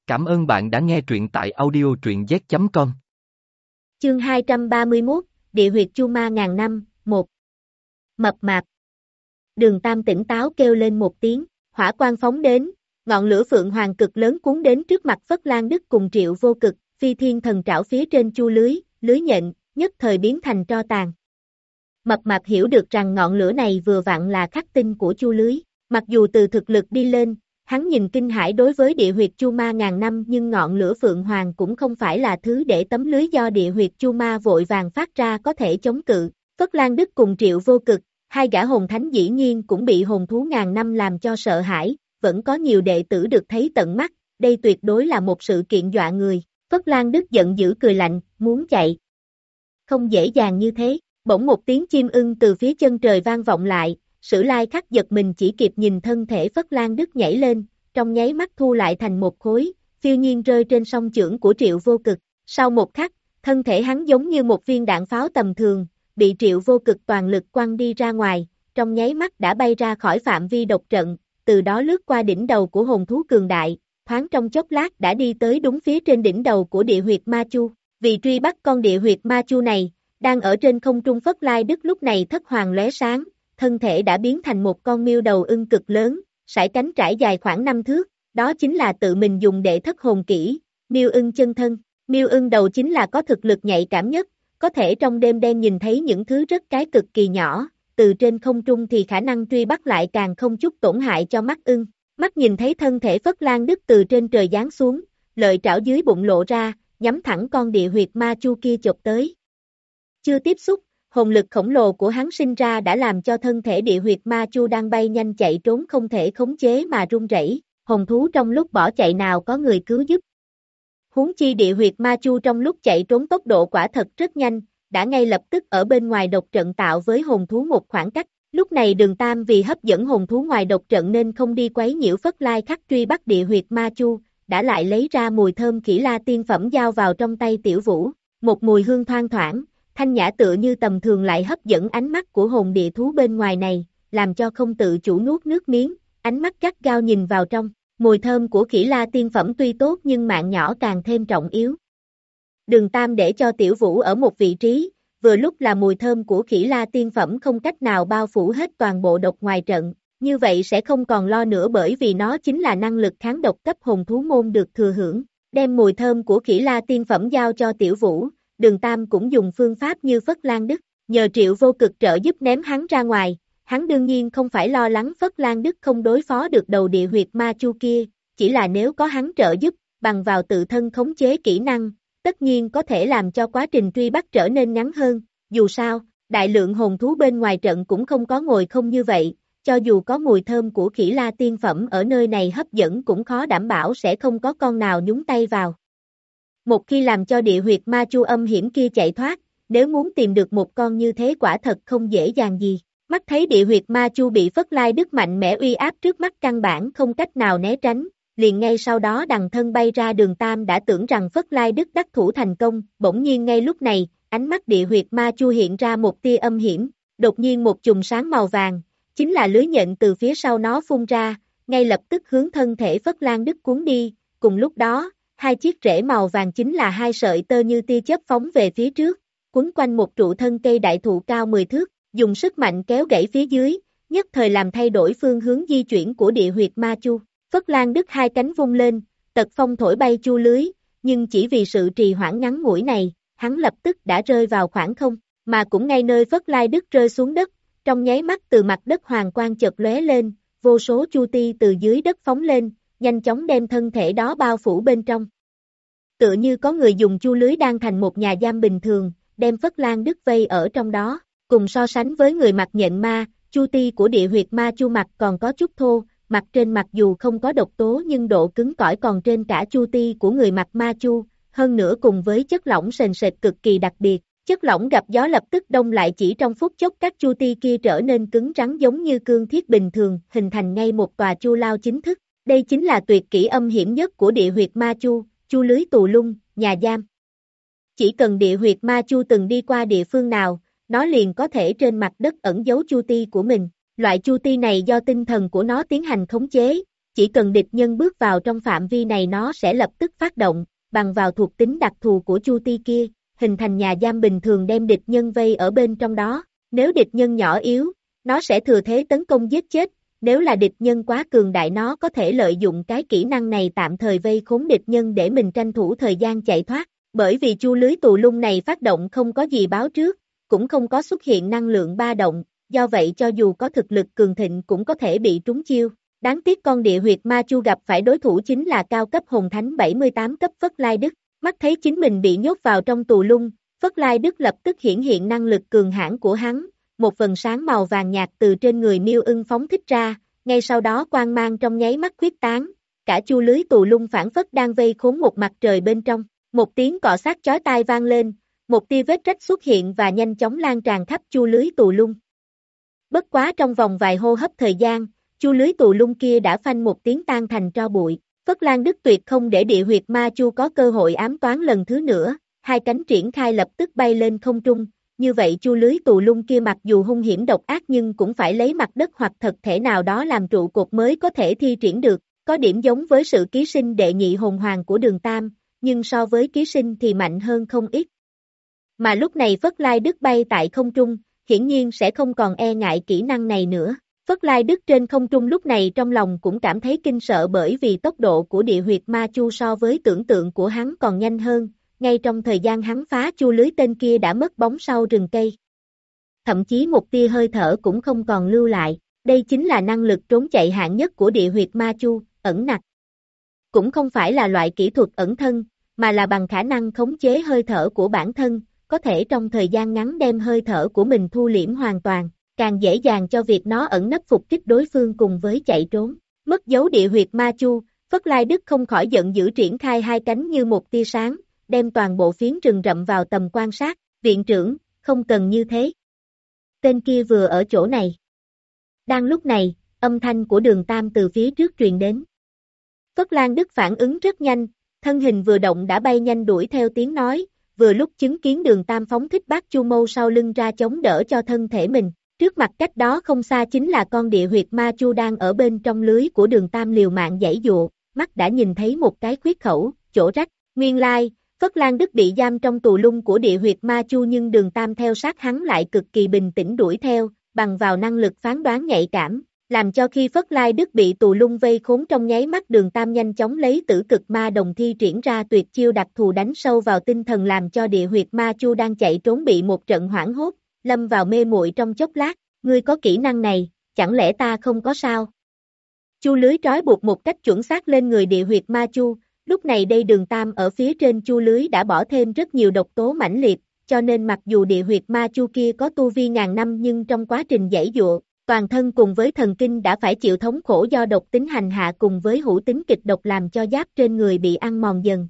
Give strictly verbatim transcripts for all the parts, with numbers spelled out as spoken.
Cảm ơn bạn đã nghe truyện tại audio truyện z chấm com. Chương hai trăm ba mươi mốt, Địa huyệt Chu Ma ngàn năm, một. Mập mạp. Đường Tam tỉnh táo kêu lên một tiếng, hỏa quang phóng đến, ngọn lửa phượng hoàng cực lớn cuốn đến trước mặt Phất Lan Đức cùng Triệu Vô Cực, phi thiên thần trảo phía trên chu lưới, lưới nhện, nhất thời biến thành tro tàn. Mập mạp hiểu được rằng ngọn lửa này vừa vặn là khắc tinh của chu lưới, mặc dù từ thực lực đi lên, hắn nhìn kinh hãi đối với địa huyệt Chu Ma ngàn năm, nhưng ngọn lửa phượng hoàng cũng không phải là thứ để tấm lưới do địa huyệt Chu Ma vội vàng phát ra có thể chống cự. Phất Lan Đức cùng Triệu Vô Cực, hai gã hồn thánh dĩ nhiên cũng bị hồn thú ngàn năm làm cho sợ hãi, vẫn có nhiều đệ tử được thấy tận mắt, đây tuyệt đối là một sự kiện dọa người. Phất Lan Đức giận dữ cười lạnh, muốn chạy. Không dễ dàng như thế, bỗng một tiếng chim ưng từ phía chân trời vang vọng lại. Sử Lai Khắc giật mình chỉ kịp nhìn thân thể Phất Lan Đức nhảy lên, trong nháy mắt thu lại thành một khối, phiêu nhiên rơi trên song chưởng của Triệu Vô Cực. Sau một khắc, thân thể hắn giống như một viên đạn pháo tầm thường, bị Triệu Vô Cực toàn lực quăng đi ra ngoài, trong nháy mắt đã bay ra khỏi phạm vi độc trận, từ đó lướt qua đỉnh đầu của hồn thú cường đại, thoáng trong chốc lát đã đi tới đúng phía trên đỉnh đầu của địa huyệt Ma Chu. Vì truy bắt con địa huyệt Ma Chu này, đang ở trên không trung Phất Lai Đức lúc này thất hoàng lóe sáng, thân thể đã biến thành một con miêu đầu ưng cực lớn, sải cánh trải dài khoảng năm thước, đó chính là tự mình dùng để thất hồn kỹ, miêu ưng chân thân. Miêu ưng đầu chính là có thực lực nhạy cảm nhất, có thể trong đêm đen nhìn thấy những thứ rất cái cực kỳ nhỏ, từ trên không trung thì khả năng truy bắt lại càng không chút tổn hại cho mắt ưng. Mắt nhìn thấy thân thể Phất Lan Đức từ trên trời giáng xuống, lợi trảo dưới bụng lộ ra, nhắm thẳng con địa huyệt Ma Chu kia chộp tới. Chưa tiếp xúc, hồn lực khổng lồ của hắn sinh ra đã làm cho thân thể địa huyệt Ma Chu đang bay nhanh chạy trốn không thể khống chế mà run rẩy, hồn thú trong lúc bỏ chạy nào có người cứu giúp. Huống chi địa huyệt Ma Chu trong lúc chạy trốn tốc độ quả thật rất nhanh, đã ngay lập tức ở bên ngoài độc trận tạo với hồn thú một khoảng cách. Lúc này Đường Tam vì hấp dẫn hồn thú ngoài độc trận nên không đi quấy nhiễu Phất Lai Khắc truy bắt địa huyệt Ma Chu, đã lại lấy ra mùi thơm khỉ la tiên phẩm giao vào trong tay Tiểu Vũ, một mùi hương thoang thoảng, thanh nhã tựa như tầm thường lại hấp dẫn ánh mắt của hồn địa thú bên ngoài này, làm cho không tự chủ nuốt nước miếng, ánh mắt gắt gao nhìn vào trong. Mùi thơm của khỉ la tiên phẩm tuy tốt nhưng mạng nhỏ càng thêm trọng yếu. Đường Tam để cho Tiểu Vũ ở một vị trí, vừa lúc là mùi thơm của khỉ la tiên phẩm không cách nào bao phủ hết toàn bộ độc ngoài trận, như vậy sẽ không còn lo nữa bởi vì nó chính là năng lực kháng độc cấp hồn thú môn được thừa hưởng. Đem mùi thơm của khỉ la tiên phẩm giao cho Tiểu Vũ, Đường Tam cũng dùng phương pháp như Phất Lan Đức, nhờ Triệu Vô Cực trợ giúp ném hắn ra ngoài. Hắn đương nhiên không phải lo lắng Phất Lan Đức không đối phó được đầu địa huyệt Ma Chu kia, chỉ là nếu có hắn trợ giúp, bằng vào tự thân khống chế kỹ năng, tất nhiên có thể làm cho quá trình truy bắt trở nên ngắn hơn. Dù sao, đại lượng hồn thú bên ngoài trận cũng không có ngồi không như vậy, cho dù có mùi thơm của khỉ la tiên phẩm ở nơi này hấp dẫn cũng khó đảm bảo sẽ không có con nào nhúng tay vào. Một khi làm cho địa huyệt Ma Chu âm hiểm kia chạy thoát, nếu muốn tìm được một con như thế quả thật không dễ dàng gì. Mắt thấy địa huyệt Ma Chu bị Phất Lai Đức mạnh mẽ uy áp trước mắt căn bản không cách nào né tránh, liền ngay sau đó đằng thân bay ra. Đường Tam đã tưởng rằng Phất Lai Đức đắc thủ thành công, bỗng nhiên ngay lúc này, ánh mắt địa huyệt Ma Chu hiện ra một tia âm hiểm, đột nhiên một chùm sáng màu vàng, chính là lưới nhện từ phía sau nó phun ra, ngay lập tức hướng thân thể Phất Lan Đức cuốn đi, cùng lúc đó, hai chiếc rễ màu vàng chính là hai sợi tơ như tia chớp phóng về phía trước, quấn quanh một trụ thân cây đại thụ cao mười thước, dùng sức mạnh kéo gãy phía dưới, nhất thời làm thay đổi phương hướng di chuyển của địa huyệt Ma Chu. Phất Lan Đức hai cánh vung lên, tật phong thổi bay chu lưới, nhưng chỉ vì sự trì hoãn ngắn ngủi này, hắn lập tức đã rơi vào khoảng không, mà cũng ngay nơi Phất Lai Đức rơi xuống đất, trong nháy mắt từ mặt đất hoàng quang chợt lóe lên, vô số chu ti từ dưới đất phóng lên, nhanh chóng đem thân thể đó bao phủ bên trong. Tựa như có người dùng chu lưới đang thành một nhà giam bình thường, đem Phất Lan Đức vây ở trong đó. Cùng so sánh với người mặt nhện ma, chu ti của địa huyệt Ma Chu mặt còn có chút thô, mặt trên mặc dù không có độc tố nhưng độ cứng cỏi còn trên cả chu ti của người mặt Ma Chu, hơn nữa cùng với chất lỏng sền sệt cực kỳ đặc biệt, chất lỏng gặp gió lập tức đông lại, chỉ trong phút chốc các chu ti kia trở nên cứng rắn giống như cương thiết bình thường, hình thành ngay một tòa chu lao chính thức. Đây chính là tuyệt kỹ âm hiểm nhất của địa huyệt Ma Chu, chu lưới tù lung, nhà giam. Chỉ cần địa huyệt Ma Chu từng đi qua địa phương nào, nó liền có thể trên mặt đất ẩn giấu chu ti của mình. Loại chu ti này do tinh thần của nó tiến hành khống chế, chỉ cần địch nhân bước vào trong phạm vi này nó sẽ lập tức phát động, bằng vào thuộc tính đặc thù của chu ti kia, hình thành nhà giam bình thường đem địch nhân vây ở bên trong đó. Nếu địch nhân nhỏ yếu, nó sẽ thừa thế tấn công giết chết, nếu là địch nhân quá cường đại nó có thể lợi dụng cái kỹ năng này tạm thời vây khốn địch nhân để mình tranh thủ thời gian chạy thoát. Bởi vì chu lưới tù lung này phát động không có gì báo trước, cũng không có xuất hiện năng lượng ba động, do vậy cho dù có thực lực cường thịnh cũng có thể bị trúng chiêu. Đáng tiếc con địa huyệt ma chu gặp phải đối thủ chính là cao cấp hồn thánh bảy mươi tám cấp Phất Lai Đức, mắt thấy chính mình bị nhốt vào trong tù lung, Phất Lai Đức lập tức hiển hiện năng lực cường hãn của hắn, một vầng sáng màu vàng nhạt từ trên người Miêu Ưng phóng thích ra, ngay sau đó quang mang trong nháy mắt khuyết tán, cả chu lưới tù lung phản phất đang vây khốn một mặt trời bên trong, một tiếng cọ sát chói tai vang lên, một tia vết rách xuất hiện và nhanh chóng lan tràn khắp chu lưới tù lung. Bất quá trong vòng vài hô hấp thời gian, chu lưới tù lung kia đã phanh một tiếng tan thành tro bụi. Phất Lan Đức tuyệt không để địa huyệt ma chu có cơ hội ám toán lần thứ nữa, hai cánh triển khai lập tức bay lên không trung, như vậy chu lưới tù lung kia mặc dù hung hiểm độc ác nhưng cũng phải lấy mặt đất hoặc thực thể nào đó làm trụ cột mới có thể thi triển được, có điểm giống với sự ký sinh đệ nhị hồn hoàng của Đường Tam, nhưng so với ký sinh thì mạnh hơn không ít. Mà lúc này Phất Lai Đức bay tại không trung, hiển nhiên sẽ không còn e ngại kỹ năng này nữa. Phất Lai Đức trên không trung lúc này trong lòng cũng cảm thấy kinh sợ bởi vì tốc độ của địa huyệt ma chu so với tưởng tượng của hắn còn nhanh hơn, ngay trong thời gian hắn phá chu lưới tên kia đã mất bóng sau rừng cây. Thậm chí một tia hơi thở cũng không còn lưu lại, đây chính là năng lực trốn chạy hạng nhất của địa huyệt ma chu, ẩn nặc. Cũng không phải là loại kỹ thuật ẩn thân, mà là bằng khả năng khống chế hơi thở của bản thân, có thể trong thời gian ngắn đem hơi thở của mình thu liễm hoàn toàn, càng dễ dàng cho việc nó ẩn nấp phục kích đối phương cùng với chạy trốn. Mất dấu địa huyệt ma chu, Phất Lai Đức không khỏi giận dữ triển khai hai cánh như một tia sáng, đem toàn bộ phiến rừng rậm vào tầm quan sát, viện trưởng, không cần như thế. Tên kia vừa ở chỗ này. Đang lúc này, âm thanh của Đường Tam từ phía trước truyền đến. Phất Lan Đức phản ứng rất nhanh, thân hình vừa động đã bay nhanh đuổi theo tiếng nói, vừa lúc chứng kiến Đường Tam phóng thích bát chu mâu sau lưng ra chống đỡ cho thân thể mình. Trước mặt cách đó không xa chính là con địa huyệt ma chu đang ở bên trong lưới của Đường Tam liều mạng giãy dụa, mắt đã nhìn thấy một cái khuyết khẩu, chỗ rách. Nguyên lai, Phất Lan Đức bị giam trong tù lung của địa huyệt ma chu nhưng Đường Tam theo sát hắn lại cực kỳ bình tĩnh đuổi theo, bằng vào năng lực phán đoán nhạy cảm, làm cho khi Phất Lai Đức bị tù lung vây khốn trong nháy mắt Đường Tam nhanh chóng lấy tử cực ma đồng thi triển ra tuyệt chiêu đặc thù đánh sâu vào tinh thần làm cho địa huyệt ma chu đang chạy trốn bị một trận hoảng hốt, lâm vào mê muội trong chốc lát. Ngươi có kỹ năng này, chẳng lẽ ta không có sao? Chu lưới trói buộc một cách chuẩn xác lên người địa huyệt ma chu, lúc này đây Đường Tam ở phía trên chu lưới đã bỏ thêm rất nhiều độc tố mãnh liệt, cho nên mặc dù địa huyệt ma chu kia có tu vi ngàn năm nhưng trong quá trình giãy dụa, toàn thân cùng với thần kinh đã phải chịu thống khổ do độc tính hành hạ cùng với hữu tính kịch độc làm cho giáp trên người bị ăn mòn dần.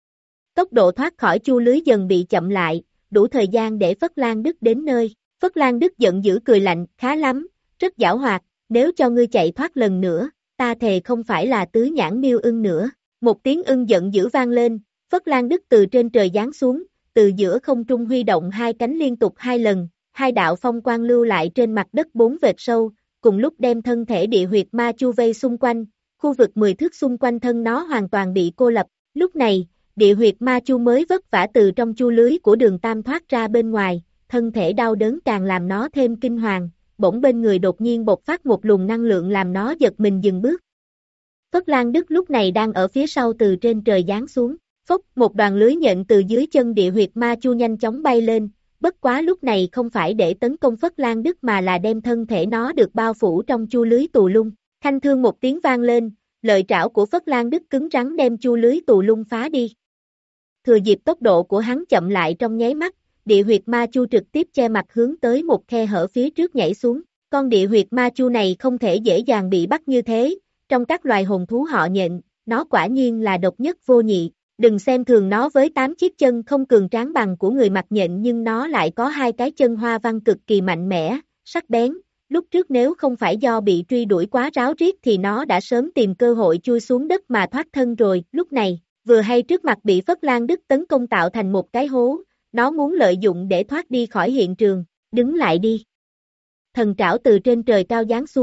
Tốc độ thoát khỏi chu lưới dần bị chậm lại, đủ thời gian để Phất Lan Đức đến nơi. Phất Lan Đức giận dữ cười lạnh, khá lắm, rất giảo hoạt, nếu cho ngươi chạy thoát lần nữa, ta thề không phải là tứ nhãn Miêu Ưng nữa. Một tiếng ưng giận dữ vang lên, Phất Lan Đức từ trên trời giáng xuống, từ giữa không trung huy động hai cánh liên tục hai lần, hai đạo phong quang lưu lại trên mặt đất bốn vệt sâu, cùng lúc đem thân thể địa huyệt ma chu vây xung quanh, khu vực mười thước xung quanh thân nó hoàn toàn bị cô lập. Lúc này, địa huyệt ma chu mới vất vả từ trong chu lưới của Đường Tam thoát ra bên ngoài, thân thể đau đớn càng làm nó thêm kinh hoàng, bỗng bên người đột nhiên bộc phát một luồng năng lượng làm nó giật mình dừng bước. Phất Lan Đức lúc này đang ở phía sau từ trên trời giáng xuống, phốc một đoàn lưới nhện từ dưới chân địa huyệt ma chu nhanh chóng bay lên, bất quá lúc này không phải để tấn công Phất Lan Đức mà là đem thân thể nó được bao phủ trong chu lưới tù lung. Thanh thương một tiếng vang lên, lợi trảo của Phất Lan Đức cứng rắn đem chu lưới tù lung phá đi. Thừa dịp tốc độ của hắn chậm lại trong nháy mắt, địa huyệt ma chu trực tiếp che mặt hướng tới một khe hở phía trước nhảy xuống. Con địa huyệt ma chu này không thể dễ dàng bị bắt như thế, trong các loài hồn thú họ nhện, nó quả nhiên là độc nhất vô nhị. Đừng xem thường nó với tám chiếc chân không cường tráng bằng của người mặc nhện nhưng nó lại có hai cái chân hoa văn cực kỳ mạnh mẽ, sắc bén. Lúc trước nếu không phải do bị truy đuổi quá ráo riết thì nó đã sớm tìm cơ hội chui xuống đất mà thoát thân rồi. Lúc này, vừa hay trước mặt bị Phất Lan Đức tấn công tạo thành một cái hố, nó muốn lợi dụng để thoát đi khỏi hiện trường. Đứng lại đi. Thần trảo từ trên trời cao giáng xuống,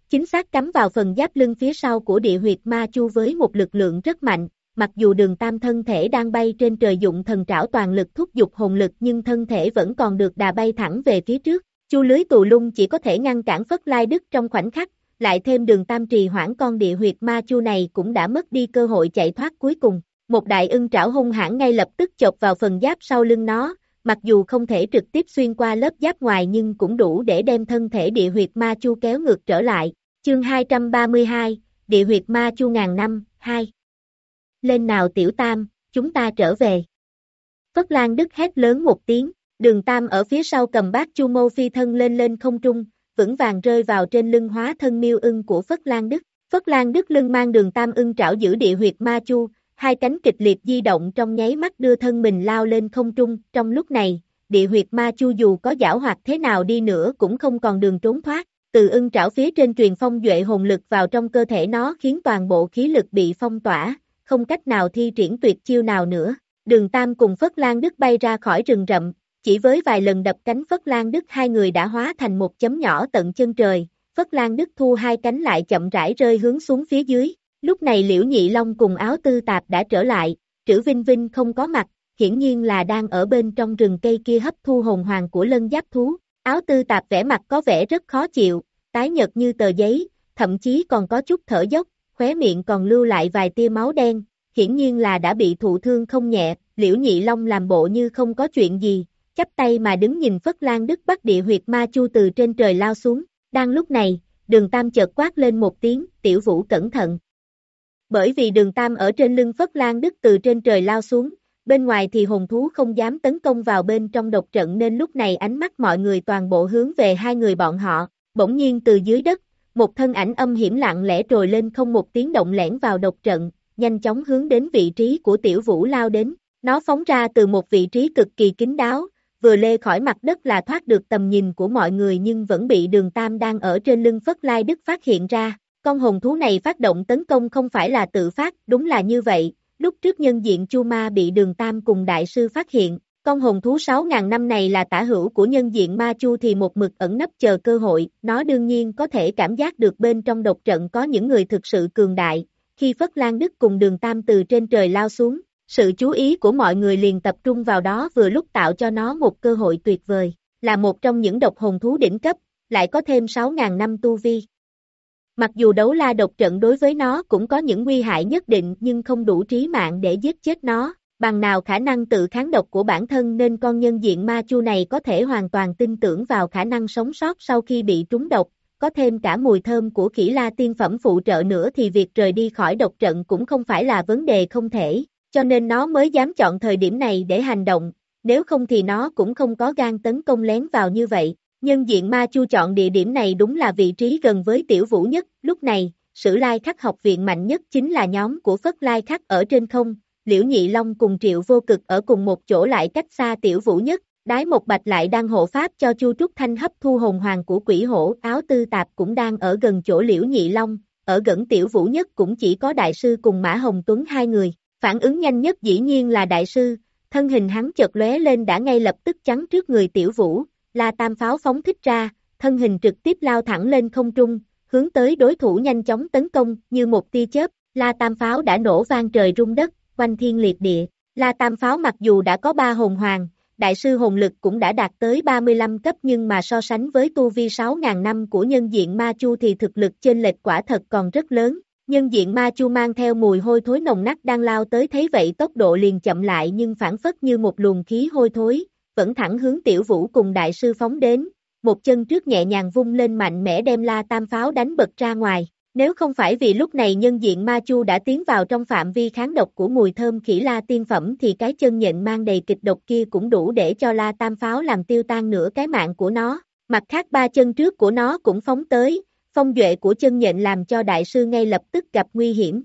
chính xác cắm vào phần giáp lưng phía sau của địa huyệt ma chu với một lực lượng rất mạnh. Mặc dù Đường Tam thân thể đang bay trên trời dụng thần trảo toàn lực thúc giục hồn lực nhưng thân thể vẫn còn được đà bay thẳng về phía trước. Chu lưới tù lung chỉ có thể ngăn cản Phất Lai Đức trong khoảnh khắc, lại thêm Đường Tam trì hoãn con địa huyệt ma chu này cũng đã mất đi cơ hội chạy thoát cuối cùng. Một đại ưng trảo hung hãn ngay lập tức chộp vào phần giáp sau lưng nó, mặc dù không thể trực tiếp xuyên qua lớp giáp ngoài nhưng cũng đủ để đem thân thể địa huyệt ma chu kéo ngược trở lại. Chương hai trăm ba mươi hai, Địa huyệt ma chu ngàn năm, hai. Lên nào Tiểu Tam, chúng ta trở về. Phất Lan Đức hét lớn một tiếng, Đường Tam ở phía sau cầm bát chu mâu phi thân lên lên không trung, vững vàng rơi vào trên lưng hóa thân miêu ưng của Phất Lan Đức. Phất Lan Đức lưng mang Đường Tam ưng trảo giữ địa huyệt ma chu, hai cánh kịch liệt di động trong nháy mắt đưa thân mình lao lên không trung. Trong lúc này, địa huyệt ma chu dù có giảo hoạt thế nào đi nữa cũng không còn đường trốn thoát. Từ ưng trảo phía trên truyền phong duệ hồn lực vào trong cơ thể nó khiến toàn bộ khí lực bị phong tỏa, không cách nào thi triển tuyệt chiêu nào nữa. Đường Tam cùng Phất Lan Đức bay ra khỏi rừng rậm, chỉ với vài lần đập cánh Phất Lan Đức hai người đã hóa thành một chấm nhỏ tận chân trời. Phất Lan Đức thu hai cánh lại chậm rãi rơi hướng xuống phía dưới. Lúc này Liễu Nhị Long cùng Áo Tư Tạp đã trở lại, Trữ Vinh Vinh không có mặt, hiển nhiên là đang ở bên trong rừng cây kia hấp thu hồn hoàng của lân giáp thú. Áo Tư Tạp vẻ mặt có vẻ rất khó chịu, tái nhợt như tờ giấy, thậm chí còn có chút thở dốc, khóe miệng còn lưu lại vài tia máu đen, hiển nhiên là đã bị thụ thương không nhẹ. Liễu Nhị Long làm bộ như không có chuyện gì, chắp tay mà đứng nhìn Phất Lan Đức bắt địa huyệt ma chu từ trên trời lao xuống. Đang lúc này, Đường Tam chợt quát lên một tiếng, Tiểu Vũ cẩn thận. Bởi vì Đường Tam ở trên lưng Phất Lan Đức từ trên trời lao xuống, bên ngoài thì hồn thú không dám tấn công vào bên trong độc trận nên lúc này ánh mắt mọi người toàn bộ hướng về hai người bọn họ. Bỗng nhiên từ dưới đất, một thân ảnh âm hiểm lặng lẽ trồi lên không một tiếng động lẻn vào độc trận, nhanh chóng hướng đến vị trí của Tiểu Vũ lao đến. Nó phóng ra từ một vị trí cực kỳ kín đáo, vừa lê khỏi mặt đất là thoát được tầm nhìn của mọi người nhưng vẫn bị Đường Tam đang ở trên lưng Phất Lai Đức phát hiện ra. Con hồn thú này phát động tấn công không phải là tự phát, đúng là như vậy. Lúc trước nhân diện Chu Ma bị Đường Tam cùng đại sư phát hiện, con hồn thú sáu ngàn năm này là tả hữu của nhân diện ma chu thì một mực ẩn nấp chờ cơ hội. Nó đương nhiên có thể cảm giác được bên trong độc trận có những người thực sự cường đại. Khi Phất Lan Đức cùng Đường Tam từ trên trời lao xuống, sự chú ý của mọi người liền tập trung vào đó, vừa lúc tạo cho nó một cơ hội tuyệt vời. Là một trong những độc hồn thú đỉnh cấp, lại có thêm sáu ngàn năm tu vi. Mặc dù đấu la độc trận đối với nó cũng có những nguy hại nhất định nhưng không đủ trí mạng để giết chết nó, bằng nào khả năng tự kháng độc của bản thân nên con nhân diện ma chu này có thể hoàn toàn tin tưởng vào khả năng sống sót sau khi bị trúng độc, có thêm cả mùi thơm của khỉ la tiên phẩm phụ trợ nữa thì việc rời đi khỏi độc trận cũng không phải là vấn đề không thể, cho nên nó mới dám chọn thời điểm này để hành động, nếu không thì nó cũng không có gan tấn công lén vào như vậy. Nhân diện ma chu chọn địa điểm này đúng là vị trí gần với Tiểu Vũ nhất. Lúc này, Sử Lai Khắc học viện mạnh nhất chính là nhóm của Phất Lai Khắc ở trên không, Liễu Nhị Long cùng Triệu Vô Cực ở cùng một chỗ lại cách xa Tiểu Vũ nhất. Đái Một Bạch lại đang hộ pháp cho Chu Trúc Thanh hấp thu hồn hoàng của quỷ hổ. Áo Tư Tạp cũng đang ở gần chỗ Liễu Nhị Long, ở gần Tiểu Vũ nhất cũng chỉ có đại sư cùng Mã Hồng Tuấn hai người. Phản ứng nhanh nhất dĩ nhiên là đại sư, thân hình hắn chợt lóe lên đã ngay lập tức chắn trước người Tiểu Vũ. La Tam pháo phóng thích ra, thân hình trực tiếp lao thẳng lên không trung, hướng tới đối thủ nhanh chóng tấn công, như một tia chớp. La Tam pháo đã nổ vang trời rung đất, quanh thiên liệt địa. La Tam pháo mặc dù đã có ba hồn hoàng, đại sư hồn lực cũng đã đạt tới ba mươi lăm cấp nhưng mà so sánh với tu vi sáu ngàn năm của nhân diện ma chu thì thực lực chênh lệch quả thật còn rất lớn. Nhân diện ma chu mang theo mùi hôi thối nồng nặc đang lao tới, thấy vậy tốc độ liền chậm lại nhưng phản phất như một luồng khí hôi thối, vẫn thẳng hướng Tiểu Vũ cùng đại sư phóng đến, một chân trước nhẹ nhàng vung lên mạnh mẽ đem La Tam pháo đánh bật ra ngoài. Nếu không phải vì lúc này nhân diện ma chu đã tiến vào trong phạm vi kháng độc của mùi thơm khỉ la tiên phẩm thì cái chân nhện mang đầy kịch độc kia cũng đủ để cho La Tam pháo làm tiêu tan nửa cái mạng của nó. Mặt khác ba chân trước của nó cũng phóng tới, phong duệ của chân nhện làm cho đại sư ngay lập tức gặp nguy hiểm.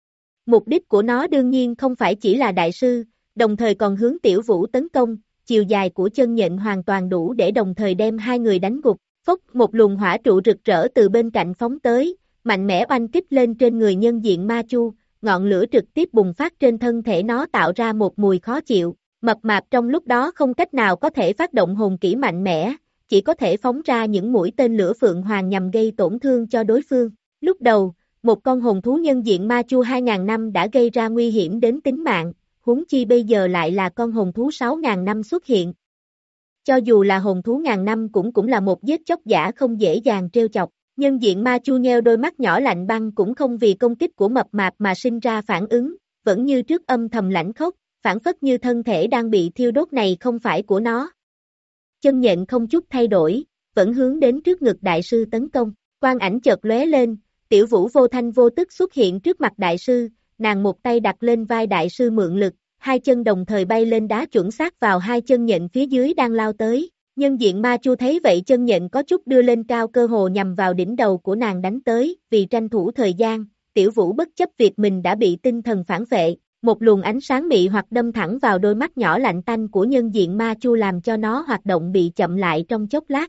Mục đích của nó đương nhiên không phải chỉ là đại sư, đồng thời còn hướng Tiểu Vũ tấn công. Chiều dài của chân nhện hoàn toàn đủ để đồng thời đem hai người đánh gục. Phốc, một luồng hỏa trụ rực rỡ từ bên cạnh phóng tới, mạnh mẽ oanh kích lên trên người nhân diện ma chu, ngọn lửa trực tiếp bùng phát trên thân thể nó tạo ra một mùi khó chịu. Mập mạp trong lúc đó không cách nào có thể phát động hồn kỹ mạnh mẽ, chỉ có thể phóng ra những mũi tên lửa phượng hoàng nhằm gây tổn thương cho đối phương. Lúc đầu, một con hồn thú nhân diện ma chu hai nghìn năm đã gây ra nguy hiểm đến tính mạng, huống chi bây giờ lại là con hồn thú sáu nghìn năm xuất hiện. Cho dù là hồn thú ngàn năm cũng cũng là một giết chóc giả không dễ dàng trêu chọc. Nhân diện ma chu nheo đôi mắt nhỏ lạnh băng cũng không vì công kích của mập mạp mà sinh ra phản ứng, vẫn như trước âm thầm lãnh khốc, phản phất như thân thể đang bị thiêu đốt này không phải của nó. Chân nhện không chút thay đổi, vẫn hướng đến trước ngực đại sư tấn công, quang ảnh chợt lóe lên, Tiểu Vũ vô thanh vô tức xuất hiện trước mặt đại sư, nàng một tay đặt lên vai đại sư mượn lực, hai chân đồng thời bay lên đá chuẩn xác vào hai chân nhện phía dưới đang lao tới. Nhân diện ma chu thấy vậy chân nhện có chút đưa lên cao cơ hồ nhằm vào đỉnh đầu của nàng đánh tới, vì tranh thủ thời gian, Tiểu Vũ bất chấp việc mình đã bị tinh thần phản vệ, một luồng ánh sáng mị hoặc đâm thẳng vào đôi mắt nhỏ lạnh tanh của nhân diện ma chu làm cho nó hoạt động bị chậm lại trong chốc lát.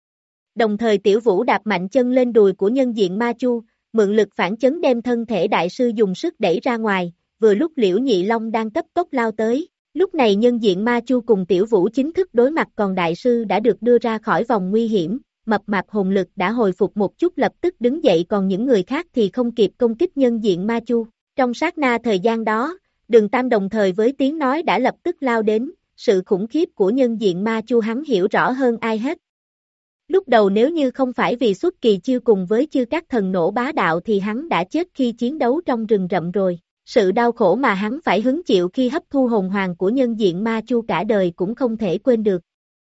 Đồng thời Tiểu Vũ đạp mạnh chân lên đùi của nhân diện ma chu, mượn lực phản chấn đem thân thể đại sư dùng sức đẩy ra ngoài, vừa lúc Liễu Nhị Long đang cấp tốc lao tới. Lúc này nhân diện ma chu cùng Tiểu Vũ chính thức đối mặt còn đại sư đã được đưa ra khỏi vòng nguy hiểm, mập mạp hồn lực đã hồi phục một chút lập tức đứng dậy còn những người khác thì không kịp công kích nhân diện ma chu. Trong sát na thời gian đó, Đường Tam đồng thời với tiếng nói đã lập tức lao đến, sự khủng khiếp của nhân diện ma chu hắn hiểu rõ hơn ai hết. Lúc đầu nếu như không phải vì xuất kỳ chiêu cùng với chư các thần nổ bá đạo thì hắn đã chết khi chiến đấu trong rừng rậm rồi. Sự đau khổ mà hắn phải hứng chịu khi hấp thu hồn hoàng của nhân diện ma chu cả đời cũng không thể quên được.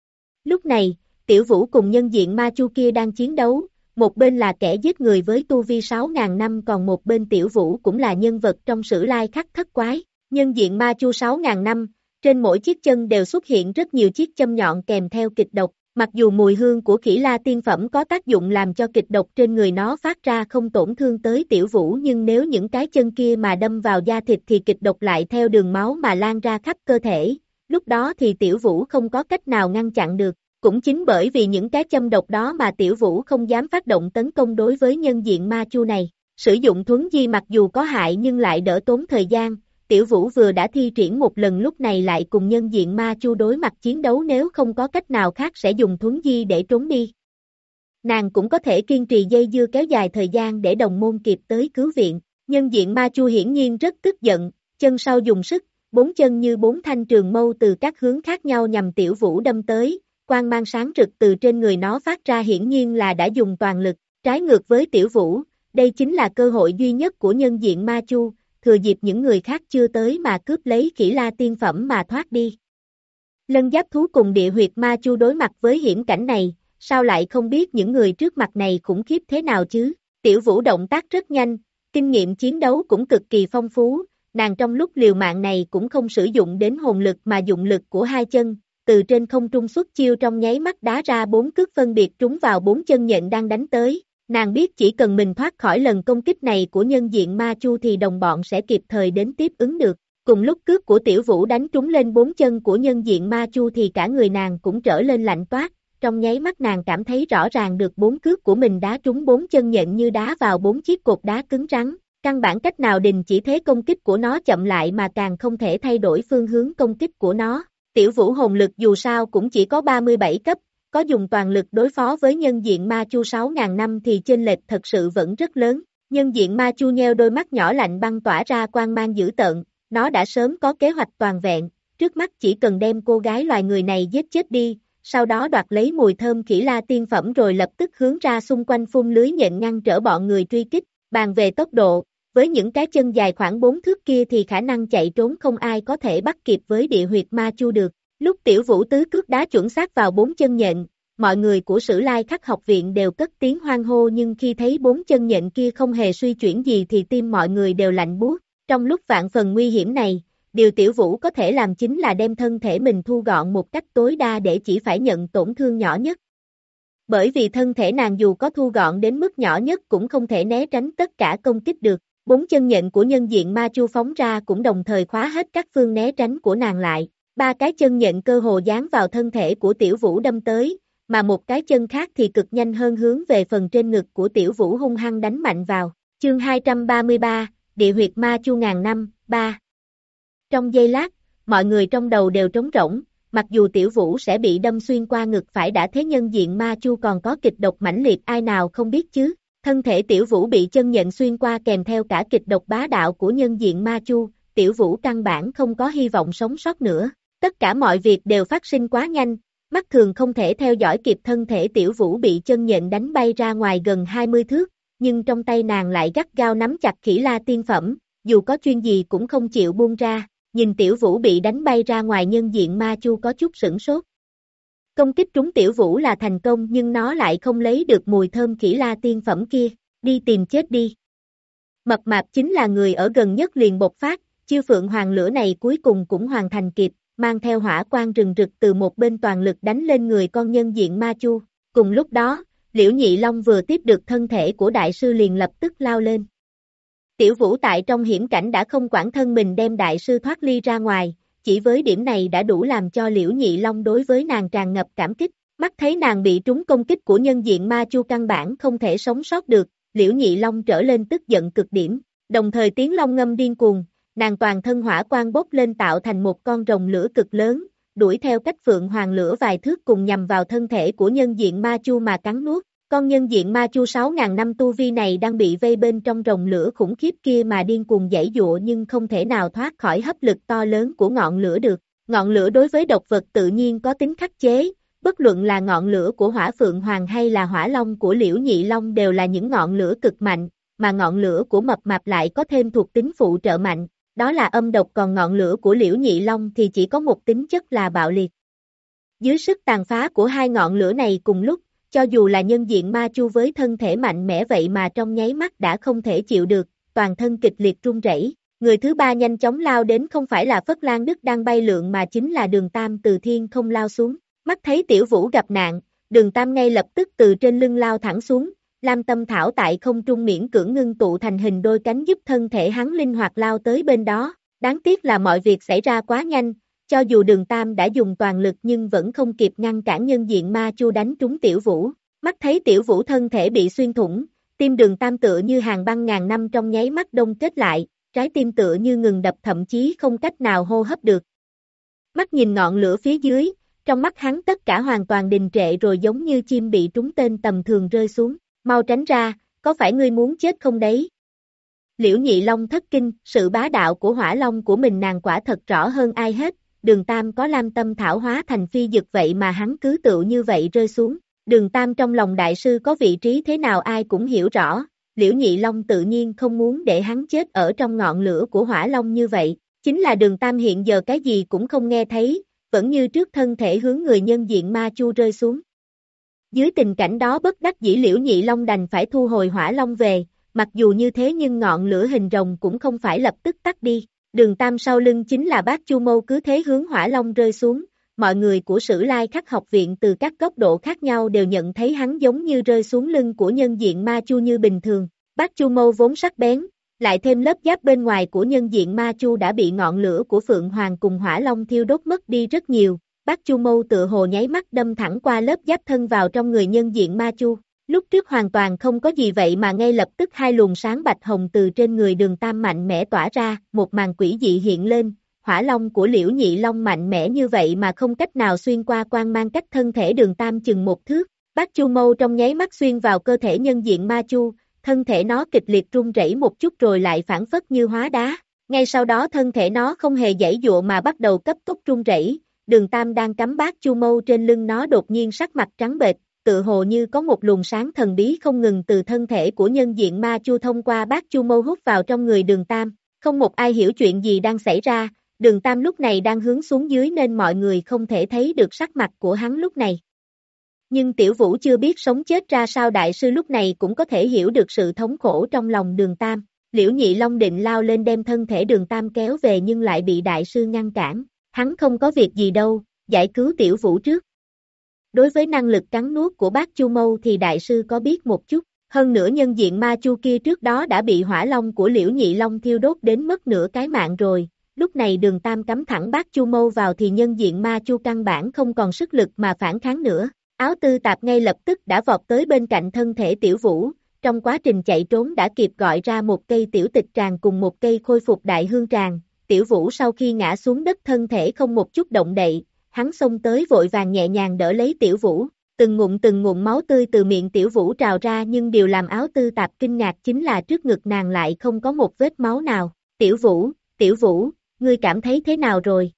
Lúc này, Tiểu Vũ cùng nhân diện ma chu kia đang chiến đấu, một bên là kẻ giết người với tu vi sáu nghìn năm còn một bên Tiểu Vũ cũng là nhân vật trong sử lai khắc thất quái. Nhân diện ma chu sáu nghìn năm, trên mỗi chiếc chân đều xuất hiện rất nhiều chiếc châm nhọn kèm theo kịch độc. Mặc dù mùi hương của khỉ la tiên phẩm có tác dụng làm cho kịch độc trên người nó phát ra không tổn thương tới Tiểu Vũ nhưng nếu những cái chân kia mà đâm vào da thịt thì kịch độc lại theo đường máu mà lan ra khắp cơ thể, lúc đó thì Tiểu Vũ không có cách nào ngăn chặn được. Cũng chính bởi vì những cái châm độc đó mà Tiểu Vũ không dám phát động tấn công đối với nhân diện ma chu này. Sử dụng thuấn di mặc dù có hại nhưng lại đỡ tốn thời gian. Tiểu Vũ vừa đã thi triển một lần lúc này lại cùng nhân diện ma chu đối mặt chiến đấu nếu không có cách nào khác sẽ dùng thuấn di để trốn đi. Nàng cũng có thể kiên trì dây dưa kéo dài thời gian để đồng môn kịp tới cứu viện. Nhân diện ma chu hiển nhiên rất tức giận, chân sau dùng sức, bốn chân như bốn thanh trường mâu từ các hướng khác nhau nhằm Tiểu Vũ đâm tới, quang mang sáng rực từ trên người nó phát ra hiển nhiên là đã dùng toàn lực, trái ngược với Tiểu Vũ, đây chính là cơ hội duy nhất của nhân diện ma chu. Thừa dịp những người khác chưa tới mà cướp lấy khỉ la tiên phẩm mà thoát đi. Lân giáp thú cùng địa huyệt ma chu đối mặt với hiểm cảnh này, sao lại không biết những người trước mặt này khủng khiếp thế nào chứ? Tiểu Vũ động tác rất nhanh, kinh nghiệm chiến đấu cũng cực kỳ phong phú, nàng trong lúc liều mạng này cũng không sử dụng đến hồn lực mà dụng lực của hai chân, từ trên không trung xuất chiêu trong nháy mắt đá ra bốn cước phân biệt trúng vào bốn chân nhện đang đánh tới. Nàng biết chỉ cần mình thoát khỏi lần công kích này của nhân diện ma chu thì đồng bọn sẽ kịp thời đến tiếp ứng được. Cùng lúc cước của Tiểu Vũ đánh trúng lên bốn chân của nhân diện ma chu thì cả người nàng cũng trở lên lạnh toát, trong nháy mắt nàng cảm thấy rõ ràng được bốn cước của mình đá trúng bốn chân nhện như đá vào bốn chiếc cột đá cứng rắn, căn bản cách nào đình chỉ thế công kích của nó chậm lại mà càng không thể thay đổi phương hướng công kích của nó. Tiểu Vũ hồn lực dù sao cũng chỉ có ba mươi bảy cấp, có dùng toàn lực đối phó với nhân diện ma chu sáu nghìn năm thì chênh lệch thật sự vẫn rất lớn. Nhân diện ma chu nheo đôi mắt nhỏ lạnh băng tỏa ra quang mang dữ tợn, nó đã sớm có kế hoạch toàn vẹn, trước mắt chỉ cần đem cô gái loài người này giết chết đi, sau đó đoạt lấy mùi thơm khỉ la tiên phẩm rồi lập tức hướng ra xung quanh phun lưới nhện ngăn trở bọn người truy kích. Bàn về tốc độ, với những cái chân dài khoảng bốn thước kia thì khả năng chạy trốn không ai có thể bắt kịp với địa huyệt ma chu được. Lúc Tiểu Vũ tứ cước đá chuẩn xác vào bốn chân nhện, mọi người của Sử Lai Khắc học viện đều cất tiếng hoan hô nhưng khi thấy bốn chân nhện kia không hề suy chuyển gì thì tim mọi người đều lạnh buốt. Trong lúc vạn phần nguy hiểm này, điều Tiểu Vũ có thể làm chính là đem thân thể mình thu gọn một cách tối đa để chỉ phải nhận tổn thương nhỏ nhất. Bởi vì thân thể nàng dù có thu gọn đến mức nhỏ nhất cũng không thể né tránh tất cả công kích được. Bốn chân nhện của nhân diện ma chu phóng ra cũng đồng thời khóa hết các phương né tránh của nàng lại. Ba cái chân nhện cơ hồ dán vào thân thể của Tiểu Vũ đâm tới, mà một cái chân khác thì cực nhanh hơn hướng về phần trên ngực của Tiểu Vũ hung hăng đánh mạnh vào. Chương hai trăm ba mươi ba, Địa huyệt ma chu ngàn năm, ba. Trong giây lát, mọi người trong đầu đều trống rỗng, mặc dù Tiểu Vũ sẽ bị đâm xuyên qua ngực phải đã thế nhân diện ma chu còn có kịch độc mãnh liệt ai nào không biết chứ, thân thể Tiểu Vũ bị chân nhện xuyên qua kèm theo cả kịch độc bá đạo của nhân diện ma chu, Tiểu Vũ căn bản không có hy vọng sống sót nữa, tất cả mọi việc đều phát sinh quá nhanh, mắt thường không thể theo dõi kịp thân thể Tiểu Vũ bị chân nhện đánh bay ra ngoài gần hai mươi thước, nhưng trong tay nàng lại gắt gao nắm chặt Khỉ La tiên phẩm, dù có chuyên gì cũng không chịu buông ra, nhìn Tiểu Vũ bị đánh bay ra ngoài nhân diện ma chu có chút sửng sốt. Công kích trúng Tiểu Vũ là thành công nhưng nó lại không lấy được mùi thơm Khỉ La tiên phẩm kia, đi tìm chết đi. Mập mạp chính là người ở gần nhất liền bộc phát, chiêu Phượng Hoàng lửa này cuối cùng cũng hoàn thành kịp, mang theo hỏa quang rừng rực từ một bên toàn lực đánh lên người con nhân diện ma chu. Cùng lúc đó, Liễu Nhị Long vừa tiếp được thân thể của đại sư liền lập tức lao lên. Tiểu Vũ tại trong hiểm cảnh đã không quản thân mình đem đại sư thoát ly ra ngoài, chỉ với điểm này đã đủ làm cho Liễu Nhị Long đối với nàng tràn ngập cảm kích, mắt thấy nàng bị trúng công kích của nhân diện ma chu căn bản không thể sống sót được, Liễu Nhị Long trở lên tức giận cực điểm, đồng thời tiếng long ngâm điên cuồng, nàng toàn thân hỏa quang bốc lên tạo thành một con rồng lửa cực lớn, đuổi theo cách Phượng Hoàng lửa vài thước cùng nhằm vào thân thể của nhân diện ma chu mà cắn nuốt. Con nhân diện ma chu sáu ngàn năm tu vi này đang bị vây bên trong rồng lửa khủng khiếp kia mà điên cuồng giãy giụa nhưng không thể nào thoát khỏi hấp lực to lớn của ngọn lửa được. Ngọn lửa đối với độc vật tự nhiên có tính khắc chế, bất luận là ngọn lửa của hỏa phượng hoàng hay là hỏa long của Liễu Nhị Long đều là những ngọn lửa cực mạnh, mà ngọn lửa của mập mạp lại có thêm thuộc tính phụ trợ mạnh, đó là âm độc, còn ngọn lửa của Liễu Nhị Long thì chỉ có một tính chất là bạo liệt. Dưới sức tàn phá của hai ngọn lửa này cùng lúc, cho dù là nhân diện ma chu với thân thể mạnh mẽ vậy mà trong nháy mắt đã không thể chịu được, toàn thân kịch liệt run rẩy. Người thứ ba nhanh chóng lao đến không phải là Phất Lan Đức đang bay lượn mà chính là Đường Tam từ thiên không lao xuống. Mắt thấy Tiểu Vũ gặp nạn, Đường Tam ngay lập tức từ trên lưng lao thẳng xuống, Lam Tâm Thảo tại không trung miễn cưỡng ngưng tụ thành hình đôi cánh giúp thân thể hắn linh hoạt lao tới bên đó. Đáng tiếc là mọi việc xảy ra quá nhanh. Cho dù Đường Tam đã dùng toàn lực nhưng vẫn không kịp ngăn cản nhân diện ma chu đánh trúng Tiểu Vũ. Mắt thấy Tiểu Vũ thân thể bị xuyên thủng, tim Đường Tam tựa như hàng băng ngàn năm trong nháy mắt đông kết lại, trái tim tựa như ngừng đập thậm chí không cách nào hô hấp được. Mắt nhìn ngọn lửa phía dưới, trong mắt hắn tất cả hoàn toàn đình trệ rồi giống như chim bị trúng tên tầm thường rơi xuống. Mau tránh ra, có phải ngươi muốn chết không đấy? Liễu Nhị Long thất kinh, sự bá đạo của hỏa long của mình nàng quả thật rõ hơn ai hết. Đường Tam có Lam Tâm Thảo hóa thành phi dực vậy mà hắn cứ tựu như vậy rơi xuống. Đường Tam trong lòng đại sư có vị trí thế nào ai cũng hiểu rõ, Liễu Nhị Long tự nhiên không muốn để hắn chết ở trong ngọn lửa của hỏa long như vậy. Chính là Đường Tam hiện giờ cái gì cũng không nghe thấy, vẫn như trước thân thể hướng người nhân diện ma chu rơi xuống. Dưới tình cảnh đó bất đắc dĩ Liễu Nhị Long đành phải thu hồi hỏa long về, mặc dù như thế nhưng ngọn lửa hình rồng cũng không phải lập tức tắt đi. Đường Tam sau lưng chính là Bác Chu Mâu cứ thế hướng hỏa long rơi xuống, mọi người của Sử Lai Khắc học viện từ các góc độ khác nhau đều nhận thấy hắn giống như rơi xuống lưng của nhân diện ma chu như bình thường. Bác Chu Mâu vốn sắc bén, lại thêm lớp giáp bên ngoài của nhân diện ma chu đã bị ngọn lửa của Phượng Hoàng cùng hỏa long thiêu đốt mất đi rất nhiều. Bác Chu Mâu tựa hồ nháy mắt đâm thẳng qua lớp giáp thân vào trong người nhân diện ma chu. Lúc trước hoàn toàn không có gì vậy mà ngay lập tức hai luồng sáng bạch hồng từ trên người Đường Tam mạnh mẽ tỏa ra, một màn quỷ dị hiện lên, hỏa long của Liễu Nhị Long mạnh mẽ như vậy mà không cách nào xuyên qua quang mang cách thân thể Đường Tam chừng một thước. Bác Chu Mâu trong nháy mắt xuyên vào cơ thể nhân diện ma chu, thân thể nó kịch liệt run rẩy một chút rồi lại phản phất như hóa đá. Ngay sau đó thân thể nó không hề giãy giụa mà bắt đầu cấp tốc run rẩy. Đường Tam đang cắm Bác Chu Mâu trên lưng nó đột nhiên sắc mặt trắng bệch, tự hồ như có một luồng sáng thần bí không ngừng từ thân thể của nhân diện ma chu thông qua Bác Chu Mâu hút vào trong người Đường Tam. Không một ai hiểu chuyện gì đang xảy ra, Đường Tam lúc này đang hướng xuống dưới nên mọi người không thể thấy được sắc mặt của hắn lúc này. Nhưng Tiểu Vũ chưa biết sống chết ra sao đại sư lúc này cũng có thể hiểu được sự thống khổ trong lòng Đường Tam. Liễu Nhị Long định lao lên đem thân thể Đường Tam kéo về nhưng lại bị đại sư ngăn cản. Hắn không có việc gì đâu, giải cứu Tiểu Vũ trước. Đối với năng lực cắn nuốt của Bác Chu Mâu thì đại sư có biết một chút, hơn nữa nhân diện ma chu kia trước đó đã bị hỏa long của Liễu Nhị Long thiêu đốt đến mất nửa cái mạng rồi, lúc này Đường Tam cắm thẳng Bác Chu Mâu vào thì nhân diện ma chu căn bản không còn sức lực mà phản kháng nữa. Áo Tư Tạp ngay lập tức đã vọt tới bên cạnh thân thể Tiểu Vũ, trong quá trình chạy trốn đã kịp gọi ra một cây tiểu tịch tràng cùng một cây khôi phục đại hương tràng. Tiểu Vũ sau khi ngã xuống đất thân thể không một chút động đậy, hắn xông tới vội vàng nhẹ nhàng đỡ lấy Tiểu Vũ, từng ngụm từng ngụm máu tươi từ miệng Tiểu Vũ trào ra nhưng điều làm Áo Tư Tạp kinh ngạc chính là trước ngực nàng lại không có một vết máu nào. Tiểu Vũ, Tiểu Vũ, ngươi cảm thấy thế nào rồi?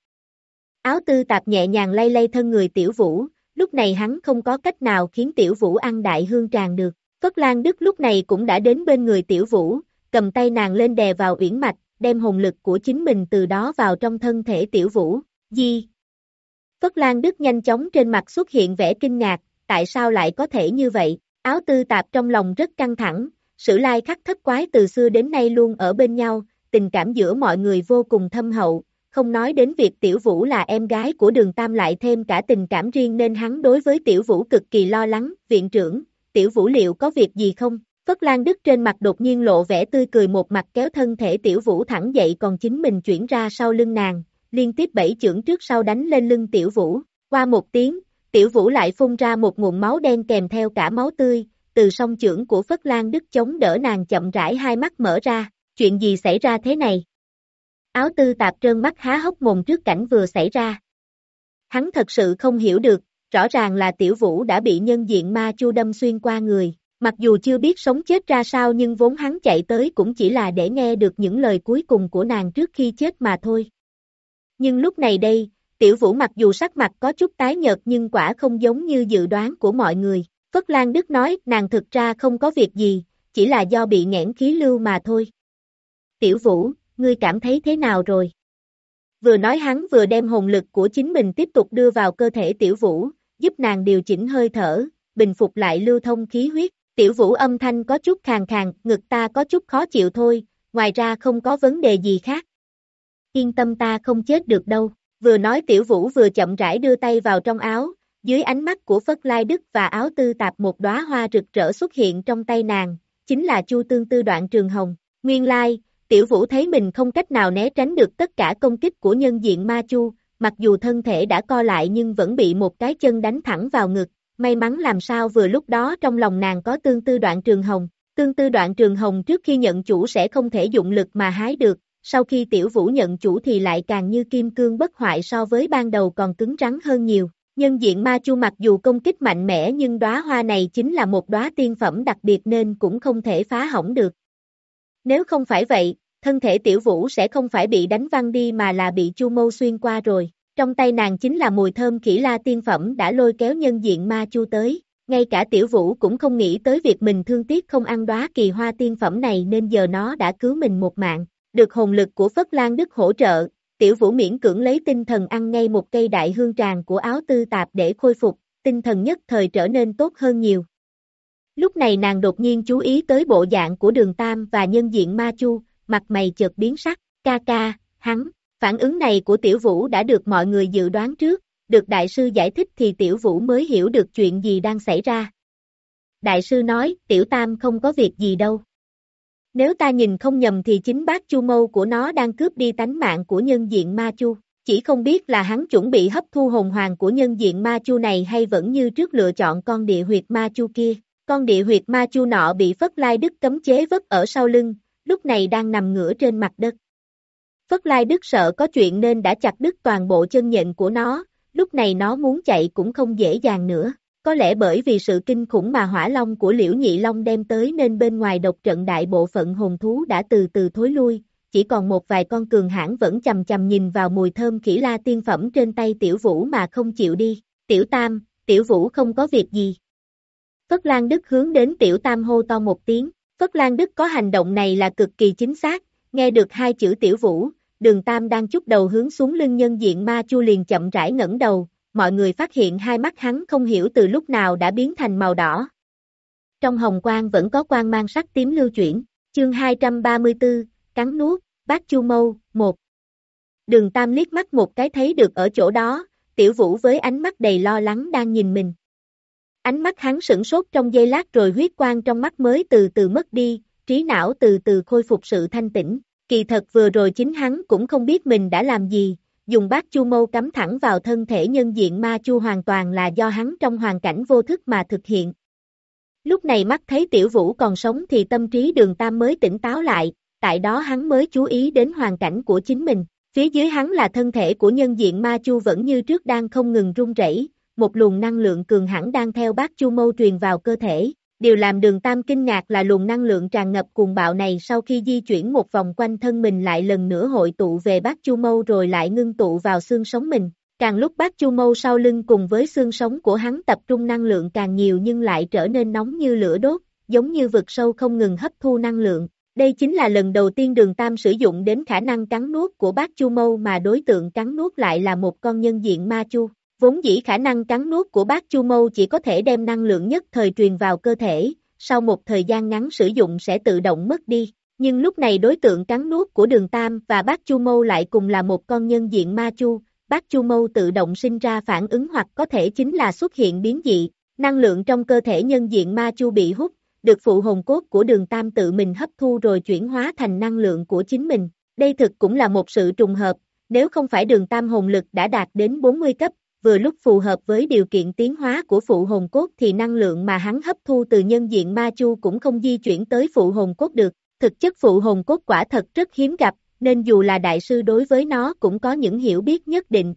Áo Tư Tạp nhẹ nhàng lay lay thân người Tiểu Vũ, lúc này hắn không có cách nào khiến Tiểu Vũ ăn đại hương tràng được. Phất Lan Đức lúc này cũng đã đến bên người Tiểu Vũ, cầm tay nàng lên đè vào uyển mạch, đem hồn lực của chính mình từ đó vào trong thân thể Tiểu Vũ. Di. Phất Lan Đức nhanh chóng trên mặt xuất hiện vẻ kinh ngạc, tại sao lại có thể như vậy? Áo Tư Tạp trong lòng rất căng thẳng, Sử Lai Khắc thất quái từ xưa đến nay luôn ở bên nhau, tình cảm giữa mọi người vô cùng thâm hậu, không nói đến việc Tiểu Vũ là em gái của Đường Tam lại thêm cả tình cảm riêng nên hắn đối với Tiểu Vũ cực kỳ lo lắng. Viện trưởng, Tiểu Vũ liệu có việc gì không? Phất Lan Đức trên mặt đột nhiên lộ vẻ tươi cười, một mặt kéo thân thể Tiểu Vũ thẳng dậy còn chính mình chuyển ra sau lưng nàng, liên tiếp bảy chưởng trước sau đánh lên lưng Tiểu Vũ. Qua một tiếng, Tiểu Vũ lại phun ra một nguồn máu đen kèm theo cả máu tươi, từ song chưởng của Phất Lan Đức chống đỡ nàng chậm rãi hai mắt mở ra. Chuyện gì xảy ra thế này? Áo Tư Tạp trơn mắt há hốc mồm trước cảnh vừa xảy ra. Hắn thật sự không hiểu được, rõ ràng là Tiểu Vũ đã bị nhân diện ma chu đâm xuyên qua người, mặc dù chưa biết sống chết ra sao nhưng vốn hắn chạy tới cũng chỉ là để nghe được những lời cuối cùng của nàng trước khi chết mà thôi. Nhưng lúc này đây, Tiểu Vũ mặc dù sắc mặt có chút tái nhợt nhưng quả không giống như dự đoán của mọi người. Phất Lan Đức nói nàng thực ra không có việc gì, chỉ là do bị nghẽn khí lưu mà thôi. Tiểu Vũ, ngươi cảm thấy thế nào rồi? Vừa nói hắn vừa đem hồn lực của chính mình tiếp tục đưa vào cơ thể Tiểu Vũ, giúp nàng điều chỉnh hơi thở, bình phục lại lưu thông khí huyết. Tiểu Vũ âm thanh có chút khàn khàn, ngực ta có chút khó chịu thôi, ngoài ra không có vấn đề gì khác. Yên tâm, ta không chết được đâu. Vừa nói Tiểu Vũ vừa chậm rãi đưa tay vào trong áo, dưới ánh mắt của Phất Lai Đức và Áo Tư Tạp một đóa hoa rực rỡ xuất hiện trong tay nàng, chính là Chu Tương Tư Đoạn Trường Hồng. Nguyên lai, Tiểu Vũ thấy mình không cách nào né tránh được tất cả công kích của nhân diện ma chu, mặc dù thân thể đã co lại nhưng vẫn bị một cái chân đánh thẳng vào ngực. May mắn làm sao vừa lúc đó trong lòng nàng có Tương Tư Đoạn Trường Hồng. Tương Tư Đoạn Trường Hồng trước khi nhận chủ sẽ không thể dụng lực mà hái được, sau khi Tiểu Vũ nhận chủ thì lại càng như kim cương bất hoại, so với ban đầu còn cứng rắn hơn nhiều. Nhân diện ma chu mặc dù công kích mạnh mẽ nhưng đóa hoa này chính là một đóa tiên phẩm đặc biệt nên cũng không thể phá hỏng được. Nếu không phải vậy, thân thể Tiểu Vũ sẽ không phải bị đánh văng đi mà là bị chu mâu xuyên qua rồi. Trong tay nàng chính là mùi thơm khỉ la tiên phẩm đã lôi kéo nhân diện ma chu tới. Ngay cả Tiểu Vũ cũng không nghĩ tới việc mình thương tiếc không ăn đóa kỳ hoa tiên phẩm này nên giờ nó đã cứu mình một mạng. Được hồn lực của Phất Lan Đức hỗ trợ, Tiểu Vũ miễn cưỡng lấy tinh thần ăn ngay một cây đại hương tràng của Áo Tư Tạp để khôi phục, tinh thần nhất thời trở nên tốt hơn nhiều. Lúc này nàng đột nhiên chú ý tới bộ dạng của Đường Tam và nhân diện ma chu, mặt mày chợt biến sắc. Ca ca, hắn. Phản ứng này của Tiểu Vũ đã được mọi người dự đoán trước, được đại sư giải thích thì Tiểu Vũ mới hiểu được chuyện gì đang xảy ra. Đại sư nói, Tiểu Tam không có việc gì đâu. Nếu ta nhìn không nhầm thì chính bác chu mâu của nó đang cướp đi tánh mạng của nhân diện ma chu, chỉ không biết là hắn chuẩn bị hấp thu hồn hoàng của nhân diện ma chu này hay vẫn như trước lựa chọn con địa huyệt ma chu kia. Con địa huyệt ma chu nọ bị Phất Lai Đức cấm chế vất ở sau lưng, lúc này đang nằm ngửa trên mặt đất. Phất Lai Đức sợ có chuyện nên đã chặt đứt toàn bộ chân nhện của nó, lúc này nó muốn chạy cũng không dễ dàng nữa. Có lẽ bởi vì sự kinh khủng mà hỏa long của Liễu Nhị Long đem tới nên bên ngoài độc trận đại bộ phận hồn thú đã từ từ thối lui, chỉ còn một vài con cường hãn vẫn chằm chằm nhìn vào mùi thơm khỉ la tiên phẩm trên tay Tiểu Vũ mà không chịu đi. Tiểu Tam, Tiểu Vũ không có việc gì. Phất Lan Đức hướng đến Tiểu Tam hô to một tiếng. Phất Lan Đức có hành động này là cực kỳ chính xác, nghe được hai chữ Tiểu Vũ, Đường Tam đang chúc đầu hướng xuống lưng nhân diện ma chu liền chậm rãi ngẩng đầu, mọi người phát hiện hai mắt hắn không hiểu từ lúc nào đã biến thành màu đỏ. Trong hồng quang vẫn có quang mang sắc tím lưu chuyển. Chương hai trăm ba mươi tư, cắn nuốt, bát chu mâu, một. Đường Tam liếc mắt một cái thấy được ở chỗ đó, Tiểu Vũ với ánh mắt đầy lo lắng đang nhìn mình. Ánh mắt hắn sửng sốt trong giây lát rồi huyết quang trong mắt mới từ từ mất đi, trí não từ từ khôi phục sự thanh tĩnh. Kỳ thật vừa rồi chính hắn cũng không biết mình đã làm gì, dùng bát chu mâu cắm thẳng vào thân thể nhân diện ma chu hoàn toàn là do hắn trong hoàn cảnh vô thức mà thực hiện. Lúc này mắt thấy Tiểu Vũ còn sống thì tâm trí Đường Tam mới tỉnh táo lại, tại đó hắn mới chú ý đến hoàn cảnh của chính mình. Phía dưới hắn là thân thể của nhân diện ma chu vẫn như trước đang không ngừng rung rẩy, một luồng năng lượng cường hãn đang theo bác Chu Mâu truyền vào cơ thể. Điều làm Đường Tam kinh ngạc là luồng năng lượng tràn ngập cuồng bạo này sau khi di chuyển một vòng quanh thân mình lại lần nữa hội tụ về bác Chu Mâu rồi lại ngưng tụ vào xương sống mình. Càng lúc bác Chu Mâu sau lưng cùng với xương sống của hắn tập trung năng lượng càng nhiều nhưng lại trở nên nóng như lửa đốt, giống như vực sâu không ngừng hấp thu năng lượng. Đây chính là lần đầu tiên Đường Tam sử dụng đến khả năng cắn nuốt của bác Chu Mâu mà đối tượng cắn nuốt lại là một con nhân diện ma chu. Vốn dĩ khả năng cắn nuốt của bác Chu Mâu chỉ có thể đem năng lượng nhất thời truyền vào cơ thể, sau một thời gian ngắn sử dụng sẽ tự động mất đi. Nhưng lúc này đối tượng cắn nuốt của Đường Tam và bác Chu Mâu lại cùng là một con nhân diện ma chu, bác Chu Mâu tự động sinh ra phản ứng hoặc có thể chính là xuất hiện biến dị. Năng lượng trong cơ thể nhân diện ma chu bị hút, được phụ hồn cốt của Đường Tam tự mình hấp thu rồi chuyển hóa thành năng lượng của chính mình. Đây thực cũng là một sự trùng hợp, nếu không phải Đường Tam hồn lực đã đạt đến bốn mươi cấp, vừa lúc phù hợp với điều kiện tiến hóa của phụ hồn cốt thì năng lượng mà hắn hấp thu từ nhân diện ma chu cũng không di chuyển tới phụ hồn cốt được. Thực chất phụ hồn cốt quả thật rất hiếm gặp, nên dù là đại sư đối với nó cũng có những hiểu biết nhất định.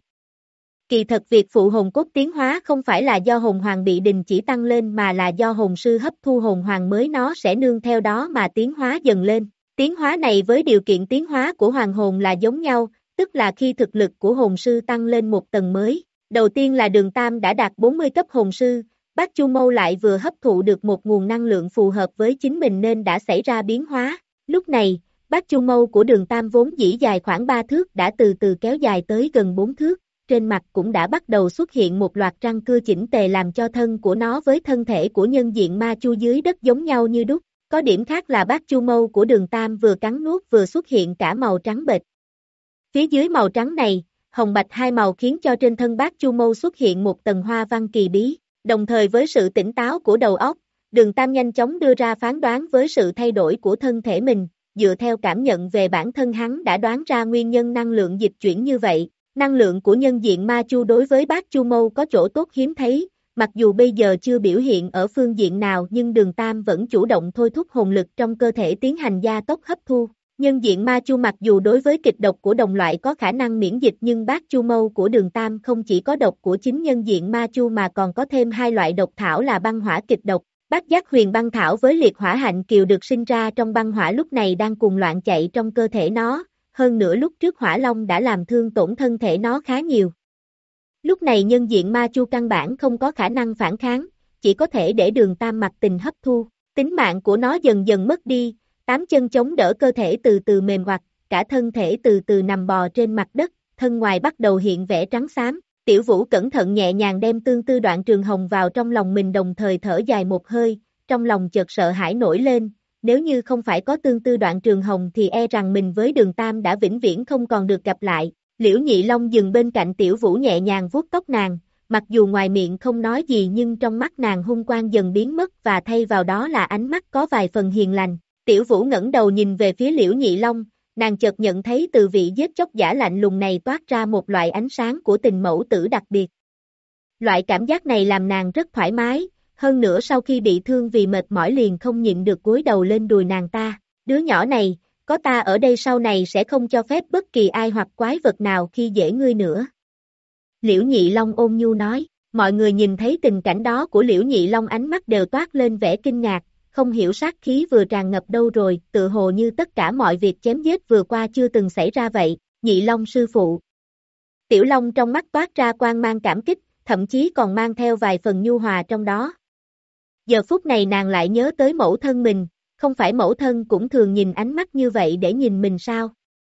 Kỳ thật việc phụ hồn cốt tiến hóa không phải là do hồn hoàng bị đình chỉ tăng lên mà là do hồn sư hấp thu hồn hoàng mới nó sẽ nương theo đó mà tiến hóa dần lên. Tiến hóa này với điều kiện tiến hóa của hoàng hồn là giống nhau, tức là khi thực lực của hồn sư tăng lên một tầng mới. Đầu tiên là Đường Tam đã đạt bốn mươi cấp hồn sư, bác Chu Mâu lại vừa hấp thụ được một nguồn năng lượng phù hợp với chính mình nên đã xảy ra biến hóa. Lúc này, bác Chu Mâu của Đường Tam vốn dĩ dài khoảng ba thước đã từ từ kéo dài tới gần bốn thước, trên mặt cũng đã bắt đầu xuất hiện một loạt răng cưa chỉnh tề làm cho thân của nó với thân thể của nhân diện ma chu dưới đất giống nhau như đúc. Có điểm khác là bác Chu Mâu của Đường Tam vừa cắn nuốt vừa xuất hiện cả màu trắng bệch. Phía dưới màu trắng này, hồng bạch hai màu khiến cho trên thân bác Chu Mâu xuất hiện một tầng hoa văn kỳ bí, đồng thời với sự tỉnh táo của đầu óc, Đường Tam nhanh chóng đưa ra phán đoán với sự thay đổi của thân thể mình, dựa theo cảm nhận về bản thân hắn đã đoán ra nguyên nhân năng lượng dịch chuyển như vậy. Năng lượng của nhân diện ma chu đối với bác Chu Mâu có chỗ tốt hiếm thấy, mặc dù bây giờ chưa biểu hiện ở phương diện nào nhưng Đường Tam vẫn chủ động thôi thúc hồn lực trong cơ thể tiến hành gia tốc hấp thu. Nhân diện ma chu mặc dù đối với kịch độc của đồng loại có khả năng miễn dịch nhưng bác Chu Mâu của Đường Tam không chỉ có độc của chính nhân diện ma chu mà còn có thêm hai loại độc thảo là băng hỏa kịch độc. Bát giác huyền băng thảo với liệt hỏa hạnh kiều được sinh ra trong băng hỏa lúc này đang cuồng loạn chạy trong cơ thể nó, hơn nữa lúc trước hỏa long đã làm thương tổn thân thể nó khá nhiều. Lúc này nhân diện ma chu căn bản không có khả năng phản kháng, chỉ có thể để Đường Tam mặc tình hấp thu, tính mạng của nó dần dần mất đi, tám chân chống đỡ cơ thể từ từ mềm oặt, cả thân thể từ từ nằm bò trên mặt đất, thân ngoài bắt đầu hiện vẻ trắng xám. Tiểu Vũ cẩn thận nhẹ nhàng đem tương tư Đoạn Trường Hồng vào trong lòng mình đồng thời thở dài một hơi, trong lòng chợt sợ hãi nổi lên, nếu như không phải có tương tư Đoạn Trường Hồng thì e rằng mình với Đường Tam đã vĩnh viễn không còn được gặp lại. Liễu Nhị Long dừng bên cạnh Tiểu Vũ nhẹ nhàng vuốt tóc nàng, mặc dù ngoài miệng không nói gì nhưng trong mắt nàng hung quang dần biến mất và thay vào đó là ánh mắt có vài phần hiền lành. Tiểu Vũ ngẩng đầu nhìn về phía Liễu Nhị Long, nàng chợt nhận thấy từ vị giết chóc giả lạnh lùng này toát ra một loại ánh sáng của tình mẫu tử đặc biệt. Loại cảm giác này làm nàng rất thoải mái, hơn nữa sau khi bị thương vì mệt mỏi liền không nhịn được gối đầu lên đùi nàng ta. Đứa nhỏ này, có ta ở đây sau này sẽ không cho phép bất kỳ ai hoặc quái vật nào khi dễ ngươi nữa. Liễu Nhị Long ôn nhu nói, mọi người nhìn thấy tình cảnh đó của Liễu Nhị Long ánh mắt đều toát lên vẻ kinh ngạc. Không hiểu sát khí vừa tràn ngập đâu rồi, tự hồ như tất cả mọi việc chém giết vừa qua chưa từng xảy ra vậy. Nhị Long sư phụ. Tiểu Long trong mắt toát ra quang mang cảm kích, thậm chí còn mang theo vài phần nhu hòa trong đó. Giờ phút này nàng lại nhớ tới mẫu thân mình, không phải mẫu thân cũng thường nhìn ánh mắt như vậy để nhìn mình sao?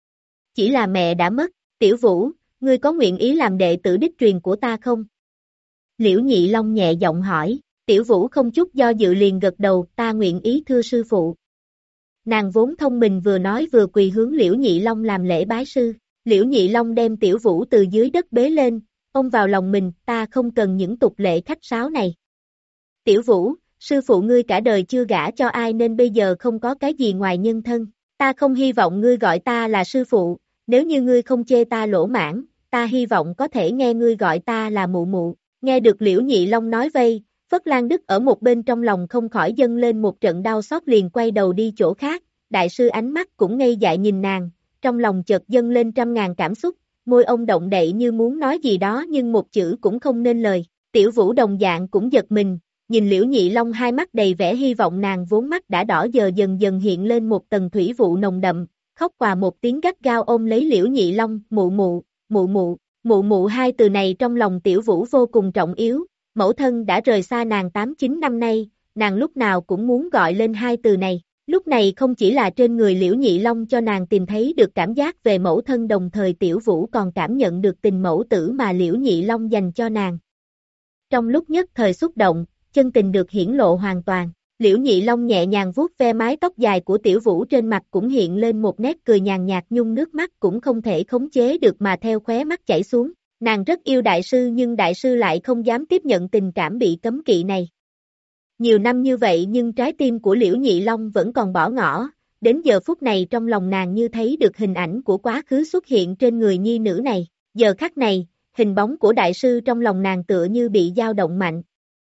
Chỉ là mẹ đã mất. Tiểu Vũ, ngươi có nguyện ý làm đệ tử đích truyền của ta không? Liễu Nhị Long nhẹ giọng hỏi. Tiểu Vũ không chút do dự liền gật đầu, ta nguyện ý thưa sư phụ. Nàng vốn thông minh vừa nói vừa quỳ hướng Liễu Nhị Long làm lễ bái sư. Liễu Nhị Long đem Tiểu Vũ từ dưới đất bế lên, ôm vào lòng mình, ta không cần những tục lệ khách sáo này. Tiểu Vũ, sư phụ ngươi cả đời chưa gả cho ai nên bây giờ không có cái gì ngoài nhân thân. Ta không hy vọng ngươi gọi ta là sư phụ, nếu như ngươi không chê ta lỗ mãn, ta hy vọng có thể nghe ngươi gọi ta là mụ mụ. Nghe được Liễu Nhị Long nói vây, Phất Lan Đức ở một bên trong lòng không khỏi dâng lên một trận đau xót liền quay đầu đi chỗ khác, đại sư ánh mắt cũng ngây dại nhìn nàng, trong lòng chợt dâng lên trăm ngàn cảm xúc, môi ông động đậy như muốn nói gì đó nhưng một chữ cũng không nên lời. Tiểu Vũ đồng dạng cũng giật mình, nhìn Liễu Nhị Long hai mắt đầy vẻ hy vọng, nàng vốn mắt đã đỏ giờ dần dần hiện lên một tầng thủy vụ nồng đậm, khóc quà một tiếng gắt gao ôm lấy Liễu Nhị Long, mụ mụ, mụ mụ, mụ mụ hai từ này trong lòng Tiểu Vũ vô cùng trọng yếu, mẫu thân đã rời xa nàng tám chín năm nay, nàng lúc nào cũng muốn gọi lên hai từ này. Lúc này không chỉ là trên người Liễu Nhị Long cho nàng tìm thấy được cảm giác về mẫu thân, đồng thời Tiểu Vũ còn cảm nhận được tình mẫu tử mà Liễu Nhị Long dành cho nàng. Trong lúc nhất thời xúc động, chân tình được hiển lộ hoàn toàn, Liễu Nhị Long nhẹ nhàng vuốt ve mái tóc dài của Tiểu Vũ, trên mặt cũng hiện lên một nét cười nhàn nhạt, nhung nước mắt cũng không thể khống chế được mà theo khóe mắt chảy xuống. Nàng rất yêu đại sư nhưng đại sư lại không dám tiếp nhận tình cảm bị cấm kỵ này. Nhiều năm như vậy nhưng trái tim của Liễu Nhị Long vẫn còn bỏ ngỏ, đến giờ phút này trong lòng nàng như thấy được hình ảnh của quá khứ xuất hiện trên người nhi nữ này. Giờ khắc này, hình bóng của đại sư trong lòng nàng tựa như bị dao động mạnh.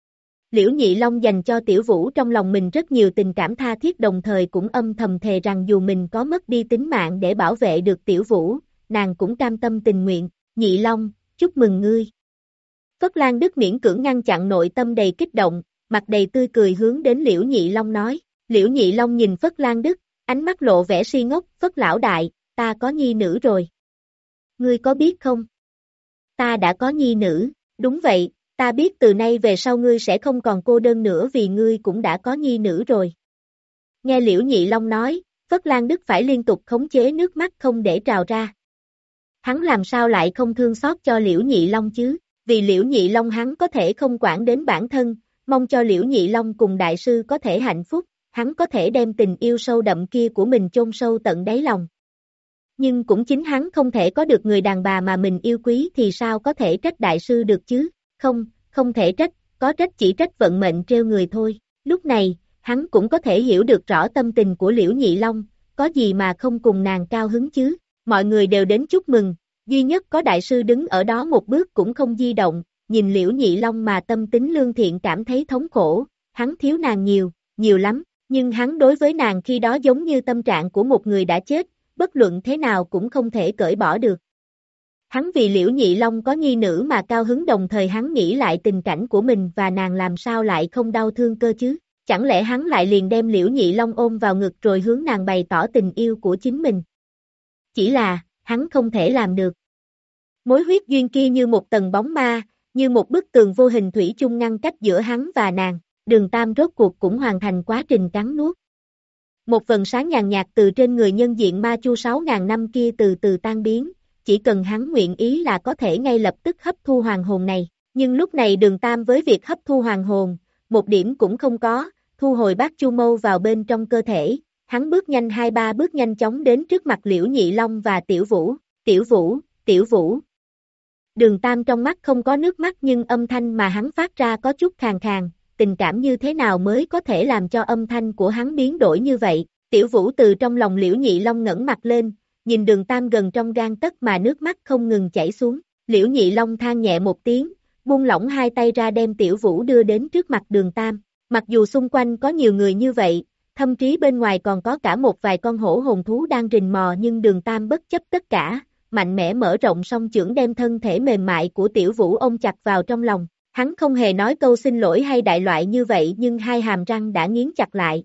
Liễu Nhị Long dành cho Tiểu Vũ trong lòng mình rất nhiều tình cảm tha thiết, đồng thời cũng âm thầm thề rằng dù mình có mất đi tính mạng để bảo vệ được Tiểu Vũ, nàng cũng cam tâm tình nguyện. Nhị Long, chúc mừng ngươi. Phất Lan Đức miễn cưỡng ngăn chặn nội tâm đầy kích động, mặt đầy tươi cười hướng đến Liễu Nhị Long nói. Liễu Nhị Long nhìn Phất Lan Đức, ánh mắt lộ vẻ si ngốc. Phất lão đại, ta có nhi nữ rồi. Ngươi có biết không? Ta đã có nhi nữ. Đúng vậy, ta biết từ nay về sau ngươi sẽ không còn cô đơn nữa vì ngươi cũng đã có nhi nữ rồi. Nghe Liễu Nhị Long nói, Phất Lan Đức phải liên tục khống chế nước mắt không để trào ra. Hắn làm sao lại không thương xót cho Liễu Nhị Long chứ? Vì Liễu Nhị Long hắn có thể không quản đến bản thân, mong cho Liễu Nhị Long cùng đại sư có thể hạnh phúc, hắn có thể đem tình yêu sâu đậm kia của mình chôn sâu tận đáy lòng. Nhưng cũng chính hắn không thể có được người đàn bà mà mình yêu quý thì sao có thể trách đại sư được chứ? Không, không thể trách, có trách chỉ trách vận mệnh trêu người thôi. Lúc này, hắn cũng có thể hiểu được rõ tâm tình của Liễu Nhị Long, có gì mà không cùng nàng cao hứng chứ? Mọi người đều đến chúc mừng, duy nhất có đại sư đứng ở đó một bước cũng không di động, nhìn Liễu Nhị Long mà tâm tính lương thiện cảm thấy thống khổ, hắn thiếu nàng nhiều, nhiều lắm, nhưng hắn đối với nàng khi đó giống như tâm trạng của một người đã chết, bất luận thế nào cũng không thể cởi bỏ được. Hắn vì Liễu Nhị Long có nhi nữ mà cao hứng, đồng thời hắn nghĩ lại tình cảnh của mình và nàng làm sao lại không đau thương cơ chứ, chẳng lẽ hắn lại liền đem Liễu Nhị Long ôm vào ngực rồi hướng nàng bày tỏ tình yêu của chính mình. Chỉ là, hắn không thể làm được. Mối huyết duyên kia như một tầng bóng ma, như một bức tường vô hình thủy chung ngăn cách giữa hắn và nàng, Đường Tam rốt cuộc cũng hoàn thành quá trình cắn nuốt. Một vầng sáng nhàn nhạt từ trên người nhân diện ma chu sáu ngàn năm kia từ từ tan biến, chỉ cần hắn nguyện ý là có thể ngay lập tức hấp thu hoàng hồn này, nhưng lúc này Đường Tam với việc hấp thu hoàng hồn, một điểm cũng không có, thu hồi bát chu mâu vào bên trong cơ thể, hắn bước nhanh hai ba bước nhanh chóng đến trước mặt Liễu Nhị Long và Tiểu Vũ. Tiểu Vũ, Tiểu Vũ. Đường Tam trong mắt không có nước mắt nhưng âm thanh mà hắn phát ra có chút khàn khàn, tình cảm như thế nào mới có thể làm cho âm thanh của hắn biến đổi như vậy? Tiểu Vũ từ trong lòng Liễu Nhị Long ngẩng mặt lên, nhìn Đường Tam gần trong gang tấc mà nước mắt không ngừng chảy xuống. Liễu Nhị Long than nhẹ một tiếng, buông lỏng hai tay ra đem Tiểu Vũ đưa đến trước mặt Đường Tam. Mặc dù xung quanh có nhiều người như vậy, thậm chí bên ngoài còn có cả một vài con hổ hồn thú đang rình mò, nhưng Đường Tam bất chấp tất cả, mạnh mẽ mở rộng song chưởng đem thân thể mềm mại của Tiểu Vũ ôm chặt vào trong lòng. Hắn không hề nói câu xin lỗi hay đại loại như vậy nhưng hai hàm răng đã nghiến chặt lại.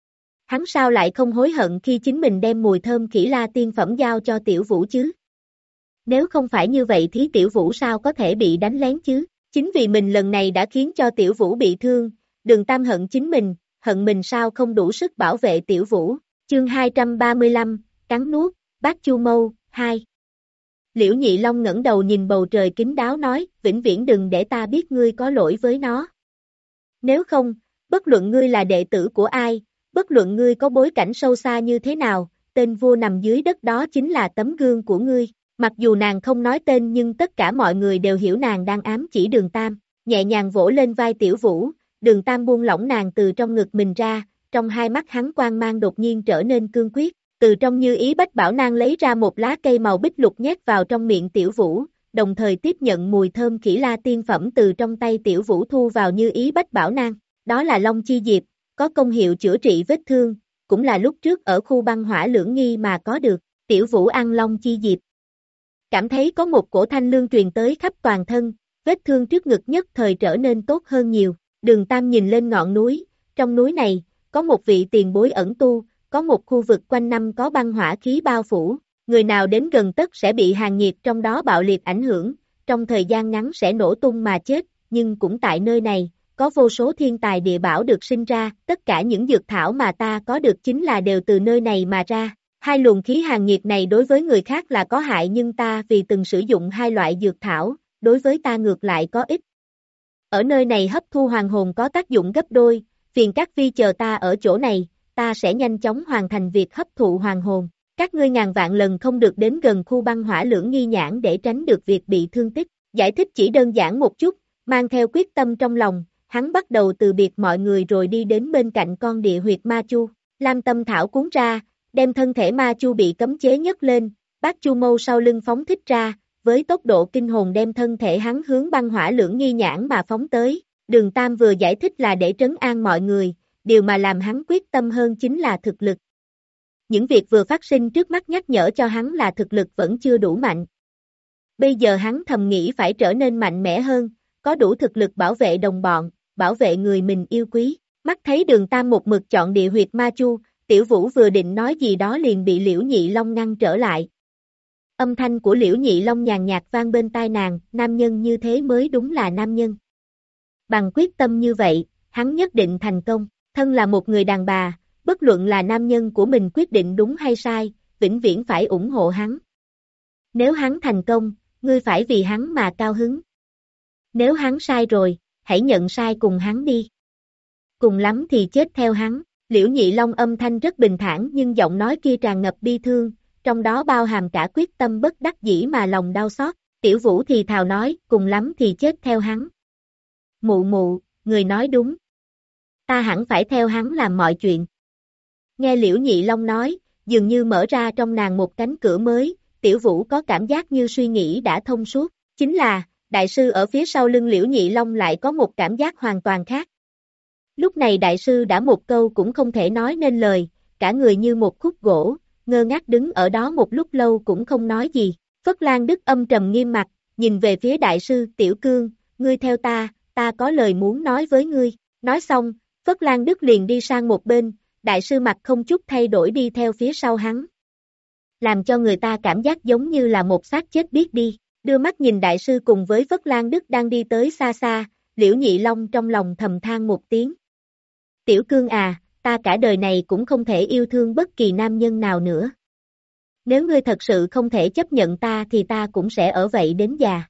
Hắn sao lại không hối hận khi chính mình đem mùi thơm khỉ la tiên phẩm giao cho Tiểu Vũ chứ? Nếu không phải như vậy thì Tiểu Vũ sao có thể bị đánh lén chứ? Chính vì mình lần này đã khiến cho Tiểu Vũ bị thương, Đường Tam hận chính mình, hận mình sao không đủ sức bảo vệ Tiểu Vũ. Chương hai trăm ba mươi lăm, cắn nuốt, bát chu mâu, hai. Liễu Nhị Long ngẩng đầu nhìn bầu trời kín đáo nói, vĩnh viễn đừng để ta biết ngươi có lỗi với nó. Nếu không, bất luận ngươi là đệ tử của ai, bất luận ngươi có bối cảnh sâu xa như thế nào, tên vua nằm dưới đất đó chính là tấm gương của ngươi. Mặc dù nàng không nói tên nhưng tất cả mọi người đều hiểu nàng đang ám chỉ Đường Tam, nhẹ nhàng vỗ lên vai Tiểu Vũ, Đường Tam buông lỏng nàng từ trong ngực mình ra, trong hai mắt hắn quang mang đột nhiên trở nên cương quyết. Từ trong như ý bách bảo nang lấy ra một lá cây màu bích lục nhét vào trong miệng Tiểu Vũ, đồng thời tiếp nhận mùi thơm khỉ la tiên phẩm từ trong tay Tiểu Vũ thu vào như ý bách bảo nang. Đó là Long Chi Diệp, có công hiệu chữa trị vết thương, cũng là lúc trước ở khu băng hỏa lưỡng nghi mà có được. Tiểu Vũ ăn long chi diệp. Cảm thấy có một cổ thanh lương truyền tới khắp toàn thân, vết thương trước ngực nhất thời trở nên tốt hơn nhiều. Đường Tam nhìn lên ngọn núi, trong núi này, có một vị tiền bối ẩn tu, có một khu vực quanh năm có băng hỏa khí bao phủ, người nào đến gần tất sẽ bị hàn nhiệt trong đó bạo liệt ảnh hưởng, trong thời gian ngắn sẽ nổ tung mà chết, nhưng cũng tại nơi này, có vô số thiên tài địa bảo được sinh ra, tất cả những dược thảo mà ta có được chính là đều từ nơi này mà ra. Hai luồng khí hàn nhiệt này đối với người khác là có hại nhưng ta vì từng sử dụng hai loại dược thảo, đối với ta ngược lại có ích. Ở nơi này hấp thu hoàng hồn có tác dụng gấp đôi, phiền các vi chờ ta ở chỗ này, ta sẽ nhanh chóng hoàn thành việc hấp thụ hoàng hồn. Các ngươi ngàn vạn lần không được đến gần khu băng hỏa lưỡng nghi nhãn để tránh được việc bị thương tích. Giải thích chỉ đơn giản một chút, mang theo quyết tâm trong lòng, hắn bắt đầu từ biệt mọi người rồi đi đến bên cạnh con địa huyệt ma chu. Lam tâm thảo cuốn ra, đem thân thể ma chu bị cấm chế nhấc lên, bát chu mâu sau lưng phóng thích ra, với tốc độ kinh hồn đem thân thể hắn hướng băng hỏa lưỡng nghi nhãn mà phóng tới. Đường Tam vừa giải thích là để trấn an mọi người, điều mà làm hắn quyết tâm hơn chính là thực lực. Những việc vừa phát sinh trước mắt nhắc nhở cho hắn là thực lực vẫn chưa đủ mạnh. Bây giờ hắn thầm nghĩ phải trở nên mạnh mẽ hơn, có đủ thực lực bảo vệ đồng bọn, bảo vệ người mình yêu quý. Mắt thấy Đường Tam một mực chọn địa huyệt ma chu, Tiểu Vũ vừa định nói gì đó liền bị Liễu Nhị Long ngăn trở lại. Âm thanh của Liễu Nhị Long nhàn nhạt vang bên tai nàng, nam nhân như thế mới đúng là nam nhân. Bằng quyết tâm như vậy, hắn nhất định thành công, thân là một người đàn bà, bất luận là nam nhân của mình quyết định đúng hay sai, vĩnh viễn phải ủng hộ hắn. Nếu hắn thành công, ngươi phải vì hắn mà cao hứng. Nếu hắn sai rồi, hãy nhận sai cùng hắn đi. Cùng lắm thì chết theo hắn. Liễu Nhị Long âm thanh rất bình thản nhưng giọng nói kia tràn ngập bi thương, trong đó bao hàm cả quyết tâm bất đắc dĩ mà lòng đau xót. Tiểu Vũ thì thào nói, cùng lắm thì chết theo hắn. Mụ mụ, người nói đúng. Ta hẳn phải theo hắn làm mọi chuyện. Nghe Liễu Nhị Long nói, dường như mở ra trong nàng một cánh cửa mới, Tiểu Vũ có cảm giác như suy nghĩ đã thông suốt. Chính là, đại sư ở phía sau lưng Liễu Nhị Long lại có một cảm giác hoàn toàn khác. Lúc này đại sư đã một câu cũng không thể nói nên lời, cả người như một khúc gỗ, ngơ ngác đứng ở đó một lúc lâu cũng không nói gì. Phất Lan Đức âm trầm nghiêm mặt, nhìn về phía đại sư, Tiểu Cương, ngươi theo ta, ta có lời muốn nói với ngươi. Nói xong, Phất Lan Đức liền đi sang một bên, đại sư mặt không chút thay đổi đi theo phía sau hắn. Làm cho người ta cảm giác giống như là một xác chết biết đi, đưa mắt nhìn đại sư cùng với Phất Lan Đức đang đi tới xa xa, Liễu Nhị Long trong lòng thầm than một tiếng. Tiểu Cương à, ta cả đời này cũng không thể yêu thương bất kỳ nam nhân nào nữa. Nếu ngươi thật sự không thể chấp nhận ta thì ta cũng sẽ ở vậy đến già.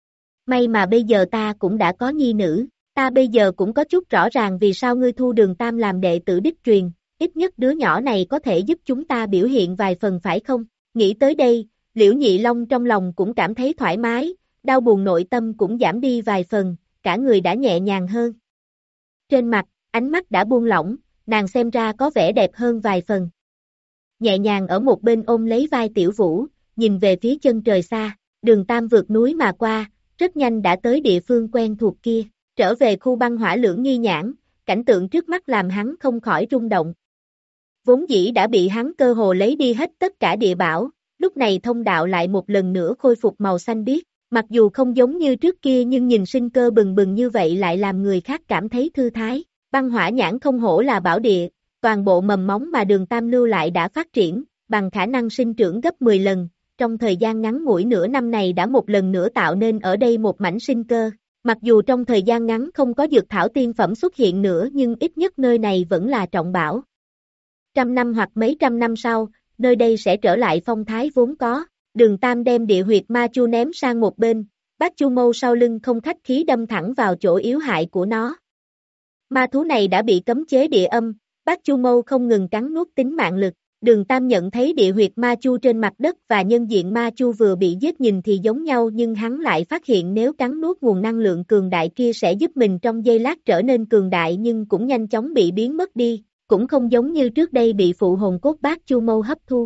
May mà bây giờ ta cũng đã có nhi nữ, ta bây giờ cũng có chút rõ ràng vì sao ngươi thu Đường Tam làm đệ tử đích truyền, ít nhất đứa nhỏ này có thể giúp chúng ta biểu hiện vài phần phải không? Nghĩ tới đây, Liễu Nhị Long trong lòng cũng cảm thấy thoải mái, đau buồn nội tâm cũng giảm đi vài phần, cả người đã nhẹ nhàng hơn. Trên mặt, ánh mắt đã buông lỏng, nàng xem ra có vẻ đẹp hơn vài phần. Nhẹ nhàng ở một bên ôm lấy vai Tiểu Vũ, nhìn về phía chân trời xa, Đường Tam vượt núi mà qua, rất nhanh đã tới địa phương quen thuộc kia, trở về khu băng hỏa lưỡng nghi nhãn, cảnh tượng trước mắt làm hắn không khỏi rung động. Vốn dĩ đã bị hắn cơ hồ lấy đi hết tất cả địa bảo, lúc này thông đạo lại một lần nữa khôi phục màu xanh biếc, mặc dù không giống như trước kia nhưng nhìn sinh cơ bừng bừng như vậy lại làm người khác cảm thấy thư thái. Băng hỏa nhãn không hổ là bảo địa, toàn bộ mầm móng mà Đường Tam lưu lại đã phát triển, bằng khả năng sinh trưởng gấp mười lần, trong thời gian ngắn ngủi nửa năm này đã một lần nữa tạo nên ở đây một mảnh sinh cơ. Mặc dù trong thời gian ngắn không có dược thảo tiên phẩm xuất hiện nữa nhưng ít nhất nơi này vẫn là trọng bảo. Trăm năm hoặc mấy trăm năm sau, nơi đây sẽ trở lại phong thái vốn có. Đường Tam đem địa huyệt ma chu ném sang một bên, bát chu mâu sau lưng không khách khí đâm thẳng vào chỗ yếu hại của nó. Ma thú này đã bị cấm chế địa âm, bát chu mâu không ngừng cắn nuốt tính mạng lực. Đường Tam nhận thấy địa huyệt ma chu trên mặt đất và nhân diện ma chu vừa bị giết nhìn thì giống nhau nhưng hắn lại phát hiện nếu cắn nuốt nguồn năng lượng cường đại kia sẽ giúp mình trong giây lát trở nên cường đại nhưng cũng nhanh chóng bị biến mất đi, cũng không giống như trước đây bị phụ hồn cốt bát chu mâu hấp thu.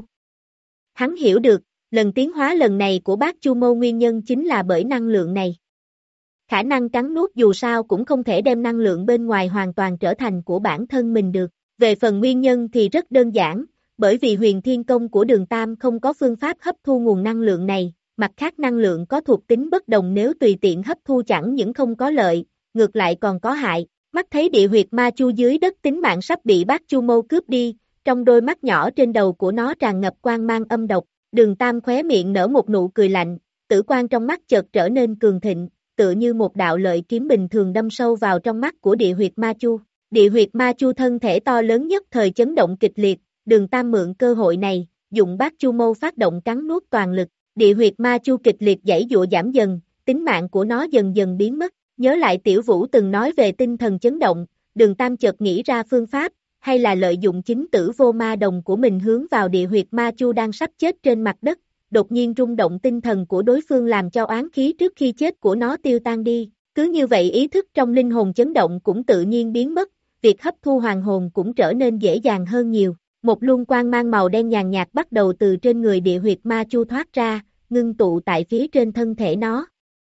Hắn hiểu được, lần tiến hóa lần này của bát chu mâu nguyên nhân chính là bởi năng lượng này. Khả năng cắn nuốt dù sao cũng không thể đem năng lượng bên ngoài hoàn toàn trở thành của bản thân mình được. Về phần nguyên nhân thì rất đơn giản, bởi vì huyền thiên công của đường Tam không có phương pháp hấp thu nguồn năng lượng này, mặt khác năng lượng có thuộc tính bất đồng nếu tùy tiện hấp thu chẳng những không có lợi, ngược lại còn có hại. Mắt thấy địa huyệt ma chu dưới đất tính mạng sắp bị bát chu mâu cướp đi, trong đôi mắt nhỏ trên đầu của nó tràn ngập quang mang âm độc, đường Tam khóe miệng nở một nụ cười lạnh, tử quang trong mắt chợt trở nên cường thịnh, tựa như một đạo lợi kiếm bình thường đâm sâu vào trong mắt của địa huyệt ma chu. Địa huyệt ma chu thân thể to lớn nhất thời chấn động kịch liệt, đường Tam mượn cơ hội này, dùng bát chu mâu phát động cắn nuốt toàn lực, địa huyệt ma chu kịch liệt giãy giụa giảm dần, tính mạng của nó dần dần biến mất. Nhớ lại Tiểu Vũ từng nói về tinh thần chấn động, đường Tam chợt nghĩ ra phương pháp, hay là lợi dụng chính tử vô ma đồng của mình hướng vào địa huyệt ma chu đang sắp chết trên mặt đất, đột nhiên rung động tinh thần của đối phương làm cho oán khí trước khi chết của nó tiêu tan đi, cứ như vậy ý thức trong linh hồn chấn động cũng tự nhiên biến mất, việc hấp thu hoàng hồn cũng trở nên dễ dàng hơn nhiều, một luồng quang mang màu đen nhàn nhạt bắt đầu từ trên người địa huyệt ma chu thoát ra, ngưng tụ tại phía trên thân thể nó.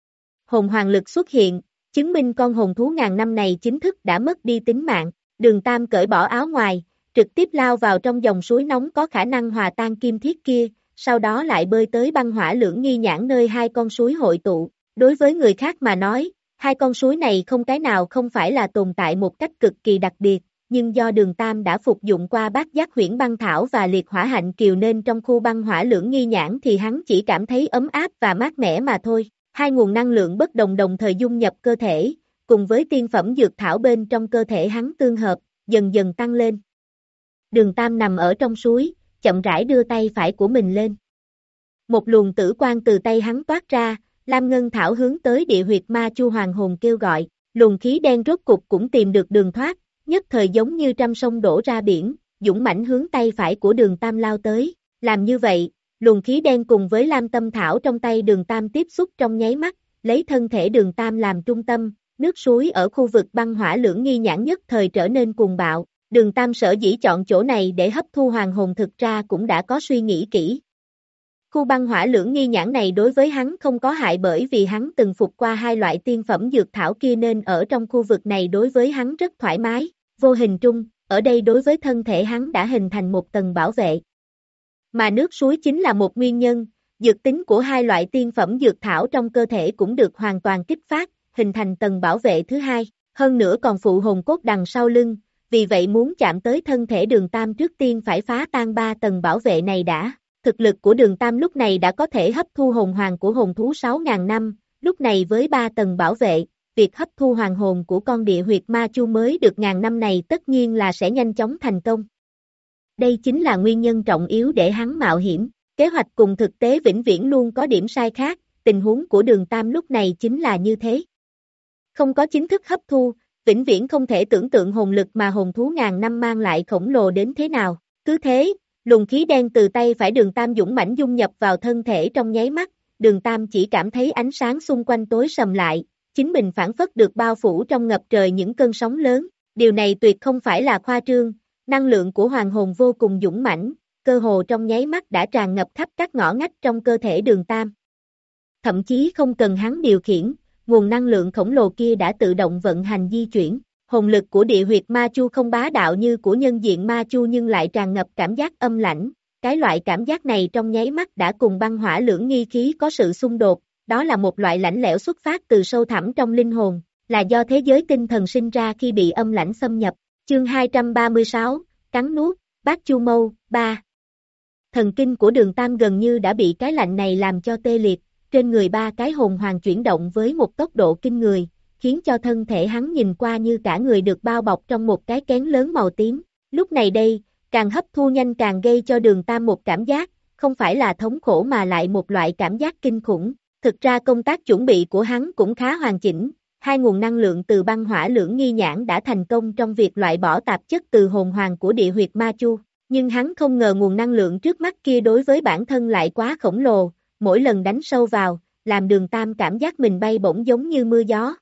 Hồn hoàng lực xuất hiện, chứng minh con hồn thú ngàn năm này chính thức đã mất đi tính mạng, đường Tam cởi bỏ áo ngoài, trực tiếp lao vào trong dòng suối nóng có khả năng hòa tan kim thiết kia, sau đó lại bơi tới băng hỏa lưỡng nghi nhãn nơi hai con suối hội tụ, đối với người khác mà nói, hai con suối này không cái nào không phải là tồn tại một cách cực kỳ đặc biệt, nhưng do đường Tam đã phục dụng qua bát giác huyễn băng thảo và liệt hỏa hạnh kiều nên trong khu băng hỏa lưỡng nghi nhãn thì hắn chỉ cảm thấy ấm áp và mát mẻ mà thôi. Hai nguồn năng lượng bất đồng đồng thời dung nhập cơ thể, cùng với tiên phẩm dược thảo bên trong cơ thể hắn tương hợp, dần dần tăng lên. Đường Tam nằm ở trong suối, chậm rãi đưa tay phải của mình lên. Một luồng tử quang từ tay hắn toát ra, Lam Ngân Thảo hướng tới địa huyệt ma chu hoàng hồn kêu gọi, luồng khí đen rốt cục cũng tìm được đường thoát, nhất thời giống như trăm sông đổ ra biển, dũng mãnh hướng tay phải của đường Tam lao tới, làm như vậy. Luồng khí đen cùng với lam tâm thảo trong tay đường Tam tiếp xúc trong nháy mắt, lấy thân thể đường Tam làm trung tâm, nước suối ở khu vực băng hỏa lưỡng nghi nhãn nhất thời trở nên cuồng bạo, đường Tam sở dĩ chọn chỗ này để hấp thu hoàng hồn thực ra cũng đã có suy nghĩ kỹ. Khu băng hỏa lưỡng nghi nhãn này đối với hắn không có hại bởi vì hắn từng phục qua hai loại tiên phẩm dược thảo kia nên ở trong khu vực này đối với hắn rất thoải mái, vô hình trung, ở đây đối với thân thể hắn đã hình thành một tầng bảo vệ. Mà nước suối chính là một nguyên nhân, dược tính của hai loại tiên phẩm dược thảo trong cơ thể cũng được hoàn toàn kích phát, hình thành tầng bảo vệ thứ hai, hơn nữa còn phụ hồn cốt đằng sau lưng, vì vậy muốn chạm tới thân thể đường Tam trước tiên phải phá tan ba tầng bảo vệ này đã. Thực lực của đường Tam lúc này đã có thể hấp thu hồn hoàng của hồn thú sáu ngàn năm, lúc này với ba tầng bảo vệ, việc hấp thu hoàng hồn của con địa huyệt ma chu mới được ngàn năm này tất nhiên là sẽ nhanh chóng thành công. Đây chính là nguyên nhân trọng yếu để hắn mạo hiểm, kế hoạch cùng thực tế vĩnh viễn luôn có điểm sai khác, tình huống của đường Tam lúc này chính là như thế. Không có chính thức hấp thu, vĩnh viễn không thể tưởng tượng hồn lực mà hồn thú ngàn năm mang lại khổng lồ đến thế nào, cứ thế, luồng khí đen từ tay phải đường Tam dũng mãnh dung nhập vào thân thể trong nháy mắt, đường Tam chỉ cảm thấy ánh sáng xung quanh tối sầm lại, chính mình phản phất được bao phủ trong ngập trời những cơn sóng lớn, điều này tuyệt không phải là khoa trương. Năng lượng của hoàng hồn vô cùng dũng mãnh, cơ hồ trong nháy mắt đã tràn ngập khắp các ngõ ngách trong cơ thể đường Tam. Thậm chí không cần hắn điều khiển, nguồn năng lượng khổng lồ kia đã tự động vận hành di chuyển. Hồn lực của địa huyệt ma chu không bá đạo như của nhân diện ma chu nhưng lại tràn ngập cảm giác âm lãnh. Cái loại cảm giác này trong nháy mắt đã cùng băng hỏa lưỡng nghi khí có sự xung đột, đó là một loại lạnh lẽo xuất phát từ sâu thẳm trong linh hồn, là do thế giới tinh thần sinh ra khi bị âm lãnh xâm nhập. Chương hai trăm ba mươi sáu, cắn nuốt, bát chu mâu, ba. Thần kinh của đường Tam gần như đã bị cái lạnh này làm cho tê liệt, trên người ba cái hồn hoàng chuyển động với một tốc độ kinh người, khiến cho thân thể hắn nhìn qua như cả người được bao bọc trong một cái kén lớn màu tím. Lúc này đây, càng hấp thu nhanh càng gây cho đường Tam một cảm giác, không phải là thống khổ mà lại một loại cảm giác kinh khủng. Thực ra công tác chuẩn bị của hắn cũng khá hoàn chỉnh. Hai nguồn năng lượng từ băng hỏa lưỡng nghi nhãn đã thành công trong việc loại bỏ tạp chất từ hồn hoàng của địa huyệt ma chu, nhưng hắn không ngờ nguồn năng lượng trước mắt kia đối với bản thân lại quá khổng lồ, mỗi lần đánh sâu vào, làm đường Tam cảm giác mình bay bổng giống như mưa gió.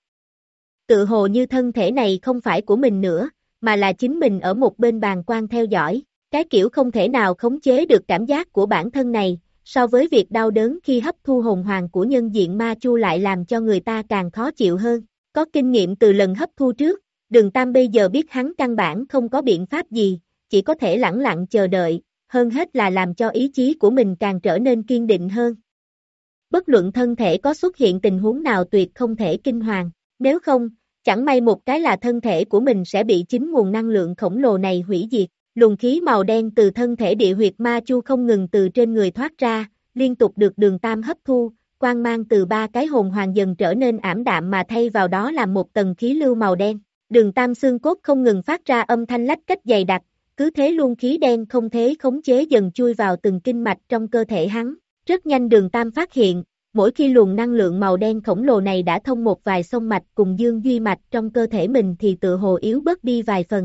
Tự hồ như thân thể này không phải của mình nữa, mà là chính mình ở một bên bàn quan theo dõi, cái kiểu không thể nào khống chế được cảm giác của bản thân này, so với việc đau đớn khi hấp thu hồn hoàng của nhân diện ma chu lại làm cho người ta càng khó chịu hơn. Có kinh nghiệm từ lần hấp thu trước, đường Tam bây giờ biết hắn căn bản không có biện pháp gì, chỉ có thể lẳng lặng chờ đợi, hơn hết là làm cho ý chí của mình càng trở nên kiên định hơn. Bất luận thân thể có xuất hiện tình huống nào tuyệt không thể kinh hoàng, nếu không, chẳng may một cái là thân thể của mình sẽ bị chính nguồn năng lượng khổng lồ này hủy diệt. Luồng khí màu đen từ thân thể địa huyệt ma chu không ngừng từ trên người thoát ra, liên tục được Đường Tam hấp thu, quang mang từ ba cái hồn hoàng dần trở nên ảm đạm mà thay vào đó là một tầng khí lưu màu đen. Đường Tam xương cốt không ngừng phát ra âm thanh lách cách dày đặc, cứ thế luôn khí đen không thế khống chế dần chui vào từng kinh mạch trong cơ thể hắn. Rất nhanh Đường Tam phát hiện, mỗi khi luồng năng lượng màu đen khổng lồ này đã thông một vài sông mạch cùng dương duy mạch trong cơ thể mình thì tự hồ yếu bớt đi vài phần.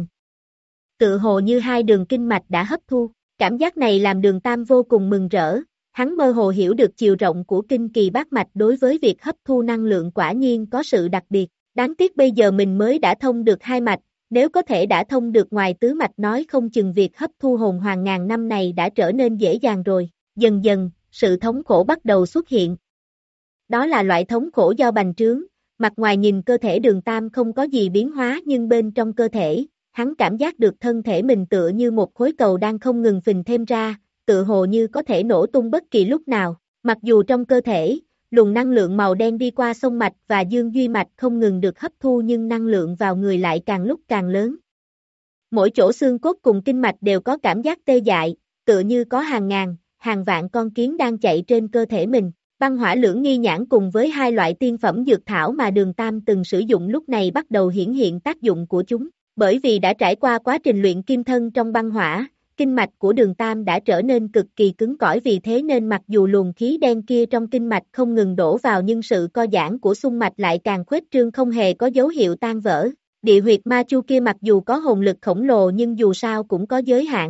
Tự hồ như hai đường kinh mạch đã hấp thu, cảm giác này làm Đường Tam vô cùng mừng rỡ, hắn mơ hồ hiểu được chiều rộng của kinh kỳ bát mạch đối với việc hấp thu năng lượng quả nhiên có sự đặc biệt, đáng tiếc bây giờ mình mới đã thông được hai mạch, nếu có thể đã thông được ngoài tứ mạch nói không chừng việc hấp thu hồn hoàng ngàn năm này đã trở nên dễ dàng rồi, dần dần, sự thống khổ bắt đầu xuất hiện. Đó là loại thống khổ do bành trướng, mặt ngoài nhìn cơ thể Đường Tam không có gì biến hóa nhưng bên trong cơ thể, hắn cảm giác được thân thể mình tựa như một khối cầu đang không ngừng phình thêm ra, tựa hồ như có thể nổ tung bất kỳ lúc nào. Mặc dù trong cơ thể, luồng năng lượng màu đen đi qua sông mạch và dương duy mạch không ngừng được hấp thu nhưng năng lượng vào người lại càng lúc càng lớn. Mỗi chỗ xương cốt cùng kinh mạch đều có cảm giác tê dại, tựa như có hàng ngàn, hàng vạn con kiến đang chạy trên cơ thể mình. Băng hỏa lưỡng nghi nhãn cùng với hai loại tiên phẩm dược thảo mà Đường Tam từng sử dụng lúc này bắt đầu hiển hiện tác dụng của chúng. Bởi vì đã trải qua quá trình luyện kim thân trong băng hỏa, kinh mạch của Đường Tam đã trở nên cực kỳ cứng cỏi, vì thế nên mặc dù luồng khí đen kia trong kinh mạch không ngừng đổ vào nhưng sự co giãn của xung mạch lại càng khuếch trương không hề có dấu hiệu tan vỡ. Địa huyệt ma chu kia mặc dù có hồn lực khổng lồ nhưng dù sao cũng có giới hạn.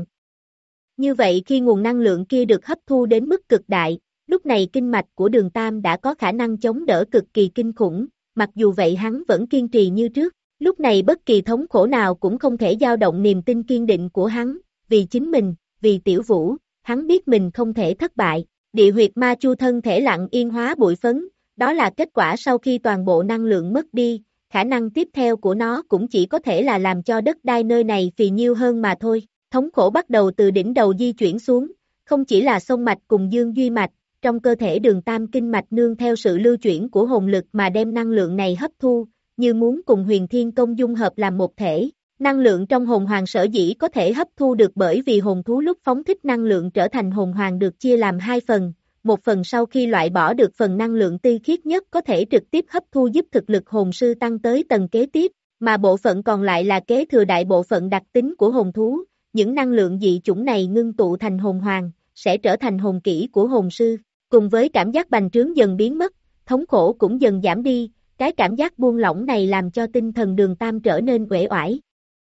Như vậy khi nguồn năng lượng kia được hấp thu đến mức cực đại, lúc này kinh mạch của Đường Tam đã có khả năng chống đỡ cực kỳ kinh khủng, mặc dù vậy hắn vẫn kiên trì như trước. Lúc này bất kỳ thống khổ nào cũng không thể dao động niềm tin kiên định của hắn, vì chính mình, vì Tiểu Vũ, hắn biết mình không thể thất bại. Địa huyệt ma chu thân thể lặng yên hóa bụi phấn, đó là kết quả sau khi toàn bộ năng lượng mất đi, khả năng tiếp theo của nó cũng chỉ có thể là làm cho đất đai nơi này phì nhiêu hơn mà thôi. Thống khổ bắt đầu từ đỉnh đầu di chuyển xuống, không chỉ là sông mạch cùng dương duy mạch, trong cơ thể Đường Tam kinh mạch nương theo sự lưu chuyển của hồn lực mà đem năng lượng này hấp thu, như muốn cùng Huyền Thiên Công dung hợp làm một thể. Năng lượng trong hồn hoàng sở dĩ có thể hấp thu được bởi vì hồn thú lúc phóng thích năng lượng trở thành hồn hoàng được chia làm hai phần, một phần sau khi loại bỏ được phần năng lượng tinh khiết nhất có thể trực tiếp hấp thu giúp thực lực hồn sư tăng tới tầng kế tiếp, mà bộ phận còn lại là kế thừa đại bộ phận đặc tính của hồn thú, những năng lượng dị chủng này ngưng tụ thành hồn hoàng, sẽ trở thành hồn kỹ của hồn sư, cùng với cảm giác bành trướng dần biến mất, thống khổ cũng dần giảm đi. Cái cảm giác buông lỏng này làm cho tinh thần Đường Tam trở nên uể oải.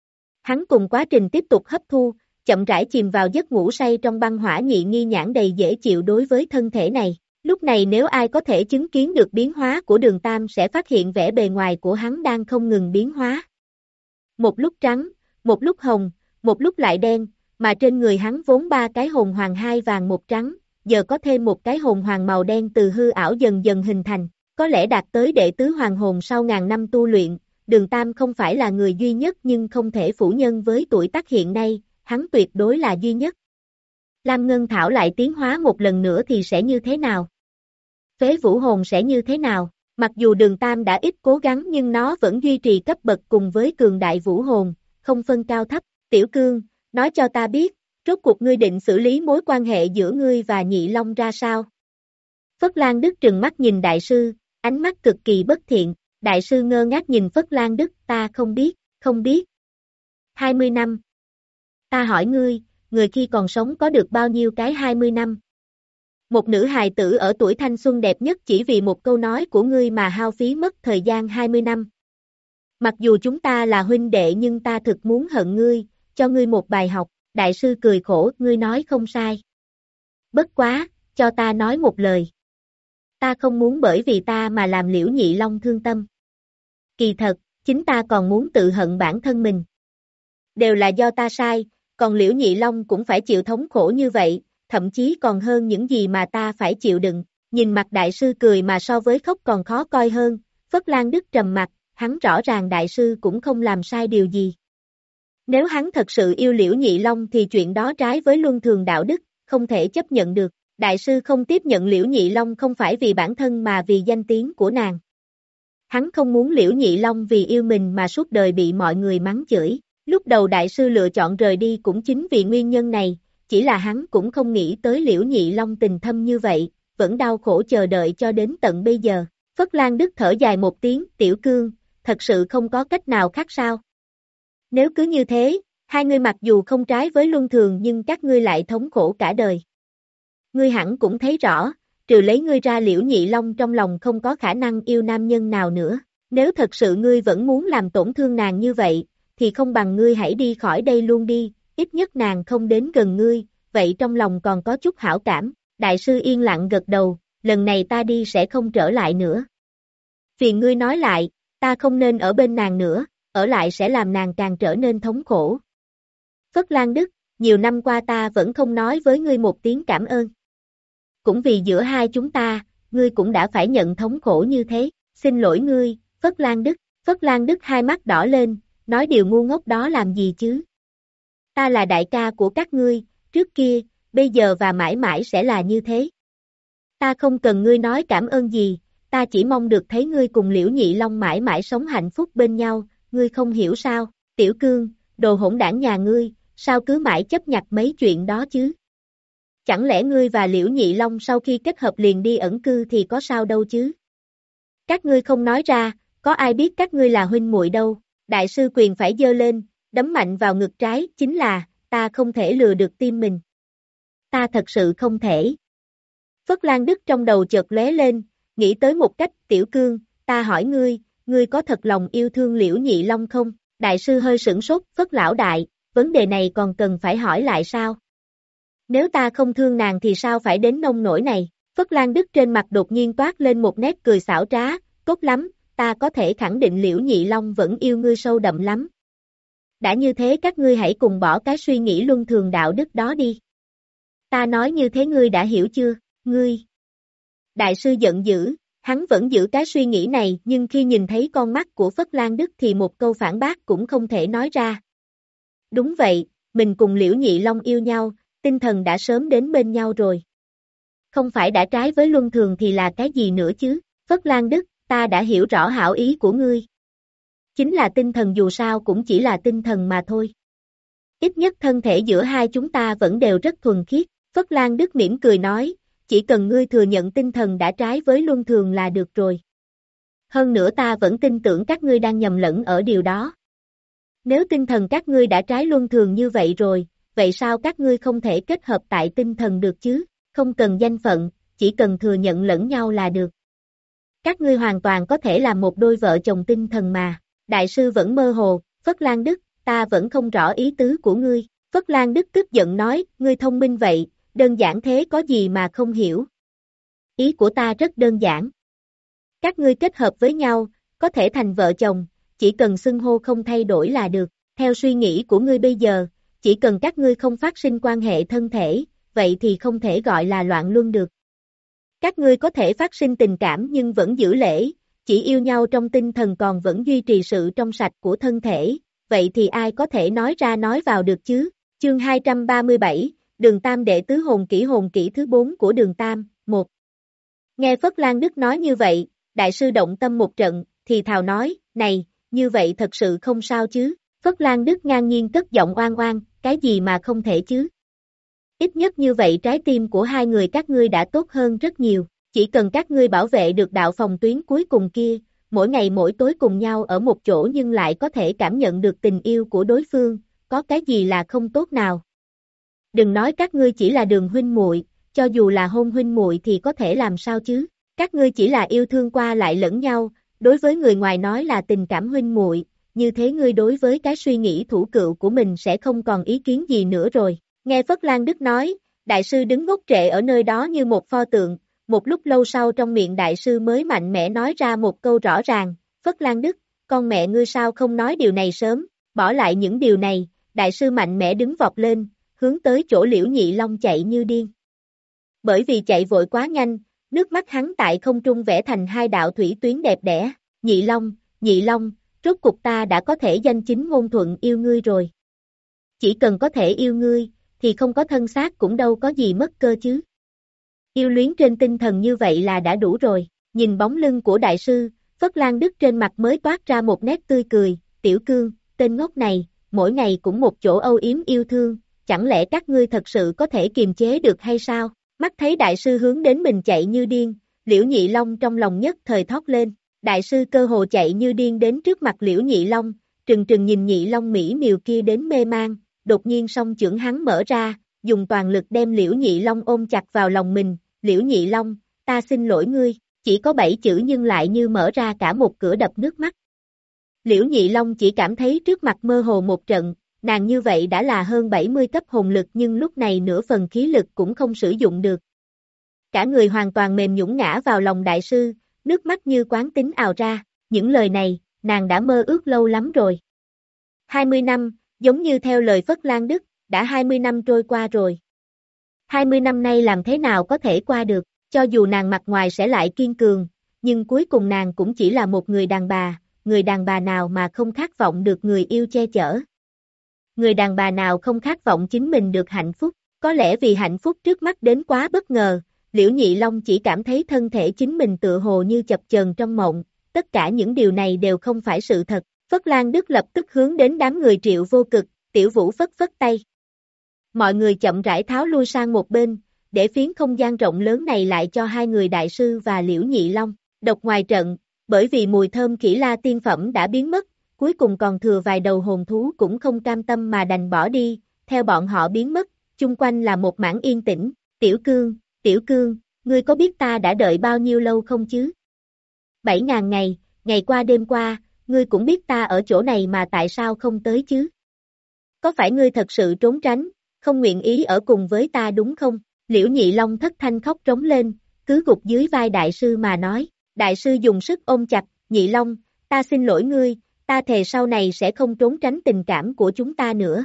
Hắn cùng quá trình tiếp tục hấp thu, chậm rãi chìm vào giấc ngủ say trong băng hỏa nhị nghi nhãn đầy dễ chịu đối với thân thể này. Lúc này nếu ai có thể chứng kiến được biến hóa của Đường Tam sẽ phát hiện vẻ bề ngoài của hắn đang không ngừng biến hóa. Một lúc trắng, một lúc hồng, một lúc lại đen, mà trên người hắn vốn ba cái hồn hoàng hai vàng một trắng, giờ có thêm một cái hồn hoàng màu đen từ hư ảo dần dần hình thành. Có lẽ đạt tới đệ tứ hoàng hồn sau ngàn năm tu luyện, Đường Tam không phải là người duy nhất nhưng không thể phủ nhận với tuổi tác hiện nay, hắn tuyệt đối là duy nhất. Lam Ngân Thảo lại tiến hóa một lần nữa thì sẽ như thế nào? Phế vũ hồn sẽ như thế nào? Mặc dù Đường Tam đã ít cố gắng nhưng nó vẫn duy trì cấp bậc cùng với cường đại vũ hồn, không phân cao thấp. Tiểu Cương, nói cho ta biết, rốt cuộc ngươi định xử lý mối quan hệ giữa ngươi và Nhị Long ra sao? Phất Lan Đức trừng mắt nhìn đại sư, ánh mắt cực kỳ bất thiện, đại sư ngơ ngác nhìn Phất Lan Đức, ta không biết, không biết. hai mươi năm. Ta hỏi ngươi, người khi còn sống có được bao nhiêu cái hai mươi năm? Một nữ hài tử ở tuổi thanh xuân đẹp nhất chỉ vì một câu nói của ngươi mà hao phí mất thời gian hai mươi năm. Mặc dù chúng ta là huynh đệ nhưng ta thực muốn hận ngươi, cho ngươi một bài học, đại sư cười khổ, ngươi nói không sai. Bất quá, cho ta nói một lời. Ta không muốn bởi vì ta mà làm Liễu Nhị Long thương tâm. Kỳ thật, chính ta còn muốn tự hận bản thân mình. Đều là do ta sai, còn Liễu Nhị Long cũng phải chịu thống khổ như vậy, thậm chí còn hơn những gì mà ta phải chịu đựng. Nhìn mặt đại sư cười mà so với khóc còn khó coi hơn, Phất Lan Đức trầm mặt, hắn rõ ràng đại sư cũng không làm sai điều gì. Nếu hắn thật sự yêu Liễu Nhị Long thì chuyện đó trái với luân thường đạo đức, không thể chấp nhận được. Đại sư không tiếp nhận Liễu Nhị Long không phải vì bản thân mà vì danh tiếng của nàng. Hắn không muốn Liễu Nhị Long vì yêu mình mà suốt đời bị mọi người mắng chửi. Lúc đầu đại sư lựa chọn rời đi cũng chính vì nguyên nhân này, chỉ là hắn cũng không nghĩ tới Liễu Nhị Long tình thâm như vậy, vẫn đau khổ chờ đợi cho đến tận bây giờ. Phất Lan Đức thở dài một tiếng, Tiểu Cương, thật sự không có cách nào khác sao? Nếu cứ như thế, hai ngươi mặc dù không trái với luân thường nhưng các ngươi lại thống khổ cả đời. Ngươi hẳn cũng thấy rõ, trừ lấy ngươi ra Liễu Nhị Long trong lòng không có khả năng yêu nam nhân nào nữa. Nếu thật sự ngươi vẫn muốn làm tổn thương nàng như vậy, thì không bằng ngươi hãy đi khỏi đây luôn đi, ít nhất nàng không đến gần ngươi, vậy trong lòng còn có chút hảo cảm. Đại sư yên lặng gật đầu, lần này ta đi sẽ không trở lại nữa. Phiền ngươi nói lại, ta không nên ở bên nàng nữa, ở lại sẽ làm nàng càng trở nên thống khổ. Phất Lan Đức, nhiều năm qua ta vẫn không nói với ngươi một tiếng cảm ơn. Cũng vì giữa hai chúng ta, ngươi cũng đã phải nhận thống khổ như thế, xin lỗi ngươi, Phất Lan Đức. Phất Lan Đức hai mắt đỏ lên, nói điều ngu ngốc đó làm gì chứ? Ta là đại ca của các ngươi, trước kia, bây giờ và mãi mãi sẽ là như thế. Ta không cần ngươi nói cảm ơn gì, ta chỉ mong được thấy ngươi cùng Liễu Nhị Long mãi mãi sống hạnh phúc bên nhau, ngươi không hiểu sao, Tiểu Cương, đồ hỗn đảng nhà ngươi, sao cứ mãi chấp nhặt mấy chuyện đó chứ? Chẳng lẽ ngươi và Liễu Nhị Long sau khi kết hợp liền đi ẩn cư thì có sao đâu chứ? Các ngươi không nói ra, có ai biết các ngươi là huynh muội đâu, đại sư quyền phải giơ lên, đấm mạnh vào ngực trái, chính là, ta không thể lừa được tim mình. Ta thật sự không thể. Phất Lan Đức trong đầu chợt lóe lên, nghĩ tới một cách, Tiểu Cương, ta hỏi ngươi, ngươi có thật lòng yêu thương Liễu Nhị Long không? Đại sư hơi sửng sốt, Phất lão đại, vấn đề này còn cần phải hỏi lại sao? Nếu ta không thương nàng thì sao phải đến nông nỗi này? Phất Lan Đức trên mặt đột nhiên toát lên một nét cười xảo trá, tốt lắm, ta có thể khẳng định Liễu Nhị Long vẫn yêu ngươi sâu đậm lắm. Đã như thế các ngươi hãy cùng bỏ cái suy nghĩ luân thường đạo đức đó đi. Ta nói như thế ngươi đã hiểu chưa, ngươi? Đại sư giận dữ, hắn vẫn giữ cái suy nghĩ này nhưng khi nhìn thấy con mắt của Phất Lan Đức thì một câu phản bác cũng không thể nói ra. Đúng vậy, mình cùng Liễu Nhị Long yêu nhau, tinh thần đã sớm đến bên nhau rồi. Không phải đã trái với luân thường thì là cái gì nữa chứ, Phất Lan Đức, ta đã hiểu rõ hảo ý của ngươi. Chính là tinh thần dù sao cũng chỉ là tinh thần mà thôi. Ít nhất thân thể giữa hai chúng ta vẫn đều rất thuần khiết, Phất Lan Đức mỉm cười nói, chỉ cần ngươi thừa nhận tinh thần đã trái với luân thường là được rồi. Hơn nữa ta vẫn tin tưởng các ngươi đang nhầm lẫn ở điều đó. Nếu tinh thần các ngươi đã trái luân thường như vậy rồi, vậy sao các ngươi không thể kết hợp tại tinh thần được chứ? Không cần danh phận, chỉ cần thừa nhận lẫn nhau là được. Các ngươi hoàn toàn có thể làm một đôi vợ chồng tinh thần mà. Đại sư vẫn mơ hồ, Phất Lan Đức, ta vẫn không rõ ý tứ của ngươi. Phất Lan Đức tức giận nói, ngươi thông minh vậy, đơn giản thế có gì mà không hiểu. Ý của ta rất đơn giản. Các ngươi kết hợp với nhau, có thể thành vợ chồng, chỉ cần xưng hô không thay đổi là được. Theo suy nghĩ của ngươi bây giờ, chỉ cần các ngươi không phát sinh quan hệ thân thể, vậy thì không thể gọi là loạn luân được. Các ngươi có thể phát sinh tình cảm nhưng vẫn giữ lễ, chỉ yêu nhau trong tinh thần còn vẫn duy trì sự trong sạch của thân thể, vậy thì ai có thể nói ra nói vào được chứ? Chương hai trăm ba mươi bảy, Đường Tam đệ tứ hồn kỹ hồn kỹ thứ bốn của Đường Tam, một. Nghe Phất Lan Đức nói như vậy, đại sư động tâm một trận, thì thào nói, này, như vậy thật sự không sao chứ? Phất Lan Đức ngang nhiên cất giọng oan oan, cái gì mà không thể chứ? Ít nhất như vậy trái tim của hai người các ngươi đã tốt hơn rất nhiều, chỉ cần các ngươi bảo vệ được đạo phòng tuyến cuối cùng kia, mỗi ngày mỗi tối cùng nhau ở một chỗ nhưng lại có thể cảm nhận được tình yêu của đối phương, có cái gì là không tốt nào. Đừng nói các ngươi chỉ là đường huynh muội, cho dù là hôn huynh muội thì có thể làm sao chứ? Các ngươi chỉ là yêu thương qua lại lẫn nhau, đối với người ngoài nói là tình cảm huynh muội, như thế ngươi đối với cái suy nghĩ thủ cựu của mình sẽ không còn ý kiến gì nữa rồi. Nghe Phất Lan Đức nói, đại sư đứng ngốc trệ ở nơi đó như một pho tượng, một lúc lâu sau trong miệng đại sư mới mạnh mẽ nói ra một câu rõ ràng, Phất Lan Đức, con mẹ ngươi sao không nói điều này sớm, bỏ lại những điều này, đại sư mạnh mẽ đứng vọt lên, hướng tới chỗ Liễu Nhị Long chạy như điên. Bởi vì chạy vội quá nhanh, nước mắt hắn tại không trung vẽ thành hai đạo thủy tuyến đẹp đẽ, Nhị Long, Nhị Long, rốt cục ta đã có thể danh chính ngôn thuận yêu ngươi rồi. chỉ cần có thể yêu ngươi, thì không có thân xác cũng đâu có gì mất cơ chứ. Yêu luyến trên tinh thần như vậy là đã đủ rồi, nhìn bóng lưng của đại sư, Phất Lan Đức trên mặt mới toát ra một nét tươi cười, Tiểu Cương, tên ngốc này, mỗi ngày cũng một chỗ âu yếm yêu thương, chẳng lẽ các ngươi thật sự có thể kiềm chế được hay sao? Mắt thấy đại sư hướng đến mình chạy như điên, Liễu Nhị Long trong lòng nhất thời thót lên, đại sư cơ hồ chạy như điên đến trước mặt Liễu Nhị Long, trừng trừng nhìn Nhị Long mỹ miều kia đến mê mang, đột nhiên song chưởng hắn mở ra, dùng toàn lực đem Liễu Nhị Long ôm chặt vào lòng mình, Liễu Nhị Long, ta xin lỗi ngươi, chỉ có bảy chữ nhưng lại như mở ra cả một cửa đập nước mắt. Liễu Nhị Long chỉ cảm thấy trước mặt mơ hồ một trận, nàng như vậy đã là hơn bảy mươi cấp hồn lực nhưng lúc này nửa phần khí lực cũng không sử dụng được. Cả người hoàn toàn mềm nhũn ngã vào lòng đại sư, nước mắt như quán tính ào ra, những lời này, nàng đã mơ ước lâu lắm rồi. hai mươi năm, giống như theo lời Phất Lan Đức, đã hai mươi năm trôi qua rồi. hai mươi năm nay làm thế nào có thể qua được, cho dù nàng mặt ngoài sẽ lại kiên cường, nhưng cuối cùng nàng cũng chỉ là một người đàn bà, người đàn bà nào mà không khát vọng được người yêu che chở. Người đàn bà nào không khát vọng chính mình được hạnh phúc, có lẽ vì hạnh phúc trước mắt đến quá bất ngờ, Liễu Nhị Long chỉ cảm thấy thân thể chính mình tựa hồ như chập chờn trong mộng, tất cả những điều này đều không phải sự thật. Phất Lan Đức lập tức hướng đến đám người Triệu Vô Cực, Tiểu Vũ phất phất tay. Mọi người chậm rãi tháo lui sang một bên, để phiến không gian rộng lớn này lại cho hai người đại sư và Liễu Nhị Long. Độc ngoài trận, bởi vì mùi thơm Kỷ La tiên phẩm đã biến mất, cuối cùng còn thừa vài đầu hồn thú cũng không cam tâm mà đành bỏ đi, theo bọn họ biến mất, chung quanh là một mảng yên tĩnh. Tiểu Cương, Tiểu Cương, ngươi có biết ta đã đợi bao nhiêu lâu không chứ? Bảy ngàn ngày, ngày qua đêm qua, ngươi cũng biết ta ở chỗ này mà tại sao không tới chứ? Có phải ngươi thật sự trốn tránh, không nguyện ý ở cùng với ta đúng không? Liễu Nhị Long thất thanh khóc trống lên, cứ gục dưới vai đại sư mà nói. Đại sư dùng sức ôm chặt, Nhị Long, ta xin lỗi ngươi, ta thề sau này sẽ không trốn tránh tình cảm của chúng ta nữa.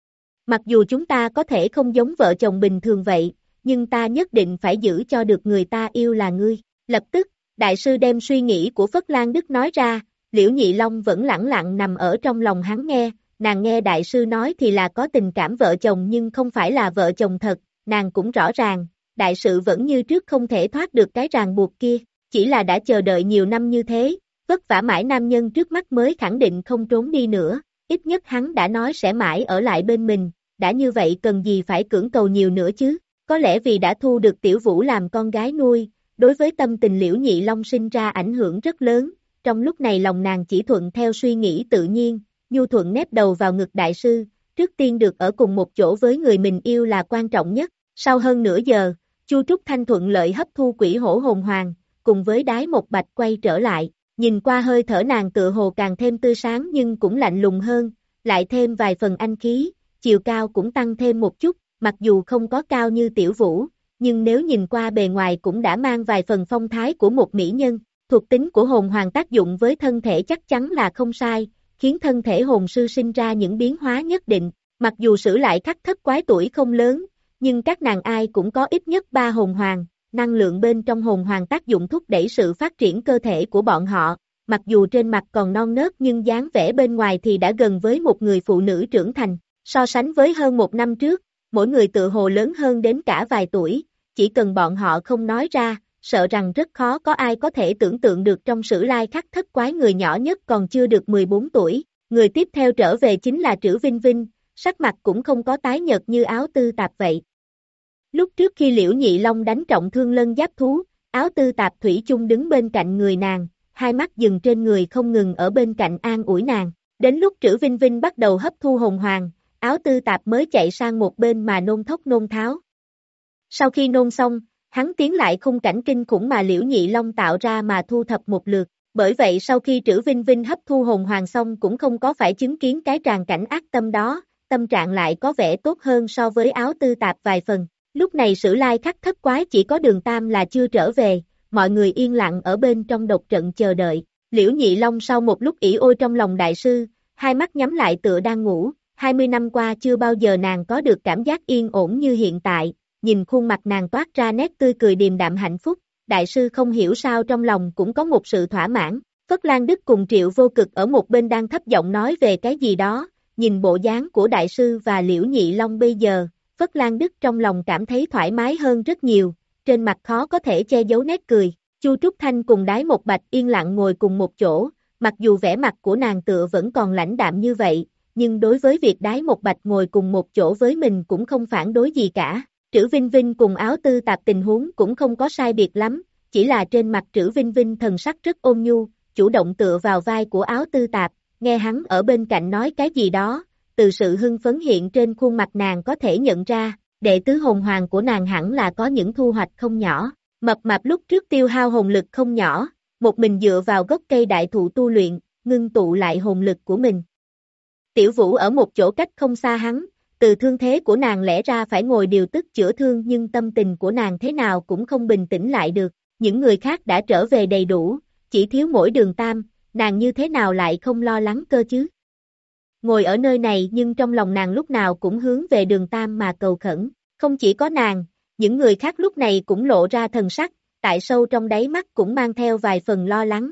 Mặc dù chúng ta có thể không giống vợ chồng bình thường vậy, nhưng ta nhất định phải giữ cho được người ta yêu là ngươi. Lập tức, đại sư đem suy nghĩ của Phất Lan Đức nói ra, Liễu Nhị Long vẫn lẳng lặng nằm ở trong lòng hắn nghe, nàng nghe đại sư nói thì là có tình cảm vợ chồng nhưng không phải là vợ chồng thật, nàng cũng rõ ràng, đại sự vẫn như trước không thể thoát được cái ràng buộc kia, chỉ là đã chờ đợi nhiều năm như thế, vất vả mãi nam nhân trước mắt mới khẳng định không trốn đi nữa, ít nhất hắn đã nói sẽ mãi ở lại bên mình, đã như vậy cần gì phải cưỡng cầu nhiều nữa chứ, có lẽ vì đã thu được Tiểu Vũ làm con gái nuôi, đối với tâm tình Liễu Nhị Long sinh ra ảnh hưởng rất lớn, trong lúc này lòng nàng chỉ thuận theo suy nghĩ tự nhiên, nhu thuận nép đầu vào ngực đại sư, trước tiên được ở cùng một chỗ với người mình yêu là quan trọng nhất, sau hơn nửa giờ, Chu Trúc Thanh thuận lợi hấp thu quỷ hổ hồn hoàng, cùng với đái một bạch quay trở lại, nhìn qua hơi thở nàng tựa hồ càng thêm tươi sáng nhưng cũng lạnh lùng hơn, lại thêm vài phần anh khí, chiều cao cũng tăng thêm một chút, mặc dù không có cao như Tiểu Vũ, nhưng nếu nhìn qua bề ngoài cũng đã mang vài phần phong thái của một mỹ nhân, thuộc tính của hồn hoàng tác dụng với thân thể chắc chắn là không sai, khiến thân thể hồn sư sinh ra những biến hóa nhất định, mặc dù sử lại khắc thất quái tuổi không lớn, nhưng các nàng ai cũng có ít nhất ba hồn hoàng, năng lượng bên trong hồn hoàng tác dụng thúc đẩy sự phát triển cơ thể của bọn họ, mặc dù trên mặt còn non nớt nhưng dáng vẻ bên ngoài thì đã gần với một người phụ nữ trưởng thành, so sánh với hơn một năm trước, mỗi người tự hồ lớn hơn đến cả vài tuổi, chỉ cần bọn họ không nói ra, sợ rằng rất khó có ai có thể tưởng tượng được trong sử lai khắc thất quái người nhỏ nhất còn chưa được mười bốn tuổi, người tiếp theo trở về chính là Trử Vinh Vinh, sắc mặt cũng không có tái nhợt như Áo Tư Tạp vậy. Lúc trước khi Liễu Nhị Long đánh trọng thương lân giáp thú, Áo Tư Tạp thủy chung đứng bên cạnh người nàng, hai mắt dừng trên người không ngừng ở bên cạnh an ủi nàng, đến lúc Trử Vinh Vinh bắt đầu hấp thu hồn hoàng, Áo Tư Tạp mới chạy sang một bên mà nôn thốc nôn tháo. Sau khi nôn xong, hắn tiến lại khung cảnh kinh khủng mà Liễu Nhị Long tạo ra mà thu thập một lượt, bởi vậy sau khi Trử Vinh Vinh hấp thu hồn hoàng xong cũng không có phải chứng kiến cái tràng cảnh ác tâm đó, tâm trạng lại có vẻ tốt hơn so với Áo Tư Tạp vài phần. Lúc này sử lai khắc thất quái chỉ có Đường Tam là chưa trở về, mọi người yên lặng ở bên trong độc trận chờ đợi. Liễu Nhị Long sau một lúc ỉ ôi trong lòng đại sư, hai mắt nhắm lại tựa đang ngủ, hai mươi năm qua chưa bao giờ nàng có được cảm giác yên ổn như hiện tại, nhìn khuôn mặt nàng toát ra nét tươi cười điềm đạm hạnh phúc, đại sư không hiểu sao trong lòng cũng có một sự thỏa mãn. Phất Lan Đức cùng Triệu Vô Cực ở một bên đang thấp giọng nói về cái gì đó, nhìn bộ dáng của đại sư và Liễu Nhị Long bây giờ, Phất Lan Đức trong lòng cảm thấy thoải mái hơn rất nhiều, trên mặt khó có thể che giấu nét cười. Chu Trúc Thanh cùng Đái Một Bạch yên lặng ngồi cùng một chỗ, mặc dù vẻ mặt của nàng tựa vẫn còn lãnh đạm như vậy, nhưng đối với việc Đái Một Bạch ngồi cùng một chỗ với mình cũng không phản đối gì cả. Trữ Vinh Vinh cùng Áo Tư Tạp tình huống cũng không có sai biệt lắm, chỉ là trên mặt Trữ Vinh Vinh thần sắc rất ôn nhu, chủ động tựa vào vai của Áo Tư Tạp, nghe hắn ở bên cạnh nói cái gì đó, từ sự hưng phấn hiện trên khuôn mặt nàng có thể nhận ra, đệ tứ hồn hoàng của nàng hẳn là có những thu hoạch không nhỏ. Mập Mạp lúc trước tiêu hao hồn lực không nhỏ, một mình dựa vào gốc cây đại thụ tu luyện, ngưng tụ lại hồn lực của mình. Tiểu Vũ ở một chỗ cách không xa hắn, từ thương thế của nàng lẽ ra phải ngồi điều tức chữa thương nhưng tâm tình của nàng thế nào cũng không bình tĩnh lại được, những người khác đã trở về đầy đủ, chỉ thiếu mỗi Đường Tam, nàng như thế nào lại không lo lắng cơ chứ? Ngồi ở nơi này nhưng trong lòng nàng lúc nào cũng hướng về Đường Tam mà cầu khẩn, không chỉ có nàng, những người khác lúc này cũng lộ ra thần sắc, tại sâu trong đáy mắt cũng mang theo vài phần lo lắng.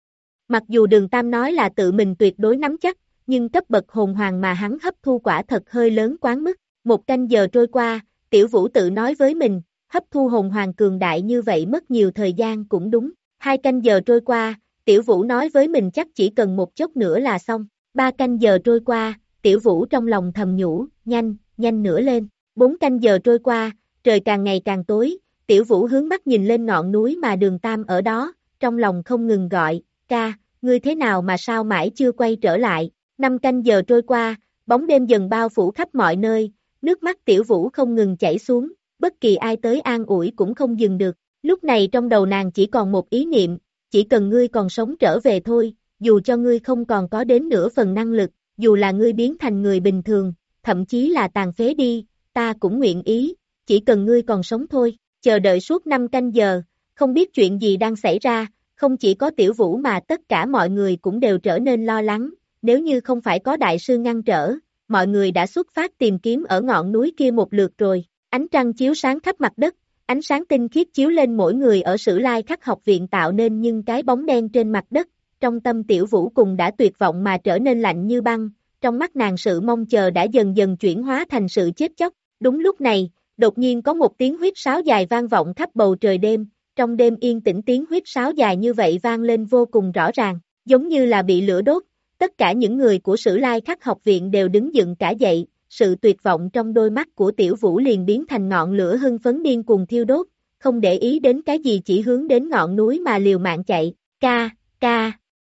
Mặc dù Đường Tam nói là tự mình tuyệt đối nắm chắc, nhưng cấp bậc hồn hoàng mà hắn hấp thu quả thật hơi lớn quá mức. Một canh giờ trôi qua, Tiểu Vũ tự nói với mình, hấp thu hồn hoàng cường đại như vậy mất nhiều thời gian cũng đúng. Hai canh giờ trôi qua, Tiểu Vũ nói với mình chắc chỉ cần một chốc nữa là xong. Ba canh giờ trôi qua, Tiểu Vũ trong lòng thầm nhủ, nhanh, nhanh nữa lên. Bốn canh giờ trôi qua, trời càng ngày càng tối, Tiểu Vũ hướng mắt nhìn lên ngọn núi mà Đường Tam ở đó, trong lòng không ngừng gọi, ca, ngươi thế nào mà sao mãi chưa quay trở lại. Năm canh giờ trôi qua, bóng đêm dần bao phủ khắp mọi nơi, nước mắt Tiểu Vũ không ngừng chảy xuống, bất kỳ ai tới an ủi cũng không dừng được. Lúc này trong đầu nàng chỉ còn một ý niệm, chỉ cần ngươi còn sống trở về thôi, dù cho ngươi không còn có đến nửa phần năng lực, dù là ngươi biến thành người bình thường, thậm chí là tàn phế đi, ta cũng nguyện ý, chỉ cần ngươi còn sống thôi. Chờ đợi suốt năm canh giờ, không biết chuyện gì đang xảy ra, không chỉ có Tiểu Vũ mà tất cả mọi người cũng đều trở nên lo lắng, nếu như không phải có đại sư ngăn trở, mọi người đã xuất phát tìm kiếm ở ngọn núi kia một lượt rồi. Ánh trăng chiếu sáng khắp mặt đất, ánh sáng tinh khiết chiếu lên mỗi người ở Sử Lai Khắc học viện tạo nên nhưng cái bóng đen trên mặt đất, trong tâm Tiểu Vũ cùng đã tuyệt vọng mà trở nên lạnh như băng, trong mắt nàng sự mong chờ đã dần dần chuyển hóa thành sự chết chóc. Đúng lúc này, đột nhiên có một tiếng huýt sáo dài vang vọng khắp bầu trời đêm, trong đêm yên tĩnh tiếng huýt sáo dài như vậy vang lên vô cùng rõ ràng, giống như là bị lửa đốt, tất cả những người của Sử Lai Khắc học viện đều đứng dựng cả dậy, sự tuyệt vọng trong đôi mắt của Tiểu Vũ liền biến thành ngọn lửa hưng phấn điên cuồng thiêu đốt, không để ý đến cái gì chỉ hướng đến ngọn núi mà liều mạng chạy, ca, ca.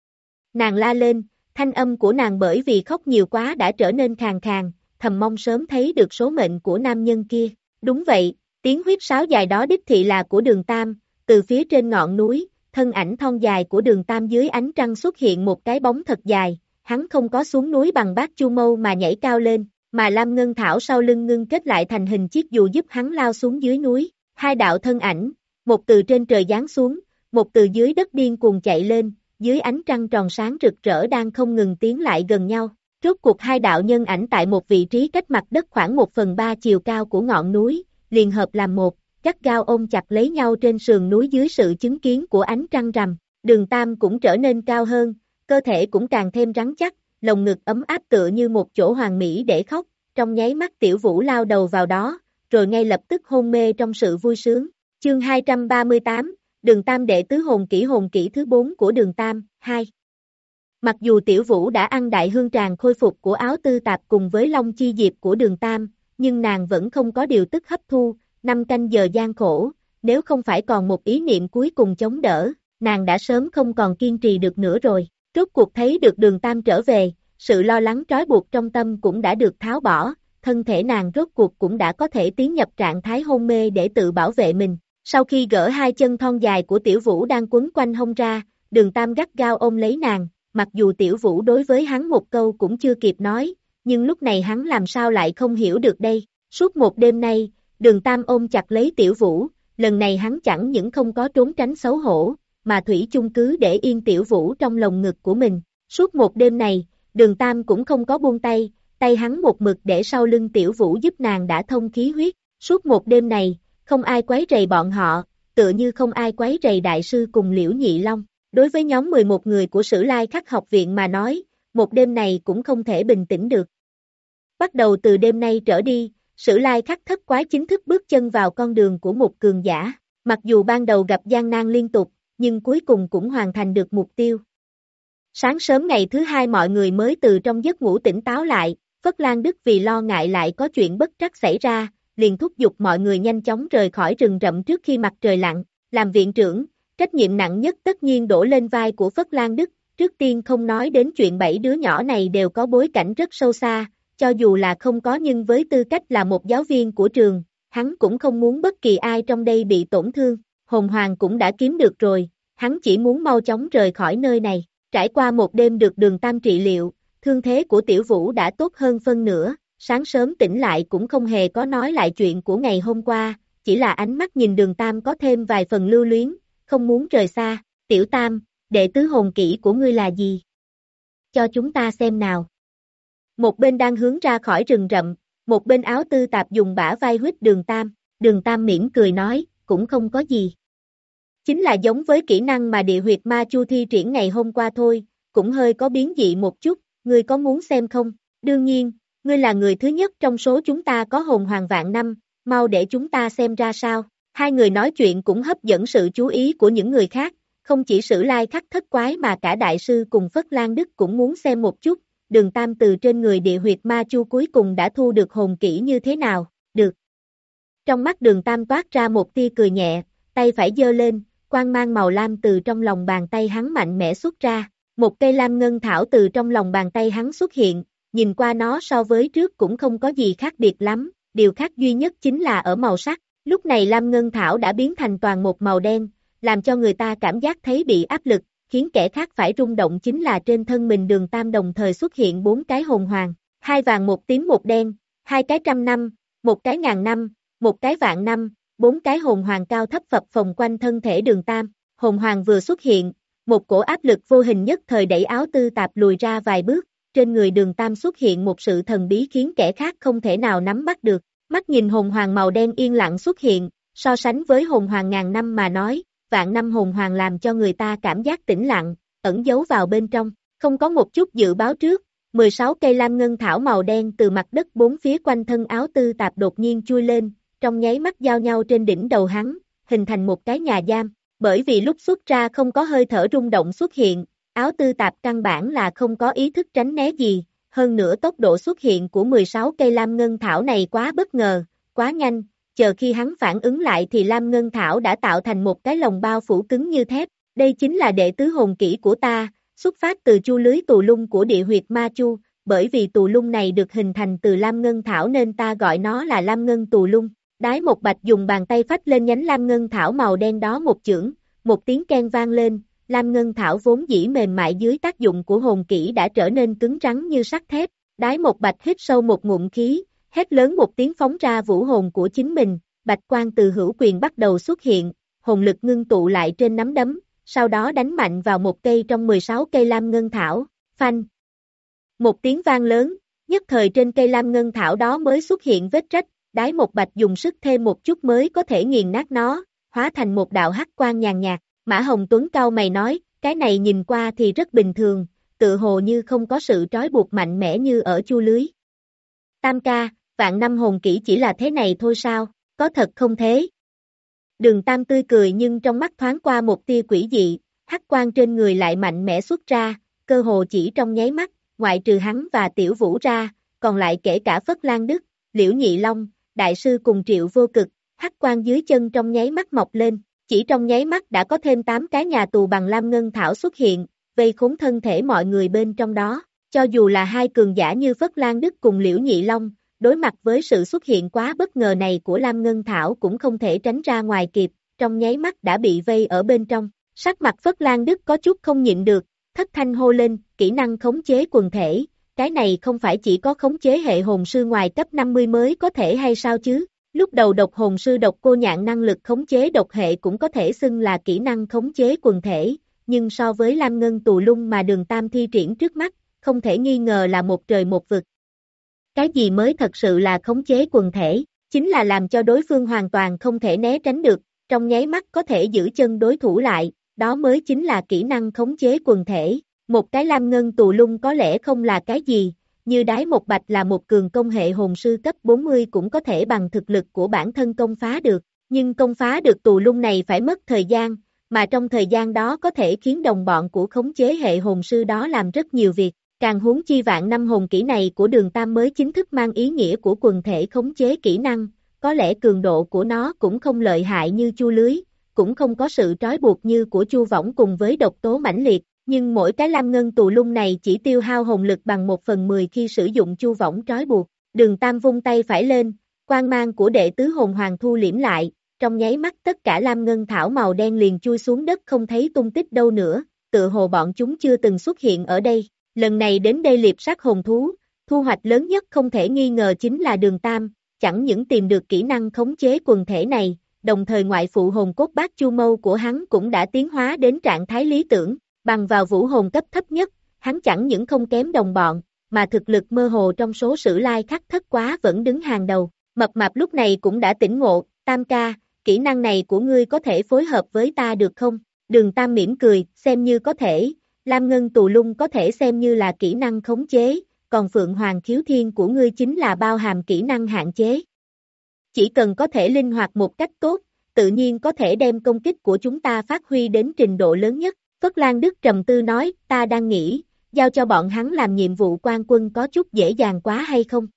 Nàng la lên, thanh âm của nàng bởi vì khóc nhiều quá đã trở nên khàn khàn, thầm mong sớm thấy được số mệnh của nam nhân kia. Đúng vậy, tiếng huýt sáo dài đó đích thị là của Đường Tam, từ phía trên ngọn núi, thân ảnh thon dài của Đường Tam dưới ánh trăng xuất hiện một cái bóng thật dài, hắn không có xuống núi bằng bát chu mâu mà nhảy cao lên, mà Lam Ngân Thảo sau lưng ngưng kết lại thành hình chiếc dù giúp hắn lao xuống dưới núi. Hai đạo thân ảnh, một từ trên trời giáng xuống, một từ dưới đất điên cuồng chạy lên, dưới ánh trăng tròn sáng rực rỡ đang không ngừng tiến lại gần nhau. Rốt cuộc hai đạo nhân ảnh tại một vị trí cách mặt đất khoảng một phần ba chiều cao của ngọn núi, liền hợp làm một, gắt gao ôm chặt lấy nhau trên sườn núi dưới sự chứng kiến của ánh trăng rằm. Đường Tam cũng trở nên cao hơn, cơ thể cũng càng thêm rắn chắc, lồng ngực ấm áp tựa như một chỗ hoàn mỹ để khóc, trong nháy mắt Tiểu Vũ lao đầu vào đó, rồi ngay lập tức hôn mê trong sự vui sướng. Chương hai trăm ba mươi tám, Đường Tam đệ tứ hồn kỹ hồn kỹ thứ bốn của Đường Tam, hai. Mặc dù Tiểu Vũ đã ăn đại hương tràng khôi phục của Áo Tư Tạp cùng với Long Chi Diệp của Đường Tam, nhưng nàng vẫn không có điều tức hấp thu, năm canh giờ gian khổ, nếu không phải còn một ý niệm cuối cùng chống đỡ, nàng đã sớm không còn kiên trì được nữa rồi. Rốt cuộc thấy được Đường Tam trở về, sự lo lắng trói buộc trong tâm cũng đã được tháo bỏ, thân thể nàng rốt cuộc cũng đã có thể tiến nhập trạng thái hôn mê để tự bảo vệ mình. Sau khi gỡ hai chân thon dài của Tiểu Vũ đang quấn quanh hông ra, Đường Tam gắt gao ôm lấy nàng, mặc dù Tiểu Vũ đối với hắn một câu cũng chưa kịp nói, nhưng lúc này hắn làm sao lại không hiểu được đây. Suốt một đêm nay, Đường Tam ôm chặt lấy Tiểu Vũ, lần này hắn chẳng những không có trốn tránh xấu hổ, mà thủy chung cứ để yên Tiểu Vũ trong lồng ngực của mình. Suốt một đêm này, Đường Tam cũng không có buông tay, tay hắn một mực để sau lưng Tiểu Vũ giúp nàng đã thông khí huyết. Suốt một đêm này, không ai quấy rầy bọn họ, tựa như không ai quấy rầy đại sư cùng Liễu Nhị Long. Đối với nhóm mười một người của Sử Lai Khắc học viện mà nói, một đêm này cũng không thể bình tĩnh được. Bắt đầu từ đêm nay trở đi, Sử Lai Khắc Thất Quái chính thức bước chân vào con đường của một cường giả. Mặc dù ban đầu gặp gian nan liên tục, nhưng cuối cùng cũng hoàn thành được mục tiêu. Sáng sớm ngày thứ hai mọi người mới từ trong giấc ngủ tỉnh táo lại, Phất Lan Đức vì lo ngại lại có chuyện bất trắc xảy ra, liền thúc giục mọi người nhanh chóng rời khỏi rừng rậm trước khi mặt trời lặn. Làm viện trưởng, trách nhiệm nặng nhất tất nhiên đổ lên vai của Phất Lan Đức, trước tiên không nói đến chuyện bảy đứa nhỏ này đều có bối cảnh rất sâu xa, cho dù là không có nhưng với tư cách là một giáo viên của trường, hắn cũng không muốn bất kỳ ai trong đây bị tổn thương. Hồn Hoàng cũng đã kiếm được rồi, hắn chỉ muốn mau chóng rời khỏi nơi này. Trải qua một đêm được Đường Tam trị liệu, thương thế của Tiểu Vũ đã tốt hơn phân nửa, sáng sớm tỉnh lại cũng không hề có nói lại chuyện của ngày hôm qua, chỉ là ánh mắt nhìn Đường Tam có thêm vài phần lưu luyến, không muốn rời xa. Tiểu Tam, đệ tứ hồn kỹ của ngươi là gì? Cho chúng ta xem nào. Một bên đang hướng ra khỏi rừng rậm, một bên Áo Tư Tạp dùng bả vai huýt Đường Tam, Đường Tam mỉm cười nói, cũng không có gì. Chính là giống với kỹ năng mà địa huyệt ma chu thi triển ngày hôm qua thôi, cũng hơi có biến dị một chút, ngươi có muốn xem không? Đương nhiên, ngươi là người thứ nhất trong số chúng ta có hồn hoàng vạn năm, mau để chúng ta xem ra sao. Hai người nói chuyện cũng hấp dẫn sự chú ý của những người khác, không chỉ Sử Lai Khắc Thất Quái mà cả đại sư cùng Phất Lan Đức cũng muốn xem một chút, Đường Tam từ trên người địa huyệt ma chu cuối cùng đã thu được hồn kỹ như thế nào, được. Trong mắt Đường Tam toát ra một tia cười nhẹ, tay phải giơ lên, quang mang màu lam từ trong lòng bàn tay hắn mạnh mẽ xuất ra, một cây lam ngân thảo từ trong lòng bàn tay hắn xuất hiện, nhìn qua nó so với trước cũng không có gì khác biệt lắm, điều khác duy nhất chính là ở màu sắc, lúc này lam ngân thảo đã biến thành toàn một màu đen, làm cho người ta cảm giác thấy bị áp lực, khiến kẻ khác phải rung động chính là trên thân mình Đường Tam đồng thời xuất hiện bốn cái hồn hoàng, hai vàng một tím một đen, hai cái trăm năm, một cái ngàn năm, một cái vạn năm, bốn cái hồn hoàng cao thấp phập phồng quanh thân thể Đường Tam. Hồn hoàng vừa xuất hiện, một cổ áp lực vô hình nhất thời đẩy Áo Tư Tạp lùi ra vài bước, trên người Đường Tam xuất hiện một sự thần bí khiến kẻ khác không thể nào nắm bắt được. Mắt nhìn hồn hoàng màu đen yên lặng xuất hiện, so sánh với hồn hoàng ngàn năm mà nói, vạn năm hồn hoàng làm cho người ta cảm giác tĩnh lặng, ẩn giấu vào bên trong, không có một chút dự báo trước. mười sáu cây lam ngân thảo màu đen từ mặt đất bốn phía quanh thân Áo Tư Tạp đột nhiên chui lên, trong nháy mắt giao nhau trên đỉnh đầu hắn, hình thành một cái nhà giam, bởi vì lúc xuất ra không có hơi thở rung động xuất hiện, Áo Tư Tạp căn bản là không có ý thức tránh né gì, hơn nữa tốc độ xuất hiện của mười sáu cây lam ngân thảo này quá bất ngờ, quá nhanh, chờ khi hắn phản ứng lại thì lam ngân thảo đã tạo thành một cái lồng bao phủ cứng như thép, đây chính là đệ tứ hồn kỹ của ta, xuất phát từ chu lưới tù lung của địa huyệt ma chu, bởi vì tù lung này được hình thành từ lam ngân thảo nên ta gọi nó là lam ngân tù lung. Đái Một Bạch dùng bàn tay phách lên nhánh lam ngân thảo màu đen đó một chưởng, một tiếng keng vang lên, lam ngân thảo vốn dĩ mềm mại dưới tác dụng của hồn kỹ đã trở nên cứng rắn như sắt thép. Đái Một Bạch hít sâu một ngụm khí, hét lớn một tiếng phóng ra vũ hồn của chính mình, bạch quang từ hữu quyền bắt đầu xuất hiện, hồn lực ngưng tụ lại trên nắm đấm, sau đó đánh mạnh vào một cây trong mười sáu cây lam ngân thảo, phanh. Một tiếng vang lớn, nhất thời trên cây lam ngân thảo đó mới xuất hiện vết rách. Đái Một Bạch dùng sức thêm một chút mới có thể nghiền nát nó, hóa thành một đạo hắc quang nhàn nhạt. Mã Hồng Tuấn cau mày nói, cái này nhìn qua thì rất bình thường, tự hồ như không có sự trói buộc mạnh mẽ như ở chu lưới. Tam ca, vạn năm hồn kỹ chỉ là thế này thôi sao, có thật không thế? Đường Tam tươi cười nhưng trong mắt thoáng qua một tia quỷ dị, hắc quang trên người lại mạnh mẽ xuất ra, cơ hồ chỉ trong nháy mắt, ngoại trừ hắn và Tiểu Vũ ra, còn lại kể cả Phất Lan Đức, Liễu Nhị Long, đại sư cùng Triệu Vô Cực, hắc quang dưới chân trong nháy mắt mọc lên, chỉ trong nháy mắt đã có thêm tám cái nhà tù bằng lam ngân thảo xuất hiện, vây khốn thân thể mọi người bên trong đó, cho dù là hai cường giả như Phất Lan Đức cùng Liễu Nhị Long, đối mặt với sự xuất hiện quá bất ngờ này của lam ngân thảo cũng không thể tránh ra ngoài kịp, trong nháy mắt đã bị vây ở bên trong, sắc mặt Phất Lan Đức có chút không nhịn được, thất thanh hô lên, kỹ năng khống chế quần thể. Cái này không phải chỉ có khống chế hệ hồn sư ngoài cấp năm mươi mới có thể hay sao chứ? Lúc đầu độc hồn sư độc cô nhạn năng lực khống chế độc hệ cũng có thể xưng là kỹ năng khống chế quần thể, nhưng so với lam ngân tù lung mà Đường Tam thi triển trước mắt, không thể nghi ngờ là một trời một vực. Cái gì mới thật sự là khống chế quần thể, chính là làm cho đối phương hoàn toàn không thể né tránh được, trong nháy mắt có thể giữ chân đối thủ lại, đó mới chính là kỹ năng khống chế quần thể. Một cái lam ngân tù lung có lẽ không là cái gì, như đái một bạch là một cường công hệ hồn sư cấp bốn mươi cũng có thể bằng thực lực của bản thân công phá được, nhưng công phá được tù lung này phải mất thời gian, mà trong thời gian đó có thể khiến đồng bọn của khống chế hệ hồn sư đó làm rất nhiều việc, càng huống chi vạn năm hồn kỹ này của Đường Tam mới chính thức mang ý nghĩa của quần thể khống chế kỹ năng, có lẽ cường độ của nó cũng không lợi hại như chu lưới, cũng không có sự trói buộc như của chu võng cùng với độc tố mãnh liệt, nhưng mỗi cái lam ngân tù lung này chỉ tiêu hao hồn lực bằng một phần mười khi sử dụng chu võng trói buộc. Đường Tam vung tay phải lên, quang mang của đệ tứ hồn hoàng thu liễm lại, trong nháy mắt tất cả lam ngân thảo màu đen liền chui xuống đất không thấy tung tích đâu nữa, tựa hồ bọn chúng chưa từng xuất hiện ở đây. Lần này đến đây liệp sát hồn thú, thu hoạch lớn nhất không thể nghi ngờ chính là Đường Tam, chẳng những tìm được kỹ năng khống chế quần thể này, đồng thời ngoại phụ hồn cốt bát chu mâu của hắn cũng đã tiến hóa đến trạng thái lý tưởng, bằng vào vũ hồn cấp thấp nhất, hắn chẳng những không kém đồng bọn, mà thực lực mơ hồ trong số sử lai khắc thất quá vẫn đứng hàng đầu. Mập mạp lúc này cũng đã tỉnh ngộ, Tam ca, kỹ năng này của ngươi có thể phối hợp với ta được không? Đường Tam mỉm cười, xem như có thể, Lam Ngân Tù Lung có thể xem như là kỹ năng khống chế, còn Phượng Hoàng Khiếu Thiên của ngươi chính là bao hàm kỹ năng hạn chế. Chỉ cần có thể linh hoạt một cách tốt, tự nhiên có thể đem công kích của chúng ta phát huy đến trình độ lớn nhất. Phất Lan Đức trầm tư nói, ta đang nghĩ, giao cho bọn hắn làm nhiệm vụ quan quân có chút dễ dàng quá hay không?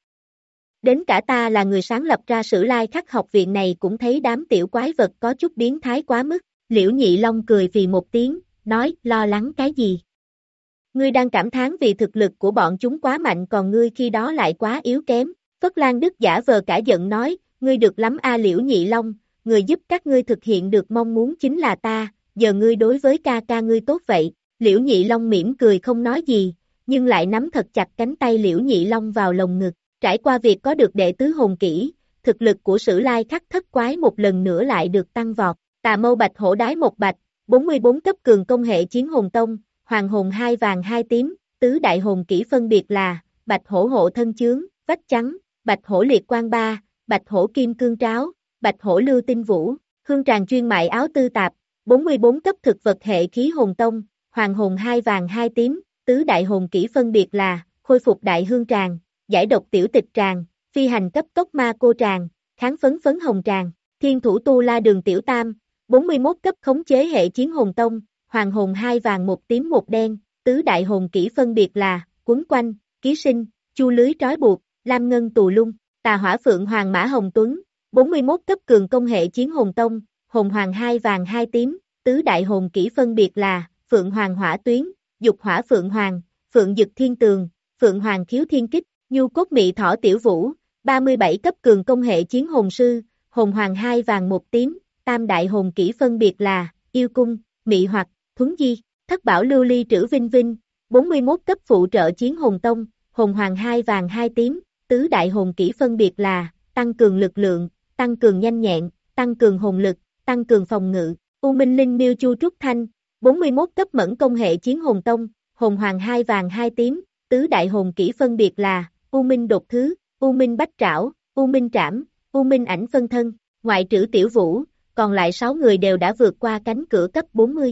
Đến cả ta là người sáng lập ra Sử Lai Khắc học viện này cũng thấy đám tiểu quái vật có chút biến thái quá mức. Liễu Nhị Long cười vì một tiếng, nói, lo lắng cái gì? Ngươi đang cảm thán vì thực lực của bọn chúng quá mạnh còn ngươi khi đó lại quá yếu kém. Phất Lan Đức giả vờ cả giận nói, ngươi được lắm a Liễu Nhị Long, người giúp các ngươi thực hiện được mong muốn chính là ta, giờ ngươi đối với ca ca ngươi tốt vậy. Liễu Nhị Long mỉm cười không nói gì, nhưng lại nắm thật chặt cánh tay Liễu Nhị Long vào lồng ngực. Trải qua việc có được đệ tứ hồn kỹ, thực lực của Sử Lai Khắc thất quái một lần nữa lại được tăng vọt. Tà Mâu Bạch Hổ Đái một bạch, bốn mươi bốn cấp cường công hệ chiến hồn tông, hoàng hồn hai vàng hai tím, tứ đại hồn kỹ phân biệt là Bạch Hổ Hộ Thân Chướng, Vách Trắng, Bạch Hổ Liệt Quang Ba, Bạch Hổ Kim Cương Tráo, Bạch Hổ Lưu Tinh Vũ, Hương Tràng Chuyên Mại Áo Tư Tạp, bốn mươi bốn cấp thực vật hệ khí hồn tông, hoàng hồn hai vàng hai tím, tứ đại hồn kỹ phân biệt là Khôi Phục Đại Hương Tràng, Giải Độc Tiểu Tịch Tràng, Phi Hành Cấp Tốc Ma Cô Tràng, Kháng Phấn Phấn Hồng Tràng, Thiên Thủ Tu La Đường Tiểu Tam, bốn mươi mốt cấp khống chế hệ chiến hồn tông, hoàng hồn hai vàng một tím một đen, tứ đại hồn kỹ phân biệt là Quấn Quanh, Ký Sinh, Chu Lưới Trói Buộc, Lam Ngân Tù Lung, Tà Hỏa Phượng Hoàng Mã Hồng Tuấn, bốn mươi mốt cấp cường công hệ chiến hồn tông, hồn hoàng hai vàng hai tím, tứ đại hồn kỹ phân biệt là Phượng Hoàng Hỏa Tuyến, Dục Hỏa Phượng Hoàng, Phượng Dực Thiên Tường, Phượng Hoàng Khiếu Thiên Kích, Nhu Cốt Mị Thỏ Tiểu Vũ, ba mươi bảy cấp cường công hệ chiến hồn sư, hồn hoàng hai vàng một tím, tam đại hồn kỹ phân biệt là Yêu Cung, Mị Hoặc, Thuấn Di, Thất Bảo Lưu Ly Trữ Vinh Vinh, bốn mươi mốt cấp phụ trợ chiến hồn tông, hồn hoàng hai vàng hai tím, tứ đại hồn kỹ phân biệt là tăng cường lực lượng, tăng cường nhanh nhẹn, tăng cường hồn lực, tăng cường phòng ngự. U Minh Linh Miêu Chu Trúc Thanh, bốn mươi mốt cấp mẫn công hệ chiến hồn tông, hồn hoàng hai vàng hai tím, tứ đại hồn kỹ phân biệt là U Minh Đột Thứ, U Minh Bách Trảo, U Minh Trảm, U Minh Ảnh Phân Thân, ngoại trừ Tiểu Vũ, còn lại sáu người đều đã vượt qua cánh cửa cấp bốn mươi.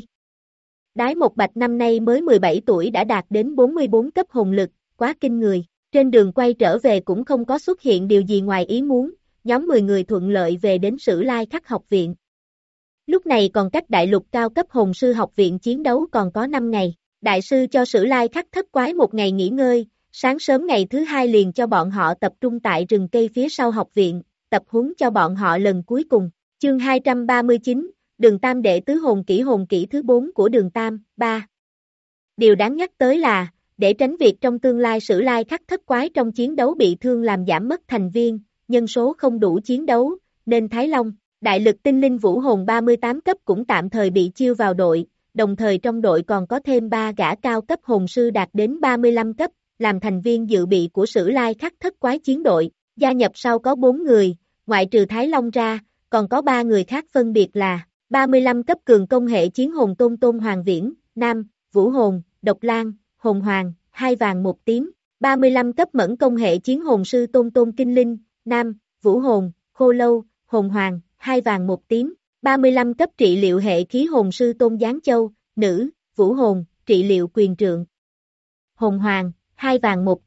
Đái Một Bạch năm nay mới mười bảy tuổi đã đạt đến bốn mươi bốn cấp hồn lực, quá kinh người. Trên đường quay trở về cũng không có xuất hiện điều gì ngoài ý muốn, nhóm mười người thuận lợi về đến Sử Lai Khắc học viện. Lúc này còn cách đại lục cao cấp hồn sư học viện chiến đấu còn có năm ngày, đại sư cho Sử Lai Khắc thất quái một ngày nghỉ ngơi, sáng sớm ngày thứ hai liền cho bọn họ tập trung tại rừng cây phía sau học viện, tập huấn cho bọn họ lần cuối cùng. Chương hai trăm ba mươi chín, Đường Tam đệ tứ hồn kỹ hồn kỹ thứ bốn của Đường Tam, ba. Điều đáng nhắc tới là, để tránh việc trong tương lai Sử Lai Khắc thất quái trong chiến đấu bị thương làm giảm mất thành viên, nhân số không đủ chiến đấu, nên Thái Long, đại lực tinh linh vũ hồn ba mươi tám cấp cũng tạm thời bị chiêu vào đội, đồng thời trong đội còn có thêm ba gã cao cấp hồn sư đạt đến ba mươi lăm cấp, làm thành viên dự bị của Sử Lai Khắc thất quái chiến đội, gia nhập sau có bốn người, ngoại trừ Thái Long ra, còn có ba người khác phân biệt là ba mươi lăm cấp cường công hệ chiến hồn Tôn Tôn Hoàng Viễn, Nam, Vũ Hồn, Độc Lan, Hồn Hoàng, hai vàng một tím, ba mươi lăm cấp mẫn công hệ chiến hồn sư Tôn Tôn Kinh Linh, Nam, Vũ Hồn, Khô Lâu, Hồn Hoàng, hai vàng một tím, ba mươi lăm cấp trị liệu hệ khí hồn sư Tôn Giáng Châu, Nữ, Vũ Hồn, trị liệu quyền trượng. Hồn Hoàng, hai vàng một tím,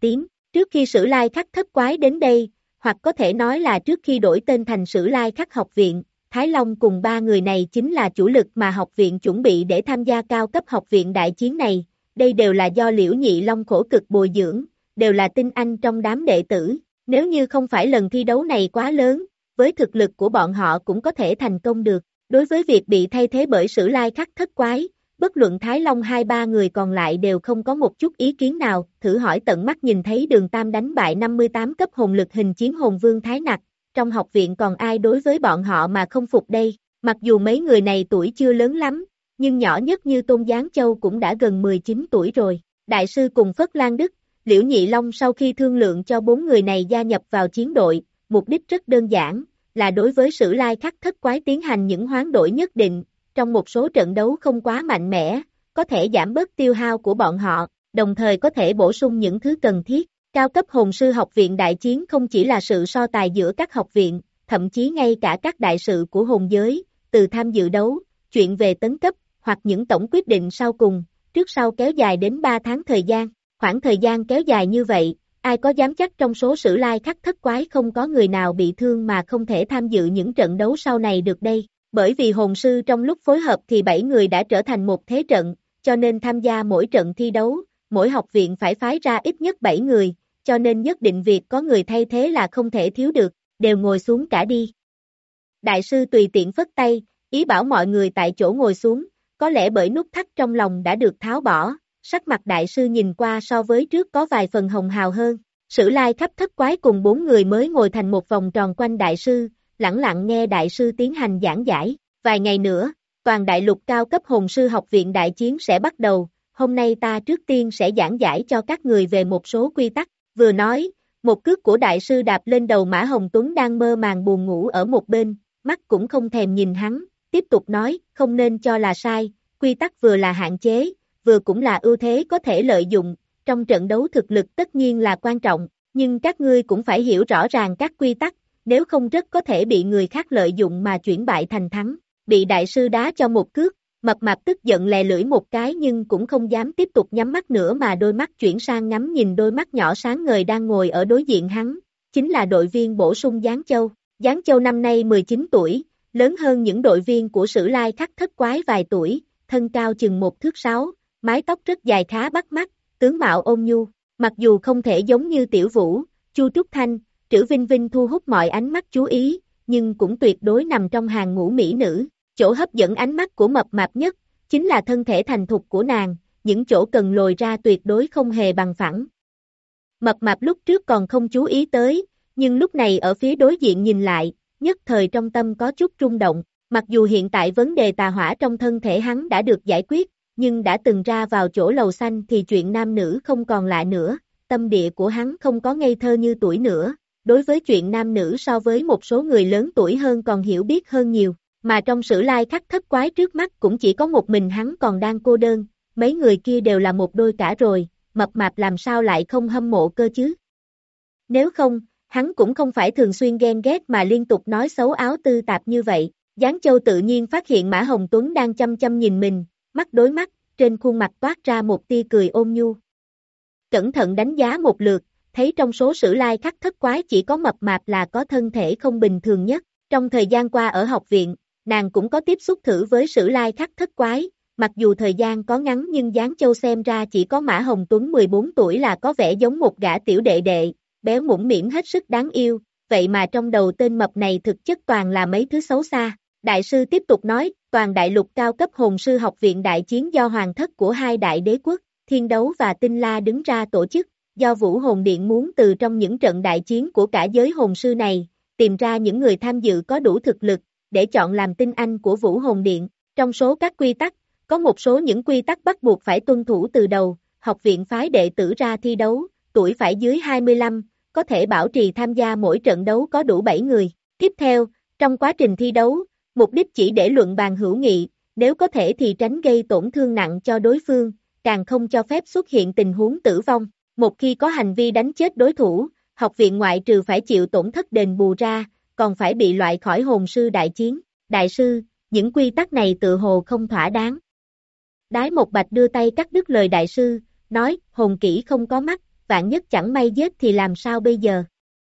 Trước khi Sử Lai Khắc thất quái đến đây, hoặc có thể nói là trước khi đổi tên thành Sử Lai Khắc học viện, Thái Long cùng ba người này chính là chủ lực mà học viện chuẩn bị để tham gia cao cấp học viện đại chiến này, đây đều là do Liễu Nhị Long khổ cực bồi dưỡng, đều là tinh anh trong đám đệ tử, nếu như không phải lần thi đấu này quá lớn, với thực lực của bọn họ cũng có thể thành công được. Đối với việc bị thay thế bởi Sử Lai Khắc thất quái, bất luận Thái Long hai ba người còn lại đều không có một chút ý kiến nào, thử hỏi tận mắt nhìn thấy Đường Tam đánh bại năm mươi tám cấp hồn lực hình chiến hồn vương Thái Nặc, trong học viện còn ai đối với bọn họ mà không phục đây, mặc dù mấy người này tuổi chưa lớn lắm, nhưng nhỏ nhất như Tôn Giáng Châu cũng đã gần mười chín tuổi rồi. Đại sư cùng Phất Lan Đức, Liễu Nhị Long sau khi thương lượng cho bốn người này gia nhập vào chiến đội, mục đích rất đơn giản, là đối với Sử Lai Khắc thất quái tiến hành những hoán đổi nhất định, trong một số trận đấu không quá mạnh mẽ, có thể giảm bớt tiêu hao của bọn họ, đồng thời có thể bổ sung những thứ cần thiết. Cao cấp hồn sư học viện đại chiến không chỉ là sự so tài giữa các học viện, thậm chí ngay cả các đại sự của hồn giới, từ tham dự đấu, chuyện về tấn cấp, hoặc những tổng quyết định sau cùng, trước sau kéo dài đến ba tháng thời gian. Khoảng thời gian kéo dài như vậy, ai có dám chắc trong số Sử Lai Khắc thất quái không có người nào bị thương mà không thể tham dự những trận đấu sau này được đây. Bởi vì hồn sư trong lúc phối hợp thì bảy người đã trở thành một thế trận, cho nên tham gia mỗi trận thi đấu, mỗi học viện phải phái ra ít nhất bảy người, cho nên nhất định việc có người thay thế là không thể thiếu được, đều ngồi xuống cả đi. Đại sư tùy tiện phất tay, ý bảo mọi người tại chỗ ngồi xuống, có lẽ bởi nút thắt trong lòng đã được tháo bỏ, sắc mặt đại sư nhìn qua so với trước có vài phần hồng hào hơn. Sử Lai Khắc thất quái cùng bốn người mới ngồi thành một vòng tròn quanh đại sư, lẳng lặng nghe đại sư tiến hành giảng giải. Vài ngày nữa, toàn đại lục cao cấp hồn sư học viện đại chiến sẽ bắt đầu, hôm nay ta trước tiên sẽ giảng giải cho các người về một số quy tắc. Vừa nói, một cước của đại sư đạp lên đầu Mã Hồng Tuấn đang mơ màng buồn ngủ ở một bên, mắt cũng không thèm nhìn hắn, tiếp tục nói, không nên cho là sai, quy tắc vừa là hạn chế, vừa cũng là ưu thế có thể lợi dụng, trong trận đấu thực lực tất nhiên là quan trọng, nhưng các ngươi cũng phải hiểu rõ ràng các quy tắc, nếu không rất có thể bị người khác lợi dụng mà chuyển bại thành thắng. Bị đại sư đá cho một cước, Mập Mạp tức giận lè lưỡi một cái nhưng cũng không dám tiếp tục nhắm mắt nữa mà đôi mắt chuyển sang ngắm nhìn đôi mắt nhỏ sáng ngời đang ngồi ở đối diện hắn, chính là đội viên bổ sung Giáng Châu. Giáng Châu năm nay mười chín tuổi, lớn hơn những đội viên của Sử Lai Khắc thất quái vài tuổi, thân cao chừng một thước sáu, mái tóc rất dài khá bắt mắt, tướng mạo ôn nhu, mặc dù không thể giống như Tiểu Vũ, Chu Trúc Thanh, Trữ Vinh Vinh thu hút mọi ánh mắt chú ý, nhưng cũng tuyệt đối nằm trong hàng ngũ mỹ nữ. Chỗ hấp dẫn ánh mắt của Mập Mạp nhất, chính là thân thể thành thục của nàng, những chỗ cần lồi ra tuyệt đối không hề bằng phẳng. Mập Mạp lúc trước còn không chú ý tới, nhưng lúc này ở phía đối diện nhìn lại, nhất thời trong tâm có chút rung động, mặc dù hiện tại vấn đề tà hỏa trong thân thể hắn đã được giải quyết, nhưng đã từng ra vào chỗ lầu xanh thì chuyện nam nữ không còn lạ nữa, tâm địa của hắn không có ngây thơ như tuổi nữa, đối với chuyện nam nữ so với một số người lớn tuổi hơn còn hiểu biết hơn nhiều. Mà trong Sử Lai Khắc thất quái trước mắt cũng chỉ có một mình hắn còn đang cô đơn, mấy người kia đều là một đôi cả rồi, Mập Mạp làm sao lại không hâm mộ cơ chứ? Nếu không, hắn cũng không phải thường xuyên ghen ghét mà liên tục nói xấu áo tư tạp như vậy. Giáng Châu tự nhiên phát hiện Mã Hồng Tuấn đang chăm chăm nhìn mình, mắt đối mắt, trên khuôn mặt toát ra một tia cười ôn nhu. Cẩn thận đánh giá một lượt, thấy trong số Sử Lai Khắc thất quái chỉ có Mập Mạp là có thân thể không bình thường nhất. Trong thời gian qua ở học viện, nàng cũng có tiếp xúc thử với Sử Lai Khắc thất quái, mặc dù thời gian có ngắn nhưng Giáng Châu xem ra chỉ có Mã Hồng Tuấn mười bốn tuổi là có vẻ giống một gã tiểu đệ đệ, béo mũm mĩm hết sức đáng yêu, vậy mà trong đầu tên mập này thực chất toàn là mấy thứ xấu xa. Đại sư tiếp tục nói, toàn đại lục cao cấp hồn sư học viện đại chiến do hoàng thất của hai đại đế quốc, Thiên Đấu và Tinh La đứng ra tổ chức, do Vũ Hồn Điện muốn từ trong những trận đại chiến của cả giới hồn sư này, tìm ra những người tham dự có đủ thực lực, để chọn làm tinh anh của Vũ Hồn Điện. Trong số các quy tắc, có một số những quy tắc bắt buộc phải tuân thủ từ đầu, học viện phái đệ tử ra thi đấu, tuổi phải dưới hai mươi lăm, có thể bảo trì tham gia mỗi trận đấu có đủ bảy người. Tiếp theo, trong quá trình thi đấu, mục đích chỉ để luận bàn hữu nghị, nếu có thể thì tránh gây tổn thương nặng cho đối phương, càng không cho phép xuất hiện tình huống tử vong. Một khi có hành vi đánh chết đối thủ, học viện ngoại trừ phải chịu tổn thất đền bù ra, còn phải bị loại khỏi hồn sư đại chiến. Đại sư, những quy tắc này tự hồ không thỏa đáng. Đái Một Bạch đưa tay cắt đứt lời đại sư, nói, hồn kỹ không có mắt, vạn nhất chẳng may giết thì làm sao bây giờ?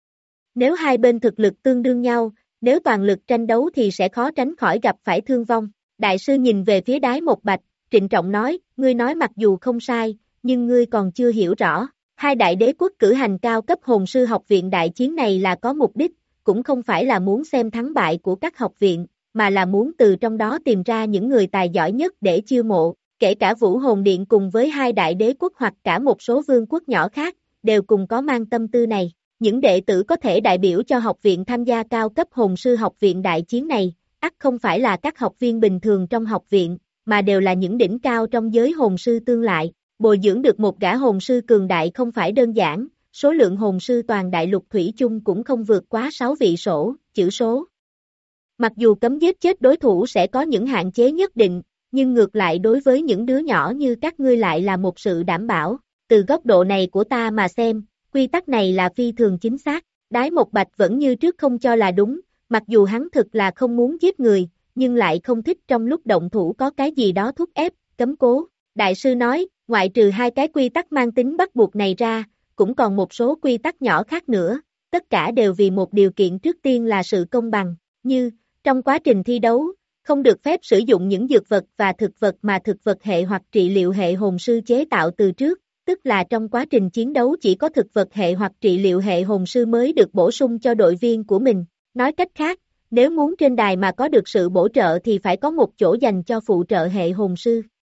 Nếu hai bên thực lực tương đương nhau, nếu toàn lực tranh đấu thì sẽ khó tránh khỏi gặp phải thương vong. Đại sư nhìn về phía Đái Một Bạch, trịnh trọng nói, ngươi nói mặc dù không sai, nhưng ngươi còn chưa hiểu rõ. Hai đại đế quốc cử hành cao cấp hồn sư học viện đại chiến này là có mục đích, cũng không phải là muốn xem thắng bại của các học viện, mà là muốn từ trong đó tìm ra những người tài giỏi nhất để chiêu mộ, kể cả Vũ Hồn Điện cùng với hai đại đế quốc hoặc cả một số vương quốc nhỏ khác, đều cùng có mang tâm tư này. Những đệ tử có thể đại biểu cho học viện tham gia cao cấp hồn sư học viện đại chiến này, ắt không phải là các học viên bình thường trong học viện, mà đều là những đỉnh cao trong giới hồn sư tương lại. Bồi dưỡng được một gã hồn sư cường đại không phải đơn giản, số lượng hồn sư toàn đại lục thủy chung cũng không vượt quá sáu vị sổ, chữ số. Mặc dù cấm giết chết đối thủ sẽ có những hạn chế nhất định, nhưng ngược lại đối với những đứa nhỏ như các ngươi lại là một sự đảm bảo. Từ góc độ này của ta mà xem, quy tắc này là phi thường chính xác. Đái Một Bạch vẫn như trước không cho là đúng, mặc dù hắn thực là không muốn giết người, nhưng lại không thích trong lúc động thủ có cái gì đó thúc ép, cấm cố. Đại sư nói, ngoại trừ hai cái quy tắc mang tính bắt buộc này ra, cũng còn một số quy tắc nhỏ khác nữa, tất cả đều vì một điều kiện trước tiên là sự công bằng, như, trong quá trình thi đấu, không được phép sử dụng những dược vật và thực vật mà thực vật hệ hoặc trị liệu hệ hồn sư chế tạo từ trước, tức là trong quá trình chiến đấu chỉ có thực vật hệ hoặc trị liệu hệ hồn sư mới được bổ sung cho đội viên của mình. Nói cách khác, nếu muốn trên đài mà có được sự bổ trợ thì phải có một chỗ dành cho phụ trợ hệ hồn sư.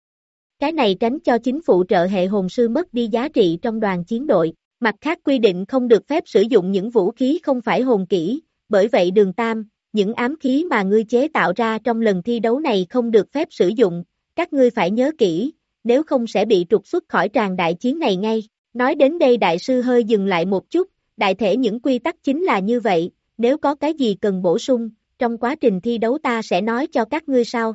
Cái này tránh cho chính phụ trợ hệ hồn sư mất đi giá trị trong đoàn chiến đội. Mặt khác quy định không được phép sử dụng những vũ khí không phải hồn kỹ, bởi vậy Đường Tam, những ám khí mà ngươi chế tạo ra trong lần thi đấu này không được phép sử dụng, các ngươi phải nhớ kỹ, nếu không sẽ bị trục xuất khỏi tràng đại chiến này ngay. Nói đến đây đại sư hơi dừng lại một chút, đại thể những quy tắc chính là như vậy, nếu có cái gì cần bổ sung, trong quá trình thi đấu ta sẽ nói cho các ngươi sau.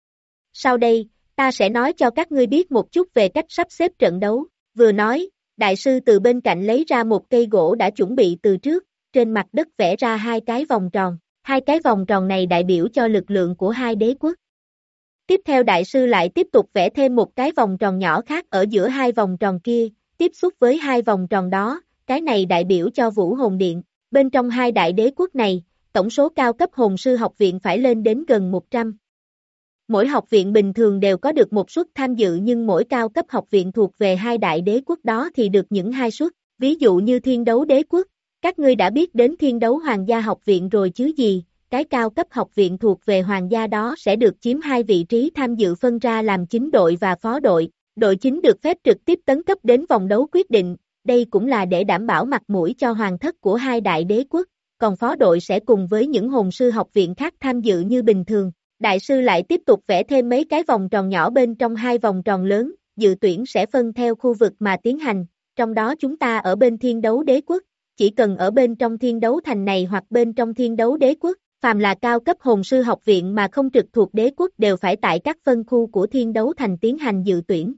Sau đây, ta sẽ nói cho các ngươi biết một chút về cách sắp xếp trận đấu. Vừa nói, đại sư từ bên cạnh lấy ra một cây gỗ đã chuẩn bị từ trước, trên mặt đất vẽ ra hai cái vòng tròn. Hai cái vòng tròn này đại biểu cho lực lượng của hai đế quốc. Tiếp theo đại sư lại tiếp tục vẽ thêm một cái vòng tròn nhỏ khác ở giữa hai vòng tròn kia, tiếp xúc với hai vòng tròn đó, cái này đại biểu cho Vũ Hồn Điện. Bên trong hai đại đế quốc này, tổng số cao cấp hồn sư học viện phải lên đến gần một trăm. Mỗi học viện bình thường đều có được một suất tham dự nhưng mỗi cao cấp học viện thuộc về hai đại đế quốc đó thì được những hai suất. Ví dụ như Thiên Đấu Đế Quốc, các ngươi đã biết đến Thiên Đấu Hoàng gia học viện rồi chứ gì, cái cao cấp học viện thuộc về hoàng gia đó sẽ được chiếm hai vị trí tham dự phân ra làm chính đội và phó đội. Đội chính được phép trực tiếp tấn cấp đến vòng đấu quyết định, đây cũng là để đảm bảo mặt mũi cho hoàng thất của hai đại đế quốc, còn phó đội sẽ cùng với những hồn sư học viện khác tham dự như bình thường. Đại sư lại tiếp tục vẽ thêm mấy cái vòng tròn nhỏ bên trong hai vòng tròn lớn, dự tuyển sẽ phân theo khu vực mà tiến hành, trong đó chúng ta ở bên Thiên Đấu Đế Quốc, chỉ cần ở bên trong Thiên Đấu Thành này hoặc bên trong Thiên Đấu Đế Quốc, phàm là cao cấp hồn sư học viện mà không trực thuộc đế quốc đều phải tại các phân khu của Thiên Đấu Thành tiến hành dự tuyển.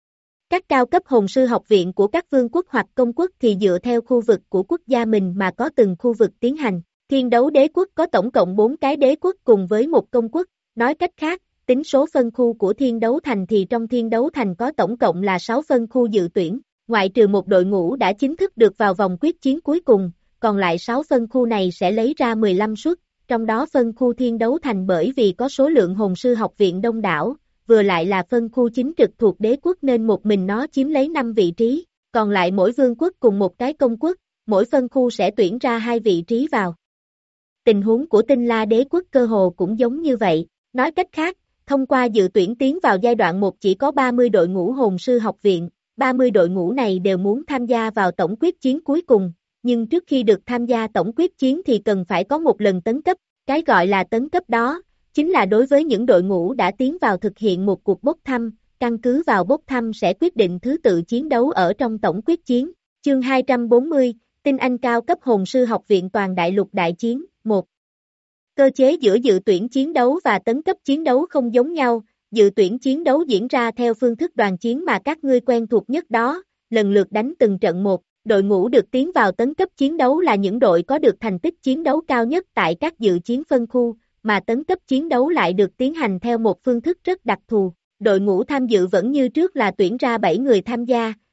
Các cao cấp hồn sư học viện của các vương quốc hoặc công quốc thì dựa theo khu vực của quốc gia mình mà có từng khu vực tiến hành. Thiên Đấu Đế Quốc có tổng cộng bốn cái đế quốc cùng với một công quốc, nói cách khác, tính số phân khu của Thiên Đấu Thành thì trong Thiên Đấu Thành có tổng cộng là sáu phân khu dự tuyển, ngoại trừ một đội ngũ đã chính thức được vào vòng quyết chiến cuối cùng, còn lại sáu phân khu này sẽ lấy ra mười lăm suất, trong đó phân khu Thiên Đấu Thành bởi vì có số lượng hồn sư học viện đông đảo, vừa lại là phân khu chính trực thuộc đế quốc nên một mình nó chiếm lấy năm vị trí, còn lại mỗi vương quốc cùng một cái công quốc, mỗi phân khu sẽ tuyển ra hai vị trí vào. Tình huống của Tinh La Đế Quốc cơ hồ cũng giống như vậy, nói cách khác, thông qua dự tuyển tiến vào giai đoạn một chỉ có ba mươi đội ngũ hồn sư học viện, ba mươi đội ngũ này đều muốn tham gia vào tổng quyết chiến cuối cùng, nhưng trước khi được tham gia tổng quyết chiến thì cần phải có một lần tấn cấp, cái gọi là tấn cấp đó, chính là đối với những đội ngũ đã tiến vào thực hiện một cuộc bốc thăm, căn cứ vào bốc thăm sẽ quyết định thứ tự chiến đấu ở trong tổng quyết chiến. Chương hai trăm bốn mươi, Tinh Anh cao cấp hồn sư học viện toàn đại lục đại chiến, một. Cơ chế giữa dự tuyển chiến đấu và tấn cấp chiến đấu không giống nhau, dự tuyển chiến đấu diễn ra theo phương thức đoàn chiến mà các ngươi quen thuộc nhất đó, lần lượt đánh từng trận một, đội ngũ được tiến vào tấn cấp chiến đấu là những đội có được thành tích chiến đấu cao nhất tại các dự chiến phân khu, mà tấn cấp chiến đấu lại được tiến hành theo một phương thức rất đặc thù. Đội ngũ tham dự vẫn như trước là tuyển ra bảy người tham gia,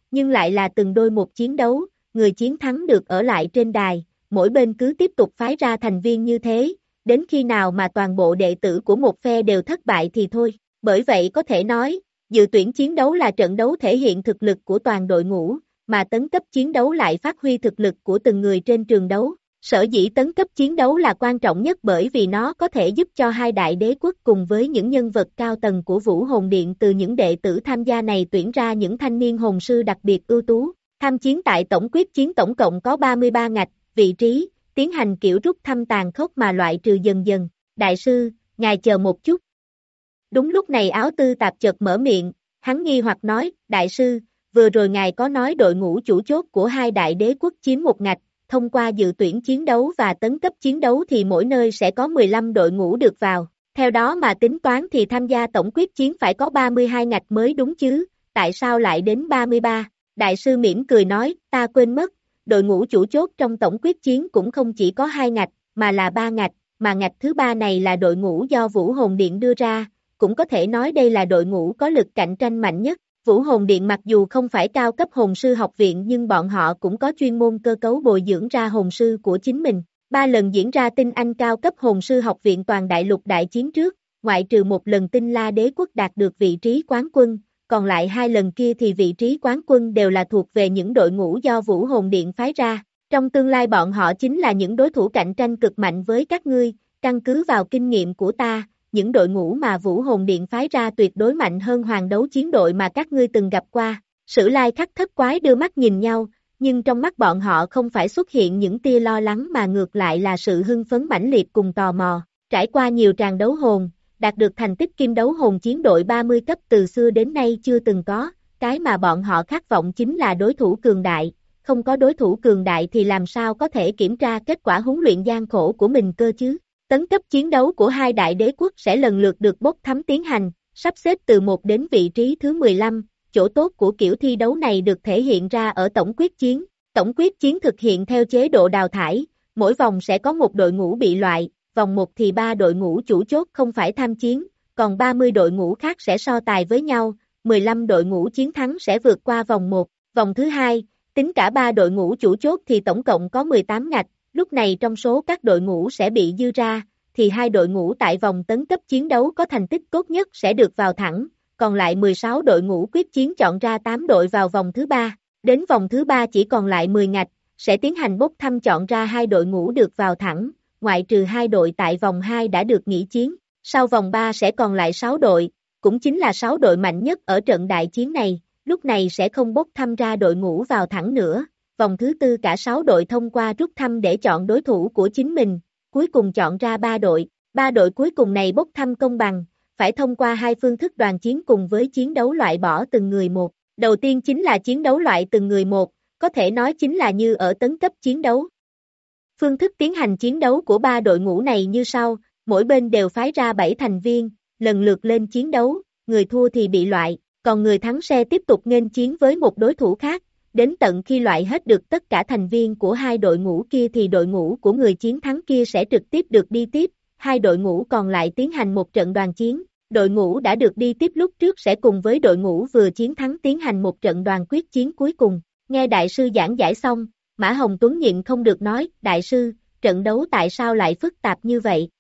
nhưng lại là từng đôi một chiến đấu, người chiến thắng được ở lại trên đài, mỗi bên cứ tiếp tục phái ra thành viên như thế, đến khi nào mà toàn bộ đệ tử của một phe đều thất bại thì thôi. Bởi vậy có thể nói, dự tuyển chiến đấu là trận đấu thể hiện thực lực của toàn đội ngũ, mà tấn cấp chiến đấu lại phát huy thực lực của từng người trên trường đấu. Sở dĩ tấn cấp chiến đấu là quan trọng nhất bởi vì nó có thể giúp cho hai đại đế quốc cùng với những nhân vật cao tầng của Vũ Hồn Điện từ những đệ tử tham gia này tuyển ra những thanh niên hồn sư đặc biệt ưu tú. Tham chiến tại tổng quyết chiến tổng cộng có ba mươi ba ngạch, vị trí, tiến hành kiểu rút thăm tàn khốc mà loại trừ dần dần. Đại sư, ngài chờ một chút. Đúng lúc này Áo Tư Tạp chợt mở miệng, hắn nghi hoặc nói, đại sư, vừa rồi ngài có nói đội ngũ chủ chốt của hai đại đế quốc chiếm một ngạch, thông qua dự tuyển chiến đấu và tấn cấp chiến đấu thì mỗi nơi sẽ có mười lăm đội ngũ được vào, theo đó mà tính toán thì tham gia tổng quyết chiến phải có ba mươi hai ngạch mới đúng chứ, tại sao lại đến ba mươi ba? Đại sư mỉm cười nói, ta quên mất, đội ngũ chủ chốt trong tổng quyết chiến cũng không chỉ có hai ngạch, mà là ba ngạch, mà ngạch thứ ba này là đội ngũ do Vũ Hồn Điện đưa ra, cũng có thể nói đây là đội ngũ có lực cạnh tranh mạnh nhất. Vũ Hồn Điện mặc dù không phải cao cấp hồn sư học viện nhưng bọn họ cũng có chuyên môn cơ cấu bồi dưỡng ra hồn sư của chính mình. Ba lần diễn ra tinh anh cao cấp hồn sư học viện toàn đại lục đại chiến trước, ngoại trừ một lần tinh la đế quốc đạt được vị trí quán quân, còn lại hai lần kia thì vị trí quán quân đều là thuộc về những đội ngũ do Vũ Hồn Điện phái ra. Trong tương lai bọn họ chính là những đối thủ cạnh tranh cực mạnh với các ngươi, căn cứ vào kinh nghiệm của ta. Những đội ngũ mà Vũ Hồn Điện phái ra tuyệt đối mạnh hơn hoàng đấu chiến đội mà các ngươi từng gặp qua. Sử Lai Khắc thất quái đưa mắt nhìn nhau, nhưng trong mắt bọn họ không phải xuất hiện những tia lo lắng mà ngược lại là sự hưng phấn mãnh liệt cùng tò mò. Trải qua nhiều tràng đấu hồn, đạt được thành tích kim đấu hồn chiến đội ba mươi cấp từ xưa đến nay chưa từng có, cái mà bọn họ khát vọng chính là đối thủ cường đại. Không có đối thủ cường đại thì làm sao có thể kiểm tra kết quả huấn luyện gian khổ của mình cơ chứ? Tấn cấp chiến đấu của hai đại đế quốc sẽ lần lượt được bốc thăm tiến hành, sắp xếp từ một đến vị trí thứ mười lăm, chỗ tốt của kiểu thi đấu này được thể hiện ra ở tổng quyết chiến. Tổng quyết chiến thực hiện theo chế độ đào thải, mỗi vòng sẽ có một đội ngũ bị loại, vòng một thì ba đội ngũ chủ chốt không phải tham chiến, còn ba mươi đội ngũ khác sẽ so tài với nhau, mười lăm đội ngũ chiến thắng sẽ vượt qua vòng một. Vòng thứ hai, tính cả ba đội ngũ chủ chốt thì tổng cộng có mười tám ngạch. Lúc này trong số các đội ngũ sẽ bị dư ra, thì hai đội ngũ tại vòng tấn cấp chiến đấu có thành tích tốt nhất sẽ được vào thẳng, còn lại mười sáu đội ngũ quyết chiến chọn ra tám đội vào vòng thứ ba. Đến vòng thứ ba chỉ còn lại mười ngạch, sẽ tiến hành bốc thăm chọn ra hai đội ngũ được vào thẳng, ngoại trừ hai đội tại vòng hai đã được nghỉ chiến. Sau vòng ba sẽ còn lại sáu đội, cũng chính là sáu đội mạnh nhất ở trận đại chiến này, lúc này sẽ không bốc thăm ra đội ngũ vào thẳng nữa. Vòng thứ tư cả sáu đội thông qua rút thăm để chọn đối thủ của chính mình, cuối cùng chọn ra ba đội. Ba đội cuối cùng này bốc thăm công bằng, phải thông qua hai phương thức đoàn chiến cùng với chiến đấu loại bỏ từng người một. Đầu tiên chính là chiến đấu loại từng người một, có thể nói chính là như ở tấn cấp chiến đấu. Phương thức tiến hành chiến đấu của ba đội ngũ này như sau, mỗi bên đều phái ra bảy thành viên, lần lượt lên chiến đấu, người thua thì bị loại, còn người thắng sẽ tiếp tục nghênh chiến với một đối thủ khác. Đến tận khi loại hết được tất cả thành viên của hai đội ngũ kia thì đội ngũ của người chiến thắng kia sẽ trực tiếp được đi tiếp, hai đội ngũ còn lại tiến hành một trận đoàn chiến, đội ngũ đã được đi tiếp lúc trước sẽ cùng với đội ngũ vừa chiến thắng tiến hành một trận đoàn quyết chiến cuối cùng. Nghe đại sư giảng giải xong, Mã Hồng Tuấn nhịn không được nói, đại sư, trận đấu tại sao lại phức tạp như vậy?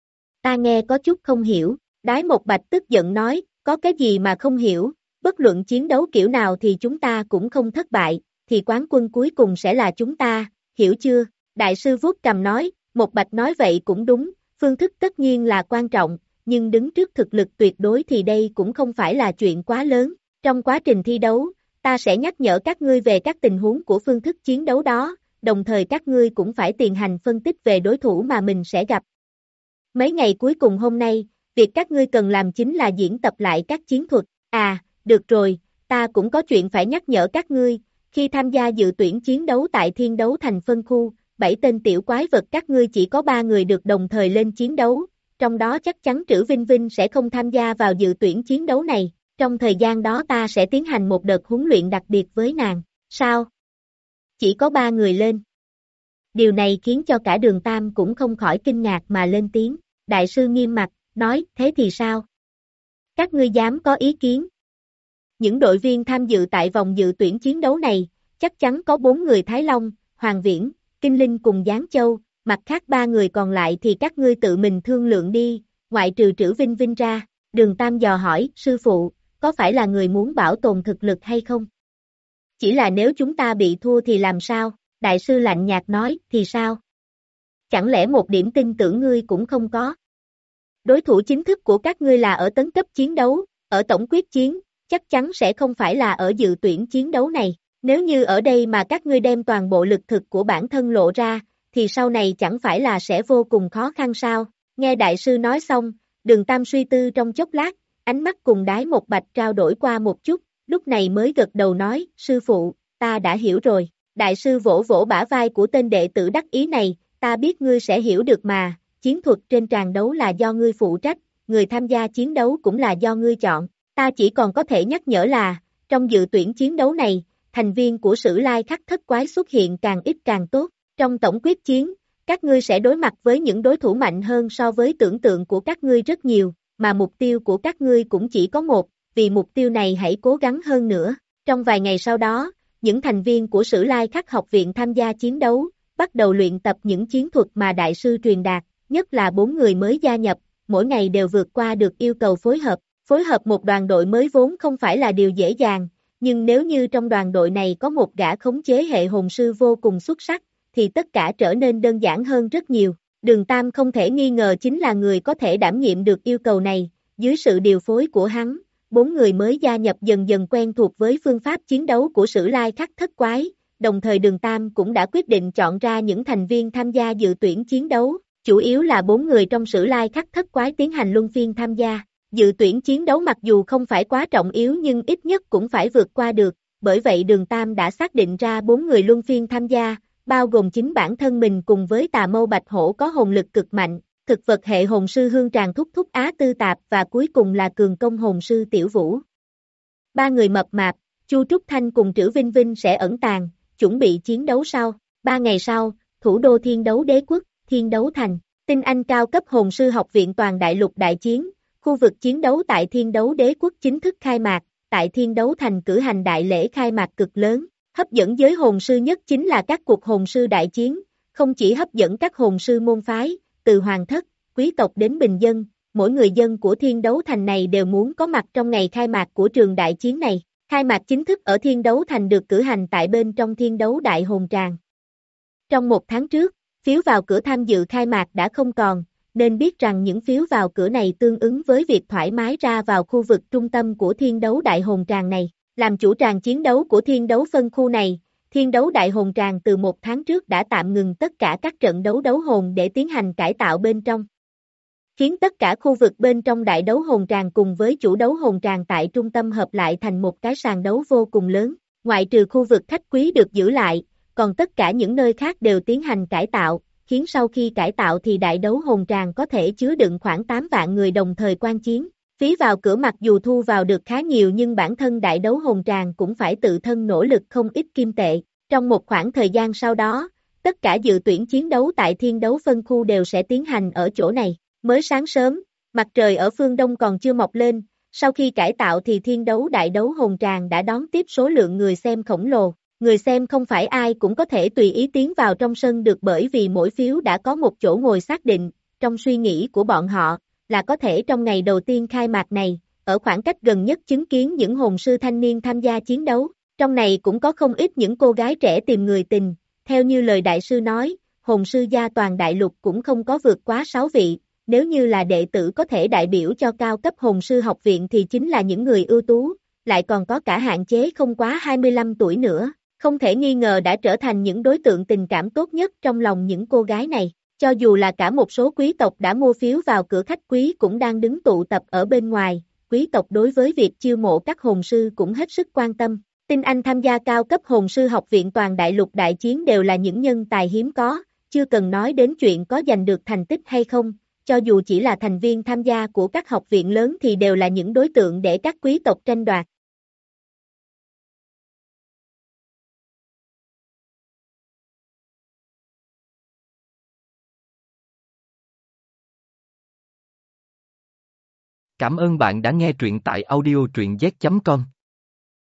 Ta nghe có chút không hiểu, Đái Một Bạch tức giận nói, có cái gì mà không hiểu? Bất luận chiến đấu kiểu nào thì chúng ta cũng không thất bại, thì quán quân cuối cùng sẽ là chúng ta, hiểu chưa? Đại sư vuốt cằm nói, Một Bạch nói vậy cũng đúng, phương thức tất nhiên là quan trọng, nhưng đứng trước thực lực tuyệt đối thì đây cũng không phải là chuyện quá lớn. Trong quá trình thi đấu, ta sẽ nhắc nhở các ngươi về các tình huống của phương thức chiến đấu đó, đồng thời các ngươi cũng phải tiến hành phân tích về đối thủ mà mình sẽ gặp. Mấy ngày cuối cùng hôm nay, việc các ngươi cần làm chính là diễn tập lại các chiến thuật. À, được rồi, ta cũng có chuyện phải nhắc nhở các ngươi, khi tham gia dự tuyển chiến đấu tại thiên đấu thành phân khu, bảy tên tiểu quái vật các ngươi chỉ có ba người được đồng thời lên chiến đấu, trong đó chắc chắn Trữ Vinh Vinh sẽ không tham gia vào dự tuyển chiến đấu này, trong thời gian đó ta sẽ tiến hành một đợt huấn luyện đặc biệt với nàng. Sao? Chỉ có ba người lên. Điều này khiến cho cả Đường Tam cũng không khỏi kinh ngạc mà lên tiếng. Đại sư nghiêm mặt, nói, thế thì sao? Các ngươi dám có ý kiến? Những đội viên tham dự tại vòng dự tuyển chiến đấu này, chắc chắn có bốn người Thái Long, Hoàng Viễn, Kinh Linh cùng Giáng Châu, mặt khác ba người còn lại thì các ngươi tự mình thương lượng đi, ngoại trừ Trử Vinh Vinh ra. Đường Tam dò hỏi, sư phụ, có phải là người muốn bảo tồn thực lực hay không? Chỉ là nếu chúng ta bị thua thì làm sao? Đại sư lạnh nhạt nói, thì sao? Chẳng lẽ một điểm tin tưởng ngươi cũng không có? Đối thủ chính thức của các ngươi là ở tấn cấp chiến đấu, ở tổng quyết chiến, chắc chắn sẽ không phải là ở dự tuyển chiến đấu này. Nếu như ở đây mà các ngươi đem toàn bộ lực thực của bản thân lộ ra, thì sau này chẳng phải là sẽ vô cùng khó khăn sao? Nghe đại sư nói xong, Đường Tam suy tư trong chốc lát, ánh mắt cùng Đái Một Bạch trao đổi qua một chút, lúc này mới gật đầu nói, sư phụ, ta đã hiểu rồi. Đại sư vỗ vỗ bả vai của tên đệ tử đắc ý này, ta biết ngươi sẽ hiểu được mà, chiến thuật trên tràng đấu là do ngươi phụ trách, người tham gia chiến đấu cũng là do ngươi chọn, ta chỉ còn có thể nhắc nhở là, trong dự tuyển chiến đấu này, thành viên của Sử Lai Khắc Thất Quái xuất hiện càng ít càng tốt, trong tổng quyết chiến, các ngươi sẽ đối mặt với những đối thủ mạnh hơn so với tưởng tượng của các ngươi rất nhiều, mà mục tiêu của các ngươi cũng chỉ có một, vì mục tiêu này hãy cố gắng hơn nữa. Trong vài ngày sau đó, những thành viên của Sử Lai Khắc học viện tham gia chiến đấu, bắt đầu luyện tập những chiến thuật mà đại sư truyền đạt, nhất là bốn người mới gia nhập, mỗi ngày đều vượt qua được yêu cầu phối hợp. Phối hợp một đoàn đội mới vốn không phải là điều dễ dàng, nhưng nếu như trong đoàn đội này có một gã khống chế hệ hồn sư vô cùng xuất sắc, thì tất cả trở nên đơn giản hơn rất nhiều. Đường Tam không thể nghi ngờ chính là người có thể đảm nhiệm được yêu cầu này, dưới sự điều phối của hắn, bốn người mới gia nhập dần dần quen thuộc với phương pháp chiến đấu của Sử Lai Khắc Thất Quái, đồng thời Đường Tam cũng đã quyết định chọn ra những thành viên tham gia dự tuyển chiến đấu, chủ yếu là bốn người trong Sử Lai Khắc Thất Quái tiến hành luân phiên tham gia. Dự tuyển chiến đấu mặc dù không phải quá trọng yếu nhưng ít nhất cũng phải vượt qua được, bởi vậy Đường Tam đã xác định ra bốn người luân phiên tham gia, bao gồm chính bản thân mình cùng với Tà Mâu Bạch Hổ có hồn lực cực mạnh, thực vật hệ hồn sư Hương Tràng Thúc Thúc Á Tư Tạp và cuối cùng là cường công hồn sư Tiểu Vũ. Ba người mập mạp, Chu Trúc Thanh cùng Trử Vinh Vinh sẽ ẩn tàng, chuẩn bị chiến đấu sau. Ba ngày sau, thủ đô Thiên Đấu Đế Quốc, Thiên Đấu Thành, tinh anh cao cấp hồn sư học viện toàn đại lục đại chiến. Khu vực chiến đấu tại Thiên Đấu Đế Quốc chính thức khai mạc, tại Thiên Đấu Thành cử hành đại lễ khai mạc cực lớn, hấp dẫn giới hồn sư nhất chính là các cuộc hồn sư đại chiến, không chỉ hấp dẫn các hồn sư môn phái, từ hoàng thất, quý tộc đến bình dân, mỗi người dân của Thiên Đấu Thành này đều muốn có mặt trong ngày khai mạc của trường đại chiến này. Khai mạc chính thức ở Thiên Đấu Thành được cử hành tại bên trong Thiên Đấu Đại Hồn Tràng. Trong một tháng trước, phiếu vào cửa tham dự khai mạc đã không còn, nên biết rằng những phiếu vào cửa này tương ứng với việc thoải mái ra vào khu vực trung tâm của Thiên Đấu Đại Hồn Tràng này. Làm chủ tràng chiến đấu của Thiên Đấu phân khu này, Thiên Đấu Đại Hồn Tràng từ một tháng trước đã tạm ngừng tất cả các trận đấu đấu hồn để tiến hành cải tạo bên trong, khiến tất cả khu vực bên trong Đại Đấu Hồn Tràng cùng với chủ đấu hồn tràng tại trung tâm hợp lại thành một cái sàn đấu vô cùng lớn, ngoại trừ khu vực khách quý được giữ lại, còn tất cả những nơi khác đều tiến hành cải tạo, khiến sau khi cải tạo thì Đại Đấu Hồn Tràng có thể chứa đựng khoảng tám vạn người đồng thời quan chiến. Phí vào cửa mặc dù thu vào được khá nhiều nhưng bản thân Đại Đấu Hồn Tràng cũng phải tự thân nỗ lực không ít kim tệ. Trong một khoảng thời gian sau đó, tất cả dự tuyển chiến đấu tại Thiên Đấu phân khu đều sẽ tiến hành ở chỗ này. Mới sáng sớm, mặt trời ở phương Đông còn chưa mọc lên, sau khi cải tạo thì Thiên Đấu Đại Đấu Hồn Tràng đã đón tiếp số lượng người xem khổng lồ. Người xem không phải ai cũng có thể tùy ý tiến vào trong sân được bởi vì mỗi phiếu đã có một chỗ ngồi xác định, trong suy nghĩ của bọn họ, là có thể trong ngày đầu tiên khai mạc này, ở khoảng cách gần nhất chứng kiến những hồn sư thanh niên tham gia chiến đấu. Trong này cũng có không ít những cô gái trẻ tìm người tình, theo như lời đại sư nói, hồn sư gia toàn đại lục cũng không có vượt quá sáu vị, nếu như là đệ tử có thể đại biểu cho cao cấp hồn sư học viện thì chính là những người ưu tú, lại còn có cả hạn chế không quá hai mươi lăm tuổi nữa, không thể nghi ngờ đã trở thành những đối tượng tình cảm tốt nhất trong lòng những cô gái này. Cho dù là cả một số quý tộc đã mua phiếu vào cửa khách quý cũng đang đứng tụ tập ở bên ngoài, quý tộc đối với việc chiêu mộ các hồn sư cũng hết sức quan tâm. Tinh anh tham gia cao cấp hồn sư học viện toàn đại lục đại chiến đều là những nhân tài hiếm có, chưa cần nói đến chuyện có giành được thành tích hay không, cho dù chỉ là thành viên tham gia của các học viện lớn thì đều là những đối tượng để các quý tộc tranh đoạt. Cảm ơn bạn đã nghe truyện tại audio truyện z chấm com.